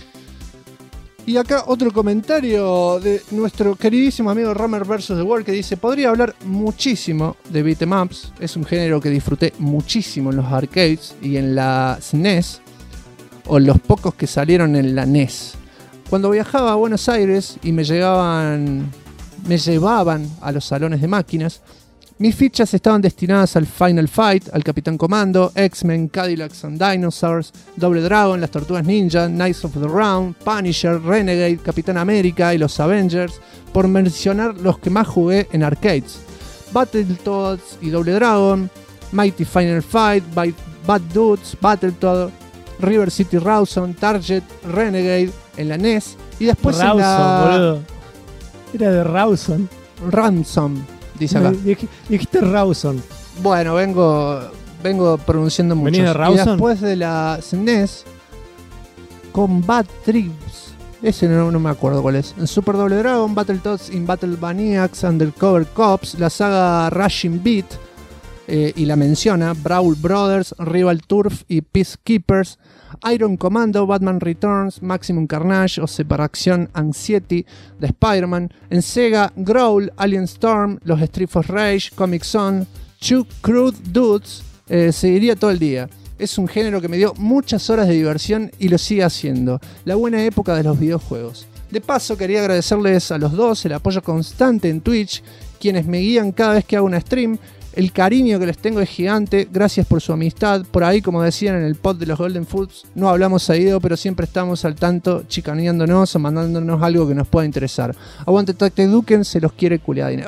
Y acá otro comentario de nuestro queridísimo amigo Romer vs. The World, que dice: podría hablar muchísimo de beat'em ups. Es un género que disfruté muchísimo en los arcades y en la SNES, o los pocos que salieron en la NES. Cuando viajaba a Buenos Aires y me llevaban a los salones de máquinas, mis fichas estaban destinadas al Final Fight, al Capitán Comando, X-Men, Cadillacs and Dinosaurs, Double Dragon, las Tortugas Ninja, Knights of the Round, Punisher, Renegade, Capitán América y los Avengers, por mencionar los que más jugué en arcades. Battletoads y Double Dragon, Mighty Final Fight, Bad Dudes, Battletoads, River City Rawson, Target, Renegade en la NES y después Rawson, en la... boludo. Era de Rawson. Ransom, dice acá. Dijiste Rawson. Bueno, vengo pronunciando mucho. ¿Venís de Rawson? Y después de la NES, Combat Trips. Ese no me acuerdo cuál es. En Super Double Dragon, Battletoads in Battle Maniacs, Undercover Cops, la saga Rushing Beat, y la menciona, Brawl Brothers, Rival Turf y Peacekeepers, Iron Commando, Batman Returns, Maximum Carnage o Separation Anxiety de Spider-Man. En Sega, Growl, Alien Storm, los Streets of Rage, Comic Zone, Two Crude Dudes, seguiría todo el día. Es un género que me dio muchas horas de diversión y lo sigue haciendo. La buena época de los videojuegos. De paso, quería agradecerles a los dos el apoyo constante en Twitch, quienes me guían cada vez que hago una stream. El cariño que les tengo es gigante, gracias por su amistad. Por ahí, como decían en el pod de los Golden Foods, no hablamos seguido, pero siempre estamos al tanto, chicaneándonos o mandándonos algo que nos pueda interesar. Aguante Tactic Duken, se los quiere culiadines.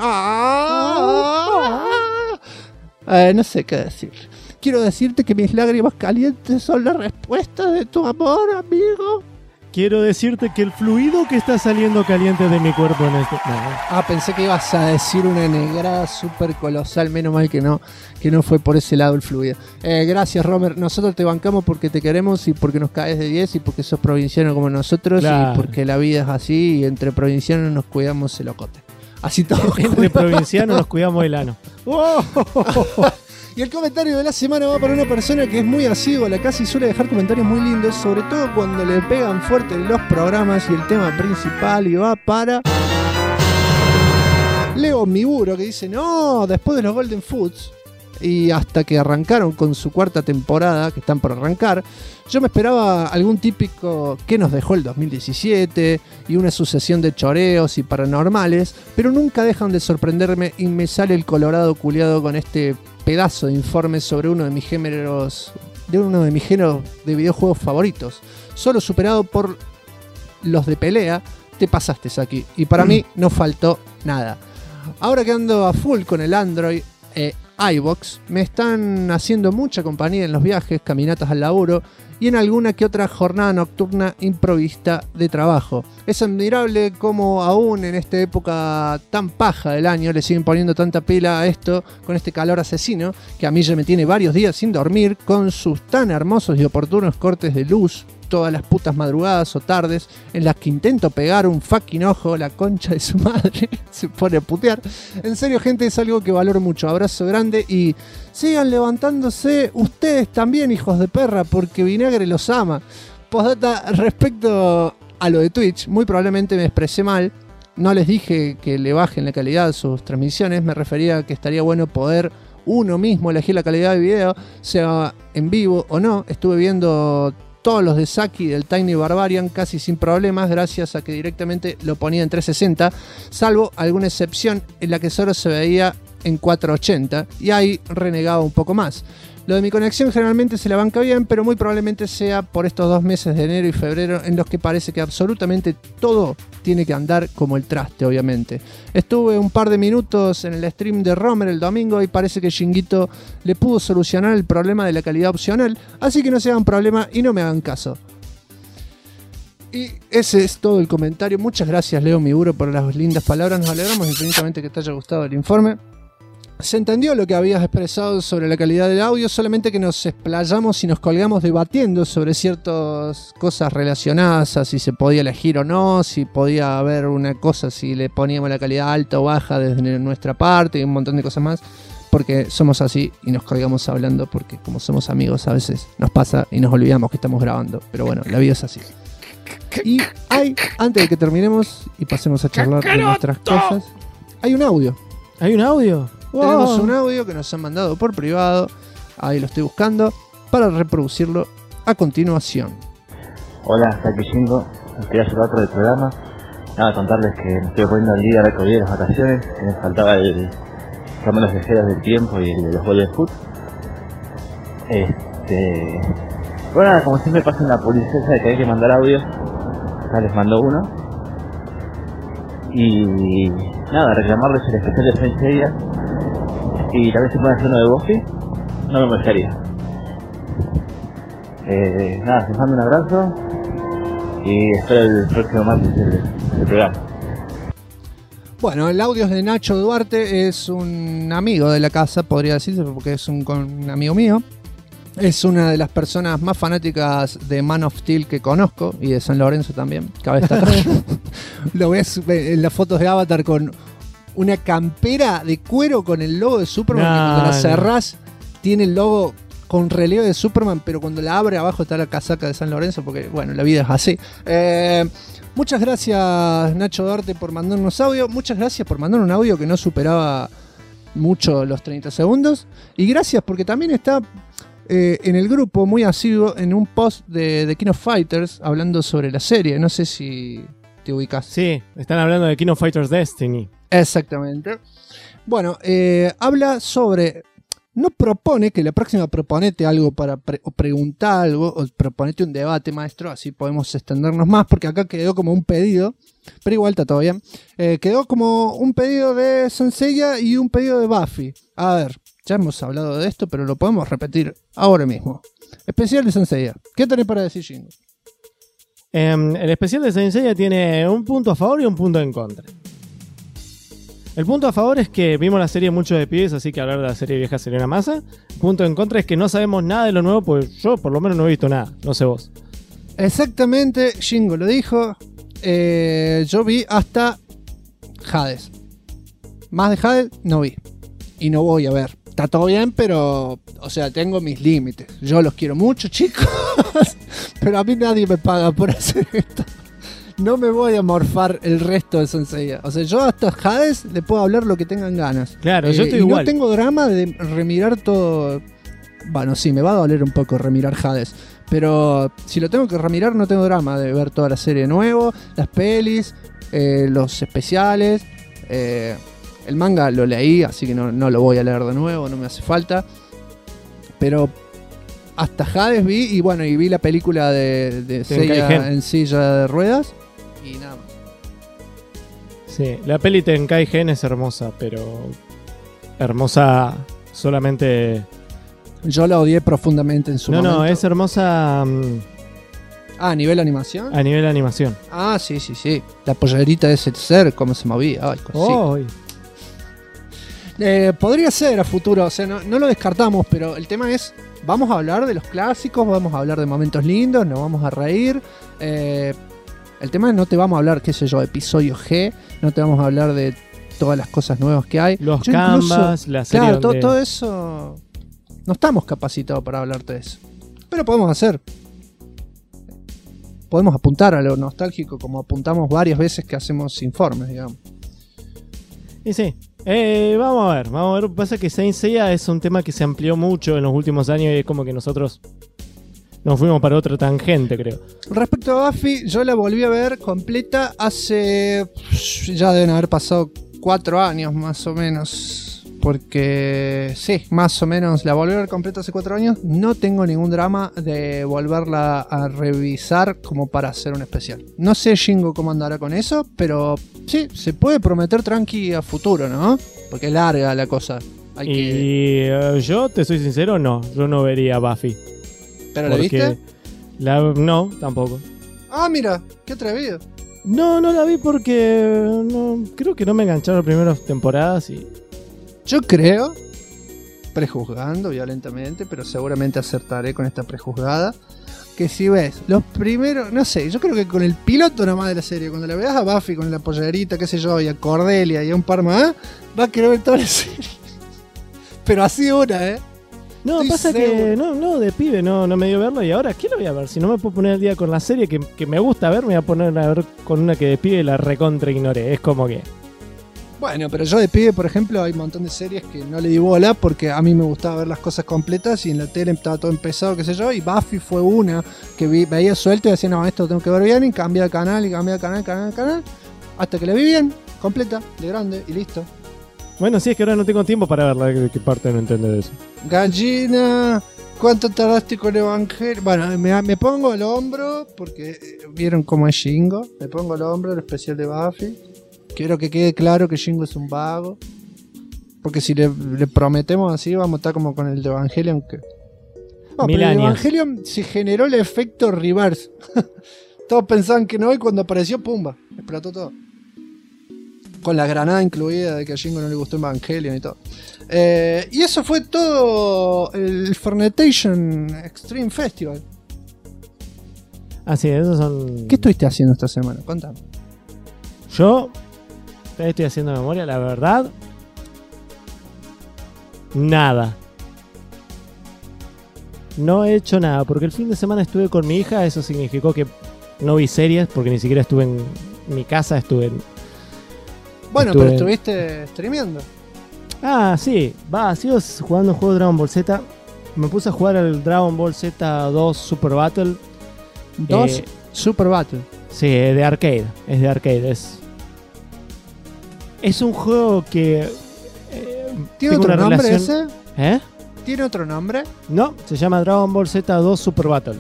No sé qué decir. Quiero decirte que mis lágrimas calientes son la respuesta de tu amor, amigo. Quiero decirte que el fluido que está saliendo caliente de mi cuerpo en este... No. Pensé que ibas a decir una negrada súper colosal. Menos mal que no fue por ese lado el fluido. Gracias, Romer. Nosotros te bancamos porque te queremos y porque nos caes de 10 y porque sos provinciano como nosotros, claro. Y porque la vida es así y entre provincianos nos cuidamos el ocote. Así todo. Entre provincianos nos cuidamos el ano. Y el comentario de la semana va para una persona que es muy asidua a la casa y suele dejar comentarios muy lindos, sobre todo cuando le pegan fuerte los programas y el tema principal, y va para Leo Miburo, que dice: no, después de los Golden Foods y hasta que arrancaron con su cuarta temporada, que están por arrancar, yo me esperaba algún típico que nos dejó el 2017 y una sucesión de choreos y paranormales, pero nunca dejan de sorprenderme y me sale el colorado culiado con este pedazo de informe sobre uno de mis géneros de videojuegos favoritos, solo superado por los de pelea. Te pasaste aquí y para mí no faltó nada. Ahora que ando a full con el Android iVox, me están haciendo mucha compañía en los viajes, caminatas al laburo y en alguna que otra jornada nocturna improvista de trabajo. Es admirable cómo aún en esta época tan paja del año le siguen poniendo tanta pila a esto, con este calor asesino que a mí ya me tiene varios días sin dormir, con sus tan hermosos y oportunos cortes de luz todas las putas madrugadas o tardes en las que intento pegar un fucking ojo, la concha de su madre se pone a putear. En serio, gente, es algo que valoro mucho. Abrazo grande y sigan levantándose ustedes también, hijos de perra, porque Vinagre los ama. Postdata, respecto a lo de Twitch, muy probablemente me expresé mal. No les dije que le bajen la calidad de sus transmisiones, me refería a que estaría bueno poder uno mismo elegir la calidad de video, sea en vivo o no. Estuve viendo todos los de Saki del Tiny Barbarian casi sin problemas, gracias a que directamente lo ponía en 360, salvo alguna excepción en la que solo se veía en 480 y ahí renegaba un poco más. Lo de mi conexión generalmente se la banca bien, pero muy probablemente sea por estos 2 meses de enero y febrero en los que parece que absolutamente todo tiene que andar como el traste, obviamente. Estuve un par de minutos en el stream de Romer el domingo y parece que Shinguito le pudo solucionar el problema de la calidad opcional, así que no se hagan problema y no me hagan caso. Y ese es todo el comentario. Muchas gracias, Leo Miburo, por las lindas palabras. Nos alegramos infinitamente que te haya gustado el informe. Se entendió lo que habías expresado sobre la calidad del audio, solamente que nos explayamos y nos colgamos debatiendo sobre ciertas cosas relacionadas a si se podía elegir o no, si podía haber una cosa, si le poníamos la calidad alta o baja desde nuestra parte y un montón de cosas más, porque somos así y nos colgamos hablando, porque como somos amigos a veces nos pasa y nos olvidamos que estamos grabando, pero bueno, la vida es así. Y antes de que terminemos y pasemos a charlar de nuestras cosas, hay un audio. ¿Hay un audio? Tenemos un audio que nos han mandado por privado, ahí lo estoy buscando, para reproducirlo a continuación. Hola, Takishingo. quería hacer otro del programa. Nada, contarles que me estoy poniendo al día ahora que volví de las vacaciones, que me faltaba el tomar las esferas del tiempo y el de los Golden Foot. Bueno, nada, como siempre pasa en la publicidad de que hay que mandar audios. Acá les mando uno. Y nada, reclamarles el especial de Saint Seiya. Y también se puede hacer uno de Buffy. No me molestaría. Nada, les mando un abrazo. Y espero el próximo martes el programa. Bueno, el audio es de Nacho Duarte, es un amigo de la casa, podría decirse, porque es un amigo mío. Es una de las personas más fanáticas de Man of Steel que conozco, y de San Lorenzo también, cabe destacar. Lo ves en las fotos de Avatar con una campera de cuero con el logo de Superman, que cuando la cerrás tiene el logo con relieve de Superman, pero cuando la abre abajo está la casaca de San Lorenzo, porque bueno, la vida es así. Muchas gracias, Nacho Duarte, por mandarnos audio. Muchas gracias por mandar un audio que no superaba mucho los 30 segundos. Y gracias porque también está en el grupo muy asiduo en un post de King of Fighters hablando sobre la serie. No sé si te ubicas. Sí, están hablando de King of Fighters Destiny. Exactamente. Bueno, habla sobre... No propone que la próxima proponete algo para preguntar algo, o proponete un debate, maestro, así podemos extendernos más, porque acá quedó como un pedido, pero igual está todo bien. Quedó como un pedido de Saint Seiya y un pedido de Buffy. A ver, ya hemos hablado de esto, pero lo podemos repetir ahora mismo. Especial de Saint Seiya. ¿Qué tenés para decir, Shingo? El especial de Saint Seiya tiene un punto a favor y un punto en contra. El punto a favor es que vimos la serie mucho de pibes, así que hablar de la serie vieja sería una masa. El punto en contra es que no sabemos nada de lo nuevo, pues yo por lo menos no he visto nada, no sé vos. Exactamente, Shingo lo dijo. Yo vi hasta Hades. Más de Hades no vi. Y no voy a ver. Está todo bien, pero... O sea, tengo mis límites. Yo los quiero mucho, chicos. Pero a mí nadie me paga por hacer esto. No me voy a morfar el resto de Saint Seiya. O sea, yo hasta Hades le puedo hablar lo que tengan ganas. Claro, yo estoy igual. No tengo drama de remirar todo. Bueno, sí, me va a doler un poco remirar Hades. Pero si lo tengo que remirar, no tengo drama de ver toda la serie de nuevo, las pelis, los especiales. El manga lo leí, así que no lo voy a leer de nuevo, no me hace falta. Pero hasta Hades vi, y bueno, y vi la película de Seiya en silla de ruedas. Y nada más. Sí, la peli Tenkai Gen es hermosa, pero hermosa solamente... Yo la odié profundamente en su momento. No, es hermosa... ¿a nivel animación? A nivel animación. Ah, sí. La pollerita de ese ser, cómo se movía. Ay, podría ser a futuro, o sea, no lo descartamos, pero el tema es... Vamos a hablar de los clásicos, vamos a hablar de momentos lindos, nos vamos a reír. El tema es no te vamos a hablar, qué sé yo, episodio G, no te vamos a hablar de todas las cosas nuevas que hay. Los canvas, la serie. Claro, todo eso. No estamos capacitados para hablarte de eso. Pero podemos hacer. Podemos apuntar a lo nostálgico, como apuntamos varias veces que hacemos informes, digamos. Y sí. Vamos a ver. Lo que pasa es que Saint Seiya es un tema que se amplió mucho en los últimos años y es como que nosotros nos fuimos para otra tangente, creo. Respecto a Buffy, yo la volví a ver completa hace... Ya deben haber pasado 4 años más o menos. Porque sí, más o menos la volví a ver completa hace 4 años. No tengo ningún drama de volverla a revisar como para hacer un especial. No sé Shingo cómo andará con eso, pero sí, se puede prometer tranqui a futuro, ¿no? Porque es larga la cosa. Yo, te soy sincero, no. Yo no vería Buffy. ¿Pero la viste? No, tampoco. Ah, mira, qué atrevido. No la vi porque creo que no me engancharon las primeras temporadas y... Yo creo, prejuzgando violentamente, pero seguramente acertaré con esta prejuzgada, que si ves los primeros, no sé, yo creo que con el piloto nomás de la serie, cuando la veas a Buffy con la pollerita, qué sé yo, y a Cordelia y a un par más, va a querer ver toda la serie. Pero así una, No, estoy pasa seguro. Que no, de pibe no me dio verlo y ahora, ¿qué lo voy a ver? Si no me puedo poner al día con la serie que me gusta ver, me voy a poner a ver con una que de pibe la recontra ignoré. Es como que... Bueno, pero yo de pibe, por ejemplo, hay un montón de series que no le di bola porque a mí me gustaba ver las cosas completas y en la tele estaba todo empezado, qué sé yo, y Buffy fue una que veía suelto y decía, no, esto lo tengo que ver bien, y cambiaba de canal, canal, hasta que la vi bien, completa, de grande, y listo. Bueno, sí, es que ahora no tengo tiempo para verla, ¿qué parte no entiende de eso? Gallina, ¿cuánto tardaste con Evangelio? Bueno, me pongo al hombro, porque vieron cómo es Shingo, me pongo al hombro el especial de Buffy. Quiero que quede claro que Shingo es un vago. Porque si le prometemos así, vamos a estar como con el de Evangelion. No, pero el Evangelion se generó el efecto reverse. Todos pensaban que no, y cuando apareció, pumba, explotó todo. Con la granada incluida de que a Shingo no le gustó Evangelion y todo. Y eso fue todo el Fornication Extreme Festival. Así, esos son... ¿Qué estuviste haciendo esta semana? Contame. Yo estoy haciendo memoria, la verdad. Nada. No he hecho nada, porque el fin de semana estuve con mi hija, eso significó que no vi series, porque ni siquiera estuve en mi casa, Bueno, pero estuviste streameando. Ah, sí, sigo jugando el juego de Dragon Ball Z. Me puse a jugar el Dragon Ball Z 2 Super Battle. 2 Super Battle. Sí, de arcade. Es de arcade. Es un juego que... ¿Tiene otro nombre ese? ¿Eh? ¿Tiene otro nombre? No, se llama Dragon Ball Z 2 Super Battle.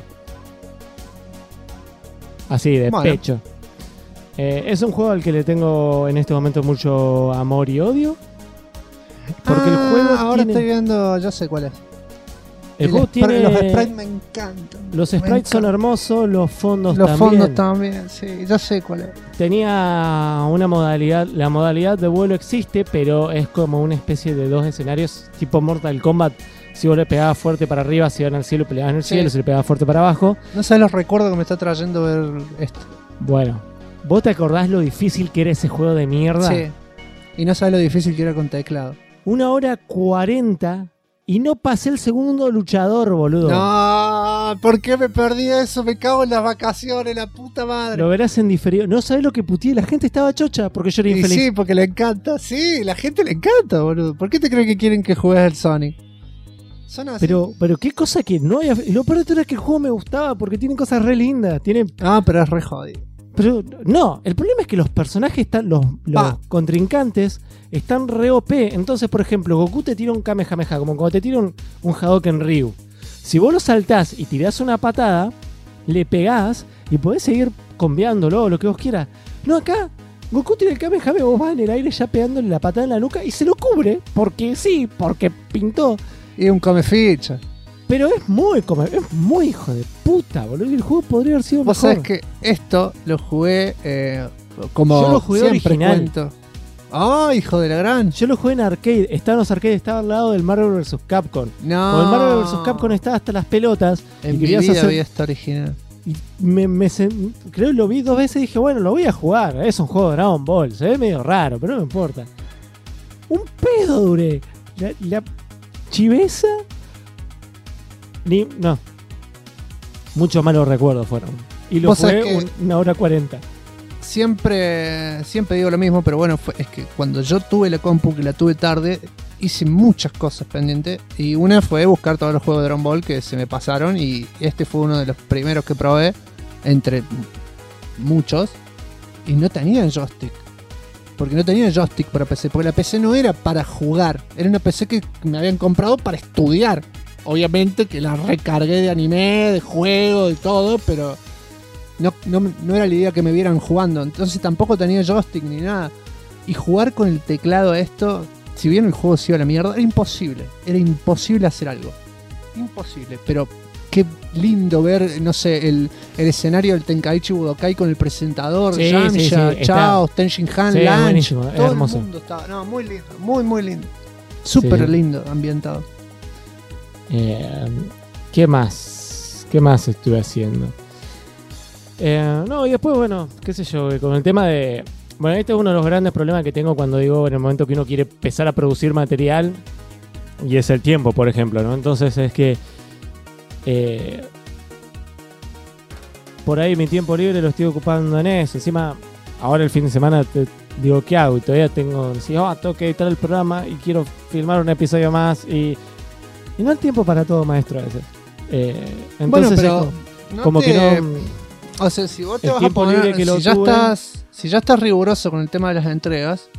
Así, de pecho. Es un juego al que le tengo en este momento mucho amor y odio. Porque el juego ahora estoy viendo, ya sé cuál es. El juego tiene... Los sprites me encantan. Los sprites son hermosos, los fondos también. Los fondos también, sí, ya sé cuál es. Tenía una modalidad, la modalidad de vuelo existe, pero es como una especie de dos escenarios tipo Mortal Kombat. Si vos le pegabas fuerte para arriba, se iban al cielo, peleabas en el cielo, si le pegabas fuerte para abajo. No sabes los recuerdos que me está trayendo ver esto. Bueno, ¿vos te acordás lo difícil que era ese juego de mierda? Sí. Y no sabes lo difícil que era con teclado. 1:40 y no pasé el segundo luchador, boludo. No, ¿por qué me perdí eso? Me cago en las vacaciones, la puta madre. Lo verás en diferido. No sabés lo que puteé, la gente estaba chocha porque yo era infeliz. Sí, porque le encanta. Sí, la gente le encanta, boludo. ¿Por qué te crees que quieren que juegues al Sonic? Son así. Pero qué cosa que no había... Lo peor de todo era que el juego me gustaba porque tiene cosas re lindas. Pero es re jodido. Pero no, el problema es que los personajes están, los contrincantes están re OP. Entonces, por ejemplo, Goku te tira un Kamehameha, como cuando te tira un Hadouken Ryu. Si vos lo saltás y tirás una patada, le pegás y podés seguir combiándolo, lo que vos quieras. No, acá, Goku tira el Kamehameha, vos vas en el aire ya pegándole la patada en la nuca y se lo cubre, porque sí, porque pintó. Y un come ficha. Pero es muy hijo de puta, boludo. El juego podría haber sido mejor. Vos sabés que esto lo jugué como yo lo jugué siempre original. Cuento. Hijo de la gran. Yo lo jugué en arcade. Estaba en los arcades, estaba al lado del Marvel vs. Capcom. No. O el Marvel vs. Capcom estaba hasta las pelotas. En mi vida había esta original. Y creo que lo vi 2 veces y dije, bueno, lo voy a jugar. Es un juego de Dragon Ball. Se ve medio raro, pero no me importa. Un pedo duré. La chiveza... No. Muchos malos recuerdos fueron. Y lo jugué 1:40. Siempre digo lo mismo, pero bueno, es que cuando yo tuve la compu, que la tuve tarde, hice muchas cosas pendientes. Y una fue buscar todos los juegos de Dragon Ball que se me pasaron. Y este fue uno de los primeros que probé, entre muchos. Y no tenían joystick. Porque no tenía joystick para PC. Porque la PC no era para jugar. Era una PC que me habían comprado para estudiar. Obviamente que la recargué de anime, de juego, de todo, pero no era la idea que me vieran jugando. Entonces tampoco tenía joystick ni nada. Y jugar con el teclado a esto, si bien el juego se iba a la mierda, era imposible. Era imposible hacer algo. Imposible. Pero qué lindo ver, no sé, el escenario del Tenkaichi Budokai con el presentador, Yamcha, Chaos, Tenshin Han, sí, Lunch. Buenísimo, todo hermoso. El mundo estaba. No, muy lindo, muy lindo. Súper lindo, ambientado. ¿Qué más estuve haciendo? Y después, bueno, qué sé yo, con el tema de... Bueno, este es uno de los grandes problemas que tengo cuando digo en el momento que uno quiere empezar a producir material, y es el tiempo, por ejemplo, ¿no? Entonces es que por ahí mi tiempo libre lo estoy ocupando en eso. Encima, ahora el fin de semana digo, ¿qué hago? Y todavía tengo que editar el programa y quiero filmar un episodio más y no hay tiempo para todo, maestro, a veces. Entonces bueno, pero como que no... O sea, si vos te vas a poner, si ya estás riguroso con el tema de las entregas,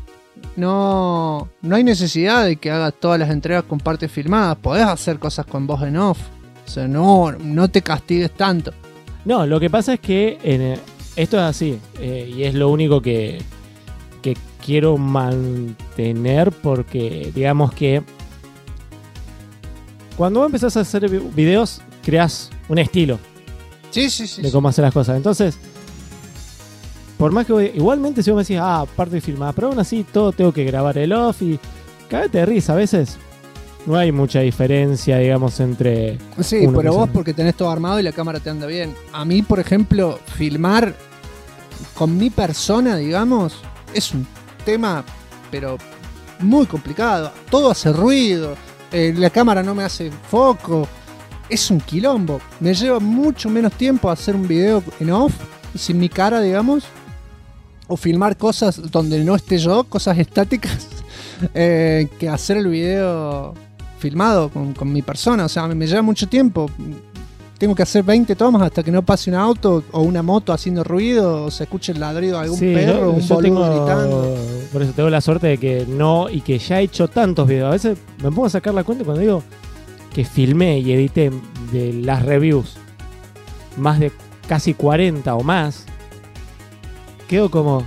no hay necesidad de que hagas todas las entregas con partes filmadas. Podés hacer cosas con voz en off. O sea, no te castigues tanto. No, lo que pasa es que esto es así, y es lo único que quiero mantener, porque digamos que cuando vos empezás a hacer videos, creás un estilo de cómo hacer las cosas. Entonces, por más que igualmente si vos me decís, parte filmada, pero aún así todo tengo que grabar el off y cagate de risa. A veces no hay mucha diferencia, digamos, entre... Sí, pero vos porque tenés todo armado y la cámara te anda bien. A mí, por ejemplo, filmar con mi persona, digamos, es un tema, pero muy complicado. Todo hace ruido, la cámara no me hace foco. Es un quilombo. Me lleva mucho menos tiempo hacer un video en off, sin mi cara, digamos, o filmar cosas donde no esté yo, cosas estáticas, que hacer el video filmado con mi persona. O sea, me lleva mucho tiempo. Tengo que hacer 20 tomas hasta que no pase un auto o una moto haciendo ruido, o se escuche el ladrido de algún perro, un boludo gritando. Por eso tengo la suerte de que no, y que ya he hecho tantos videos. A veces me pongo a sacar la cuenta cuando digo que filmé y edité de las reviews más de casi 40 o más, quedo como...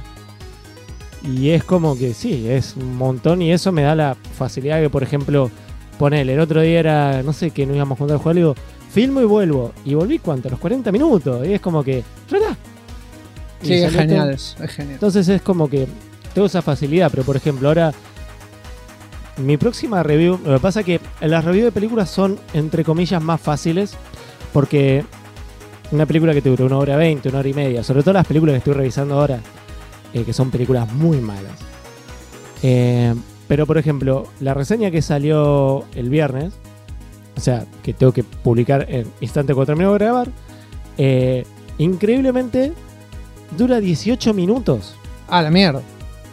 Y es como que sí, es un montón, y eso me da la facilidad que, por ejemplo, ponele, el otro día era, no sé, que no íbamos a juntar el juego, le digo, filmo y vuelvo. Y volví, ¿cuánto? Los 40 minutos. Y es como que... ¡Ya está! Sí, es genial, es genial. Entonces es como que tengo esa facilidad, pero por ejemplo, ahora... Mi próxima review... Lo que pasa es que las reviews de películas son, entre comillas, más fáciles, porque una película que te dura 1 hora 20, 1 hora y media, sobre todo las películas que estoy revisando ahora, que son películas muy malas. Pero por ejemplo, la reseña que salió el viernes, o sea, que tengo que publicar en instante cuando termino de grabar, increíblemente dura 18 minutos. ¡Ah, la mierda!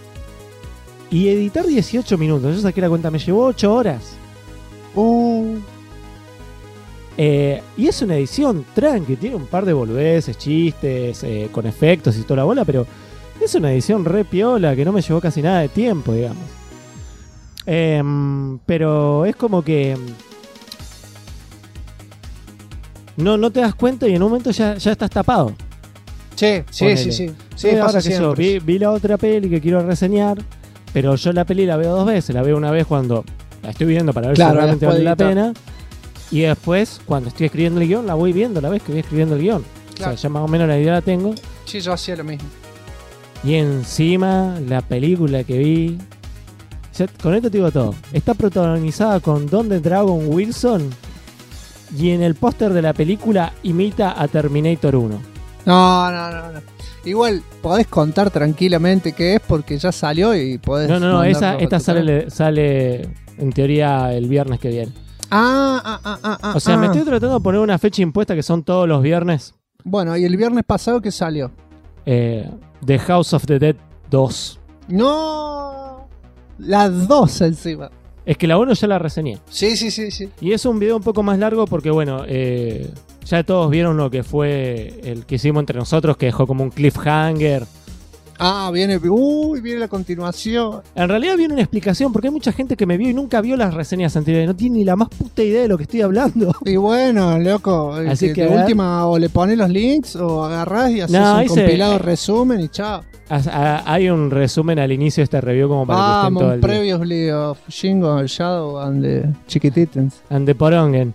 Y editar 18 minutos, yo saqué la cuenta, me llevó 8 horas. Y es una edición tranqui, tiene un par de boludeces, chistes, con efectos y toda la bola, pero es una edición re piola que no me llevó casi nada de tiempo, digamos. Pero es como que no te das cuenta y en un momento ya estás tapado. Sí. Ahora que yo vi la otra peli que quiero reseñar, pero yo la peli la veo 2 veces. La veo una vez cuando la estoy viendo para ver si realmente vale la pena, y después cuando estoy escribiendo el guión la voy viendo la vez que voy escribiendo el guión. Claro. O sea, ya más o menos la idea la tengo. Sí, yo hacía lo mismo. Y encima la película que vi, con esto te digo todo, está protagonizada con Donald Dragon Wilson, y en el póster de la película imita a Terminator 1. No. Igual podés contar tranquilamente qué es, porque ya salió y podés... No, esta sale en teoría el viernes que viene. O sea, me estoy tratando de poner una fecha impuesta que son todos los viernes. Bueno, ¿y el viernes pasado qué salió? The House of the Dead 2. ¡No! Las 2 encima. Es que la 1 ya la reseñé. Sí. Y es un video un poco más largo porque, bueno, ya todos vieron lo que fue el que hicimos entre nosotros, que dejó como un cliffhanger. Viene la continuación. En realidad viene una explicación, porque hay mucha gente que me vio y nunca vio las reseñas anteriores. No tiene ni la más puta idea de lo que estoy hablando. Y bueno, loco, así que de última o le pones los links o agarrás y haces un compilado resumen y chao. Hay un resumen al inicio de este review como para que estén todo el día. Previously of Shingo, Shadow and the Chiquititans. And the Porongen.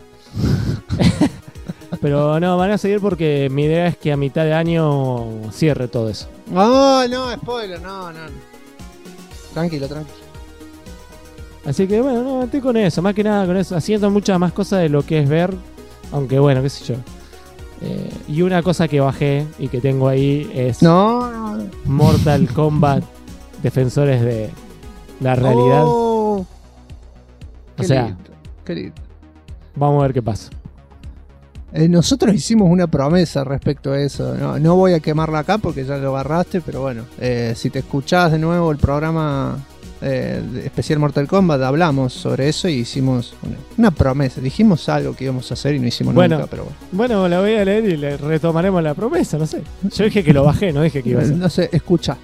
Pero no, van a seguir porque mi idea es que a mitad de año cierre todo eso. No, spoiler, no. Tranquilo. Así que bueno, no, estoy con eso, más que nada con eso, haciendo muchas más cosas de lo que es ver, aunque bueno, qué sé yo. Y una cosa que bajé y que tengo ahí es Mortal Kombat, Defensores de la Realidad. O sea, qué lindo. Vamos a ver qué pasa. Nosotros hicimos una promesa respecto a eso. No voy a quemarla acá porque ya lo barraste, pero bueno, si te escuchás de nuevo el programa especial Mortal Kombat, hablamos sobre eso y hicimos una promesa. Dijimos algo que íbamos a hacer y no hicimos nunca, pero bueno, la voy a leer y le retomaremos la promesa, no sé. Yo dije que lo bajé, no dije que iba a hacer. No sé, escuchar.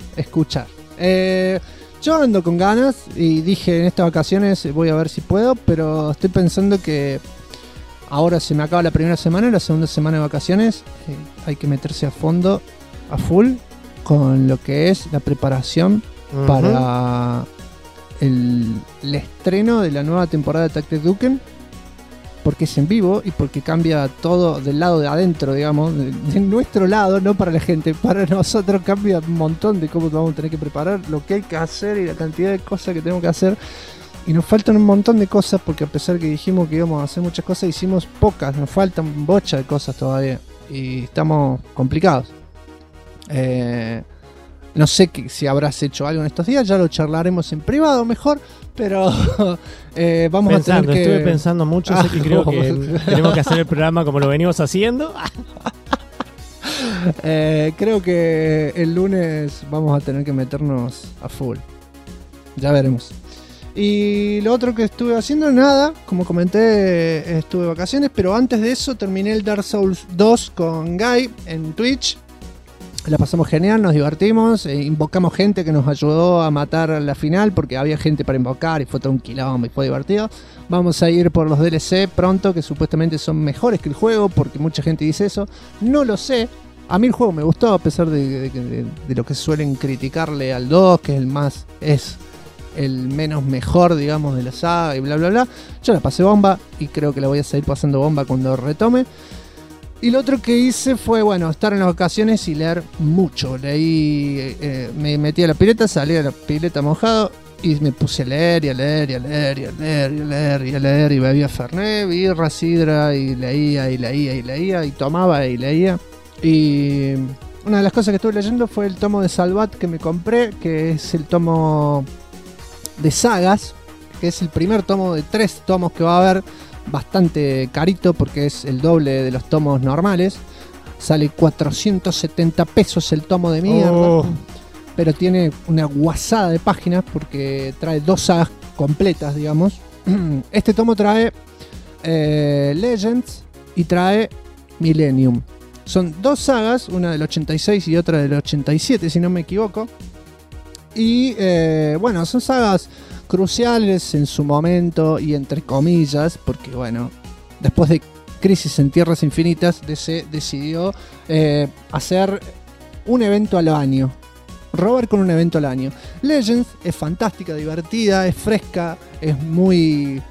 Yo ando con ganas y dije en estas vacaciones voy a ver si puedo, pero estoy pensando que ahora se me acaba la primera semana, la segunda semana de vacaciones hay que meterse a fondo, a full, con lo que es la preparación para el estreno de la nueva temporada de Attack the Duken, porque es en vivo y porque cambia todo del lado de adentro, digamos, de nuestro lado, no para la gente, para nosotros cambia un montón de cómo vamos a tener que preparar, lo que hay que hacer y la cantidad de cosas que tenemos que hacer. Y nos faltan un montón de cosas porque a pesar que dijimos que íbamos a hacer muchas cosas, hicimos pocas, nos faltan bocha de cosas todavía y estamos complicados. No sé si habrás hecho algo en estos días, ya lo charlaremos en privado mejor, pero vamos a tener que... Estuve pensando mucho, así que creo que tenemos que hacer el programa como lo venimos haciendo. Creo que el lunes vamos a tener que meternos a full. Ya veremos. Y lo otro que estuve haciendo, nada, como comenté, estuve de vacaciones, pero antes de eso terminé el Dark Souls 2 con Guy en Twitch. La pasamos genial, nos divertimos, invocamos gente que nos ayudó a matar la final porque había gente para invocar y fue todo un quilombo y fue divertido. Vamos a ir por los DLC pronto, que supuestamente son mejores que el juego porque mucha gente dice eso. No lo sé, a mí el juego me gustó a pesar de lo que suelen criticarle al 2, que es el menos mejor, digamos, de la saga y bla bla bla. Yo la pasé bomba y creo que la voy a seguir pasando bomba cuando retome. Y lo otro que hice fue, bueno, estar en las vacaciones y leer mucho. Leí, me metí a la pileta, salí a la pileta mojado y me puse a leer y a leer y a leer y a leer y a leer y a leer y bebía Fernet, birra, sidra y leía y leía y leía y tomaba y leía. Y una de las cosas que estuve leyendo fue el tomo de Salvat que me compré, que es el tomo de sagas, que es el primer tomo de 3 tomos que va a haber. Bastante carito porque es el doble de los tomos normales. Sale 470 pesos el tomo de mierda. Pero tiene una guasada de páginas porque trae 2 sagas completas, digamos. Este tomo trae Legends y trae Millennium. Son 2 sagas, una del 86 y otra del 87, si no me equivoco. Y bueno, son sagas cruciales en su momento y entre comillas, porque bueno, después de Crisis en Tierras Infinitas, DC decidió hacer un evento al año, robar con un evento al año. Legends es fantástica, divertida, es fresca, es muy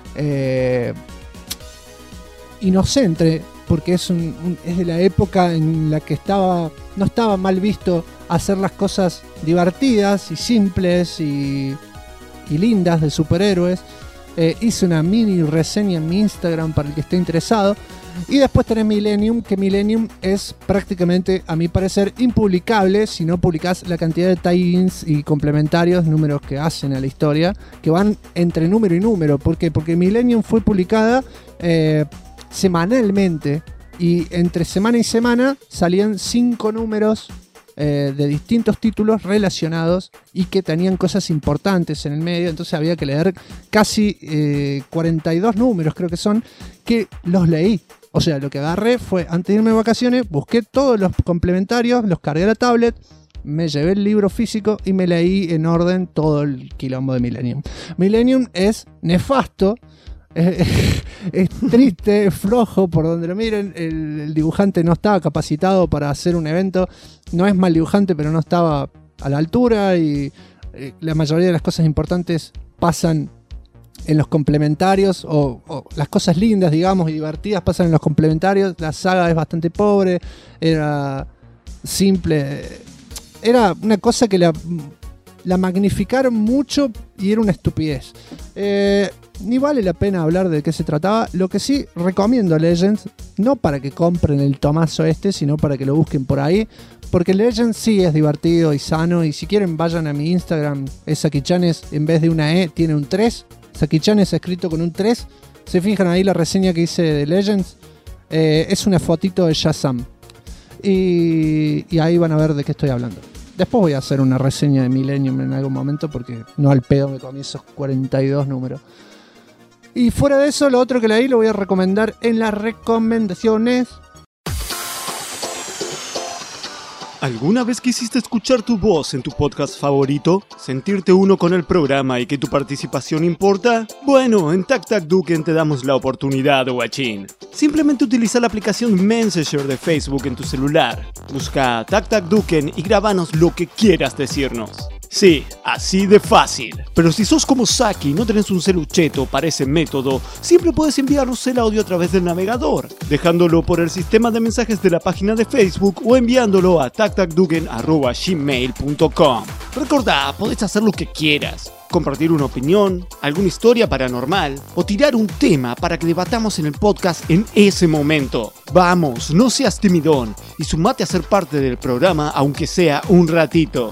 inocente, porque es de la época en la que no estaba mal visto hacer las cosas divertidas y simples y lindas de superhéroes. Hice una mini reseña en mi Instagram para el que esté interesado. Y después tenés Millennium, que Millennium es prácticamente, a mi parecer, impublicable si no publicás la cantidad de tie-ins y complementarios, números que hacen a la historia, que van entre número y número. ¿Por qué? Porque Millennium fue publicada semanalmente y entre semana y semana salían 5 números de distintos títulos relacionados y que tenían cosas importantes en el medio, entonces había que leer casi 42 números, creo que son, que los leí. O sea, lo que agarré fue, antes de irme de vacaciones, busqué todos los complementarios, los cargué a la tablet, me llevé el libro físico y me leí en orden todo el quilombo de Millennium. Millennium es nefasto, es triste, es flojo por donde lo miren. El dibujante no estaba capacitado para hacer un evento. No es mal dibujante, pero no estaba a la altura. Y la mayoría de las cosas importantes pasan en los complementarios. O las cosas lindas, digamos, y divertidas pasan en los complementarios. La saga es bastante pobre. Era simple. Era una cosa que la magnificaron mucho y era una estupidez. Ni vale la pena hablar de qué se trataba. Lo que sí recomiendo Legends, no para que compren el tomazo sino para que lo busquen por ahí, porque Legends sí es divertido y sano. Y si quieren vayan a mi Instagram, es Sakichanes, en vez de una E tiene un 3, Sakichanes escrito con un 3. Se fijan ahí la reseña que hice de Legends, Es una fotito de Shazam. Y ahí van a ver de qué estoy hablando. Después voy a hacer una reseña de Millennium en algún momento, porque no al pedo me comí esos 42 números. Y fuera de eso, lo otro que leí lo voy a recomendar en las recomendaciones. ¿Alguna vez quisiste escuchar tu voz en tu podcast favorito? ¿Sentirte uno con el programa y que tu participación importa? Bueno, en TacTacDuken te damos la oportunidad, guachín. Simplemente utiliza la aplicación Messenger de Facebook en tu celular. Busca TacTacDuken y grábanos lo que quieras decirnos. Sí, así de fácil. Pero si sos como Saki y no tenés un celucheto para ese método, siempre puedes enviarnos el audio a través del navegador, dejándolo por el sistema de mensajes de la página de Facebook o enviándolo a tactacduken@gmail.com. Recordá, podés hacer lo que quieras. Compartir una opinión, alguna historia paranormal o tirar un tema para que debatamos en el podcast en ese momento. Vamos, no seas timidón y sumate a ser parte del programa aunque sea un ratito.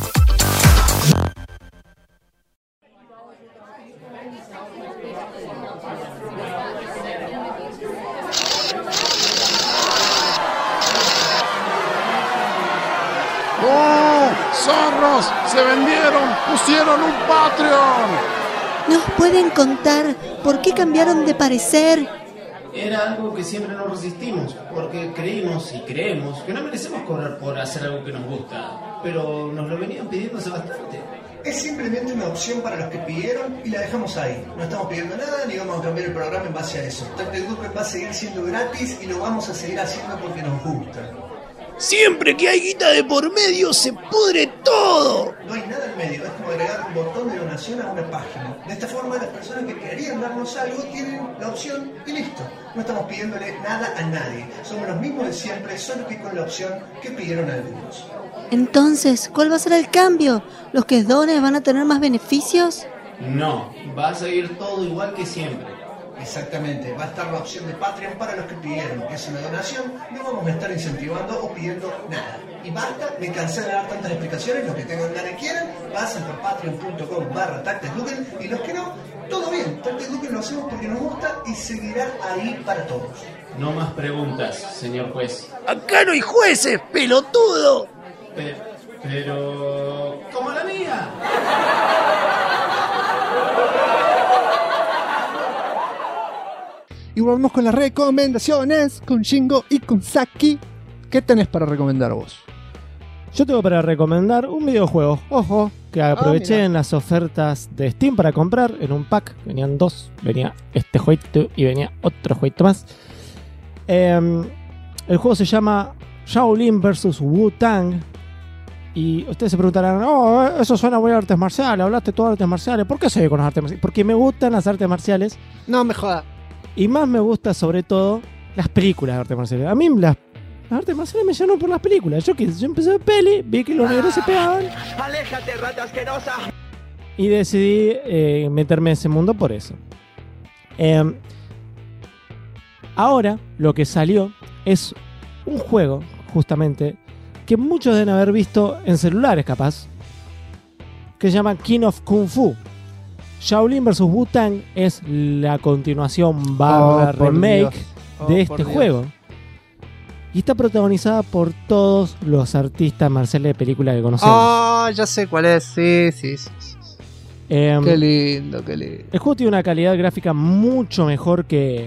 ¡Zorros! ¡Se vendieron! ¡Pusieron un Patreon! ¿Nos pueden contar por qué cambiaron de parecer? Era algo que siempre nos resistimos, porque creímos y creemos que no merecemos cobrar por hacer algo que nos gusta, pero nos lo venían pidiendo hace bastante. Es simplemente una opción para los que pidieron y la dejamos ahí. No estamos pidiendo nada ni vamos a cambiar el programa en base a eso. TacTacDuken va a seguir siendo gratis y lo vamos a seguir haciendo porque nos gusta. Siempre que hay guita de por medio se pudre todo. No hay nada en medio, es como agregar un botón de donación a una página. De esta forma las personas que querían darnos algo tienen la opción y listo. No estamos pidiéndole nada a nadie. Somos los mismos de siempre, solo que con la opción que pidieron algunos. Entonces, ¿cuál va a ser el cambio? ¿Los que donen van a tener más beneficios? No, va a seguir todo igual que siempre. Exactamente, va a estar la opción de Patreon para los que pidieron. Es una donación, no vamos a estar incentivando o pidiendo nada. Y basta, me cansé de dar tantas explicaciones. Los que tengan ganas y quieran, pasen por patreon.com/TacTacDuken. Y los que no, todo bien. TacTacDuken lo hacemos porque nos gusta y seguirá ahí para todos. No más preguntas, señor juez. Acá no hay jueces, pelotudo. Pero... ¡como la mía! Y volvemos con las recomendaciones, con Shingo y con Saki. ¿Qué tenés para recomendar vos? Yo tengo para recomendar un videojuego, ojo, que aproveché en las ofertas de Steam para comprar en un pack. Venían dos, venía este jueguito y venía otro jueguito más. El juego se llama Shaolin vs. Wu-Tang. Y ustedes se preguntarán, eso suena muy a artes marciales, hablaste todo de artes marciales. ¿Por qué soy con las artes marciales? Porque me gustan las artes marciales. No me jodas. Y más me gusta sobre todo las películas de artes marciales. A mí las artes marciales me llenan por las películas. Yo empecé a ver peli, vi que los negros se pegaban. ¡Aléjate, rata asquerosa! Y decidí meterme en ese mundo por eso. Ahora lo que salió es un juego, justamente, que muchos deben haber visto en celulares capaz, que se llama King of Kung Fu. Shaolin vs. Wu-Tang es la continuación remake de este juego. Y está protagonizada por todos los artistas marciales de película que conocemos. Ya sé cuál es. Sí. Qué lindo, qué lindo. El juego tiene una calidad gráfica mucho mejor que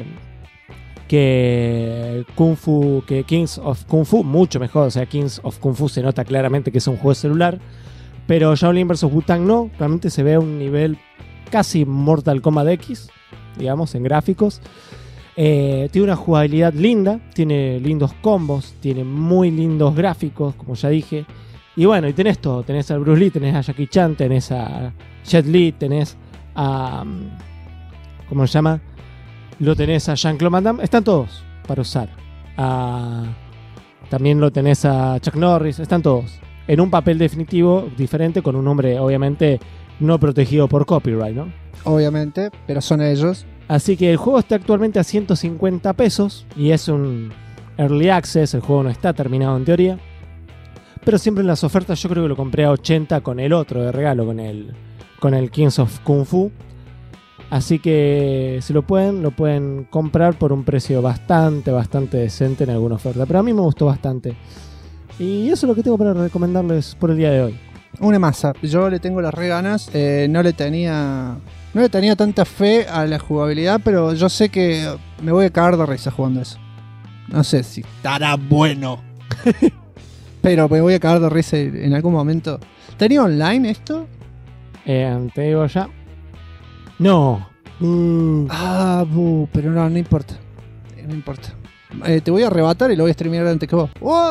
Kung Fu, que Kings of Kung Fu, mucho mejor. O sea, Kings of Kung Fu se nota claramente que es un juego de celular. Pero Shaolin vs. Wu-Tang no. Realmente se ve a un nivel casi Mortal Kombat X, digamos, en gráficos. Tiene una jugabilidad linda, tiene lindos combos, tiene muy lindos gráficos, como ya dije. Y bueno, y tenés todo, tenés a Bruce Lee, tenés a Jackie Chan, tenés a Jet Li, tenés a... ¿cómo se llama? Lo tenés a Jean-Claude Van Damme, están todos para usar. También lo tenés a Chuck Norris, están todos. En un papel definitivo, diferente, con un nombre obviamente no protegido por copyright, ¿no? Obviamente, pero son ellos. Así que el juego está actualmente a $150 y es un early access, el juego no está terminado en teoría. Pero siempre en las ofertas yo creo que lo compré a $80 con el otro de regalo, con el Kings of Kung Fu. Así que si lo pueden comprar por un precio bastante decente en alguna oferta. Pero a mí me gustó bastante. Y eso es lo que tengo para recomendarles por el día de hoy. Una masa. Yo le tengo las re ganas. No le tenía tanta fe a la jugabilidad, pero yo sé que me voy a cagar de risa jugando eso. No sé si estará bueno. Pero me voy a cagar de risa en algún momento. ¿Tenía online esto? Te digo ya. No. Pero no importa. No importa. Te voy a arrebatar y lo voy a streamear antes que vos.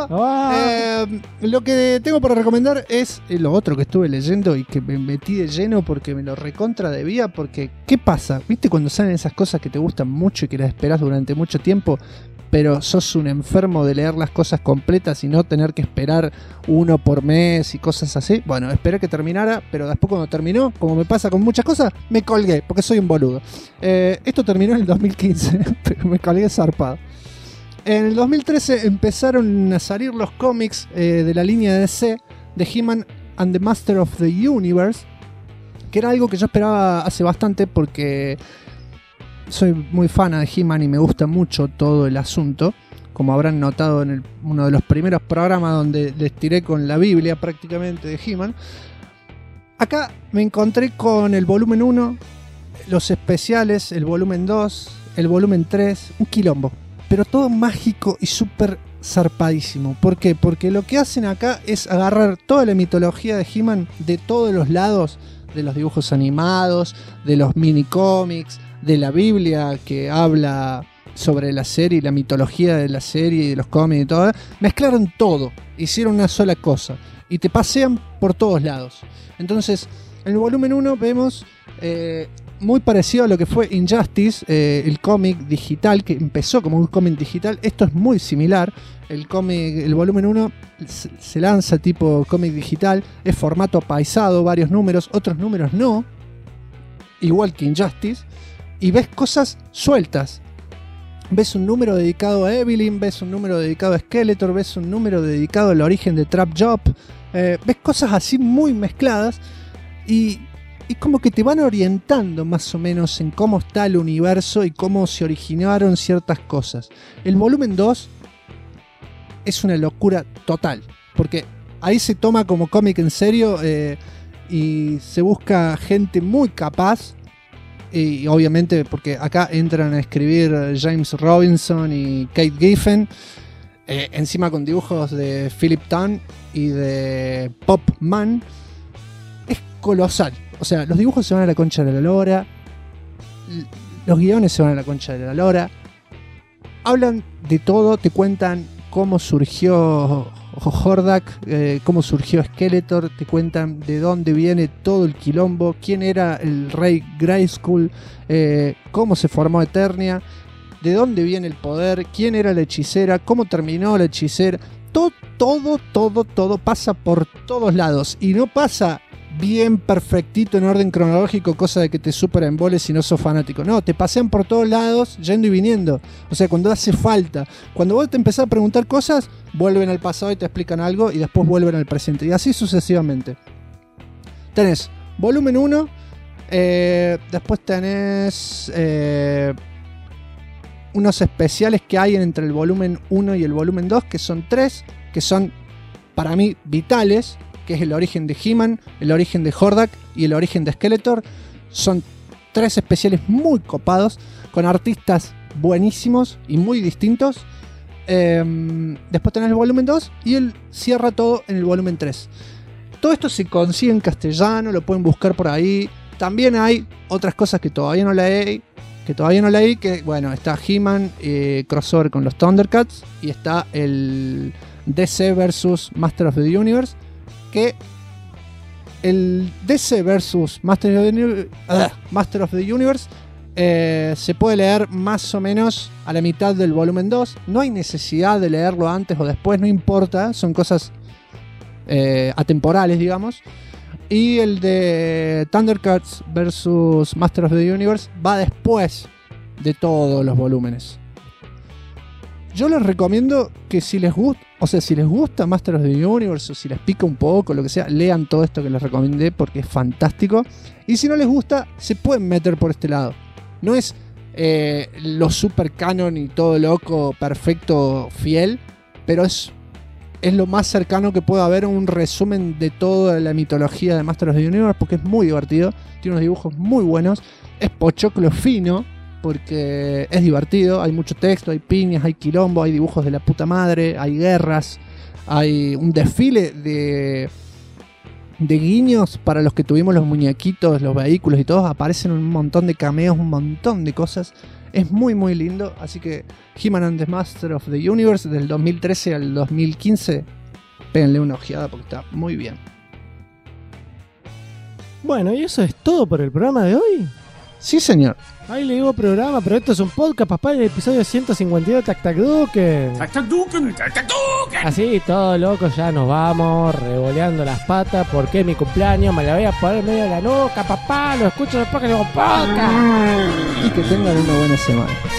Lo que tengo para recomendar es lo otro que estuve leyendo y que me metí de lleno porque me lo recontra debía. Porque, ¿qué pasa? ¿Viste cuando salen esas cosas que te gustan mucho y que las esperás durante mucho tiempo? Pero sos un enfermo de leer las cosas completas y no tener que esperar uno por mes y cosas así. Bueno, esperé que terminara, pero después cuando terminó, como me pasa con muchas cosas, me colgué, porque soy un boludo. Esto terminó en el 2015, pero me colgué zarpado. En el 2013 empezaron a salir los cómics de la línea de DC, de He-Man and the Master of the Universe, que era algo que yo esperaba hace bastante porque soy muy fan de He-Man y me gusta mucho todo el asunto. Como habrán notado en uno de los primeros programas donde les tiré con la Biblia prácticamente de He-Man. Acá me encontré con el volumen 1, los especiales, el volumen 2, el volumen 3, un quilombo. Pero todo mágico y súper zarpadísimo. ¿Por qué? Porque lo que hacen acá es agarrar toda la mitología de He-Man de todos los lados, de los dibujos animados, de los mini cómics, de la Biblia que habla sobre la serie, la mitología de la serie y de los cómics y todo. Mezclaron todo, hicieron una sola cosa y te pasean por todos lados. Entonces, en el volumen 1 vemos muy parecido a lo que fue Injustice, el cómic digital que empezó como un cómic digital. Esto es muy similar. El volumen 1 se lanza tipo cómic digital, es formato paisado, varios números, otros números no, igual que Injustice. Y ves cosas sueltas. Ves un número dedicado a Evelyn, ves un número dedicado a Skeletor, ves un número dedicado al origen de Trap Job. Ves cosas así muy mezcladas y como que te van orientando más o menos en cómo está el universo y cómo se originaron ciertas cosas. El volumen 2 es una locura total, porque ahí se toma como cómic en serio y se busca gente muy capaz. Y obviamente porque acá entran a escribir James Robinson y Kate Giffen, encima con dibujos de Philip Tan y de Pop Man. Es colosal. O sea, los dibujos se van a la concha de la lora, los guiones se van a la concha de la lora, hablan de todo, te cuentan cómo surgió Hordak, cómo surgió Skeletor, te cuentan de dónde viene todo el quilombo, quién era el rey Grayskull, cómo se formó Eternia, de dónde viene el poder, quién era la hechicera, cómo terminó la hechicera. Todo pasa por todos lados y no pasa bien perfectito en orden cronológico, cosa de que te super emboles si no sos fanático. No, te pasean por todos lados yendo y viniendo. O sea, cuando hace falta, cuando vos te empezás a preguntar cosas, vuelven al pasado y te explican algo y después vuelven al presente y así sucesivamente. Tenés volumen 1, después tenés unos especiales que hay entre el volumen 1 y el volumen 2, que son 3, que son para mí vitales, que es el origen de He-Man, el origen de Hordak y el origen de Skeletor. Son 3 especiales muy copados, con artistas buenísimos y muy distintos. Después tenés el volumen 2 y él cierra todo en el volumen 3. Todo esto se consigue en castellano, lo pueden buscar por ahí. También hay otras cosas que todavía no leí, que bueno, está He-Man crossover con los Thundercats y está el DC vs Master of the Universe, que el DC vs Master of the Universe se puede leer más o menos a la mitad del volumen 2. No hay necesidad de leerlo antes o después, no importa, son cosas atemporales, digamos. Y el de Thundercats vs Master of the Universe va después de todos los volúmenes. Yo les recomiendo que si les gusta, O sea, si les gusta Master of the Universe o si les pica un poco, lo que sea, lean todo esto que les recomendé porque es fantástico. Y si no les gusta, se pueden meter por este lado. No es lo super canon y todo loco, perfecto, fiel, pero es lo más cercano que puede haber a un resumen de toda la mitología de Master of the Universe porque es muy divertido, tiene unos dibujos muy buenos, es pochoclo fino porque es divertido, hay mucho texto, hay piñas, hay quilombo, hay dibujos de la puta madre, hay guerras, hay un desfile de guiños para los que tuvimos los muñequitos, los vehículos y todos, aparecen un montón de cameos, un montón de cosas. Es muy muy lindo, así que He-Man and the Master of the Universe del 2013 al 2015, péguenle una ojeada porque está muy bien. Bueno, ¿y eso es todo por el programa de hoy? Sí, señor. Ahí le digo programa, pero esto es un podcast, papá, el episodio 152 de Tac Tac Duken. Tac Tac Duken, Tac Tac Duken. Así, todo loco, ya nos vamos, revoleando las patas, porque es mi cumpleaños, me la voy a poner en medio de la nuca, papá, lo escucho después que le digo podcast. Y que tengan una buena semana.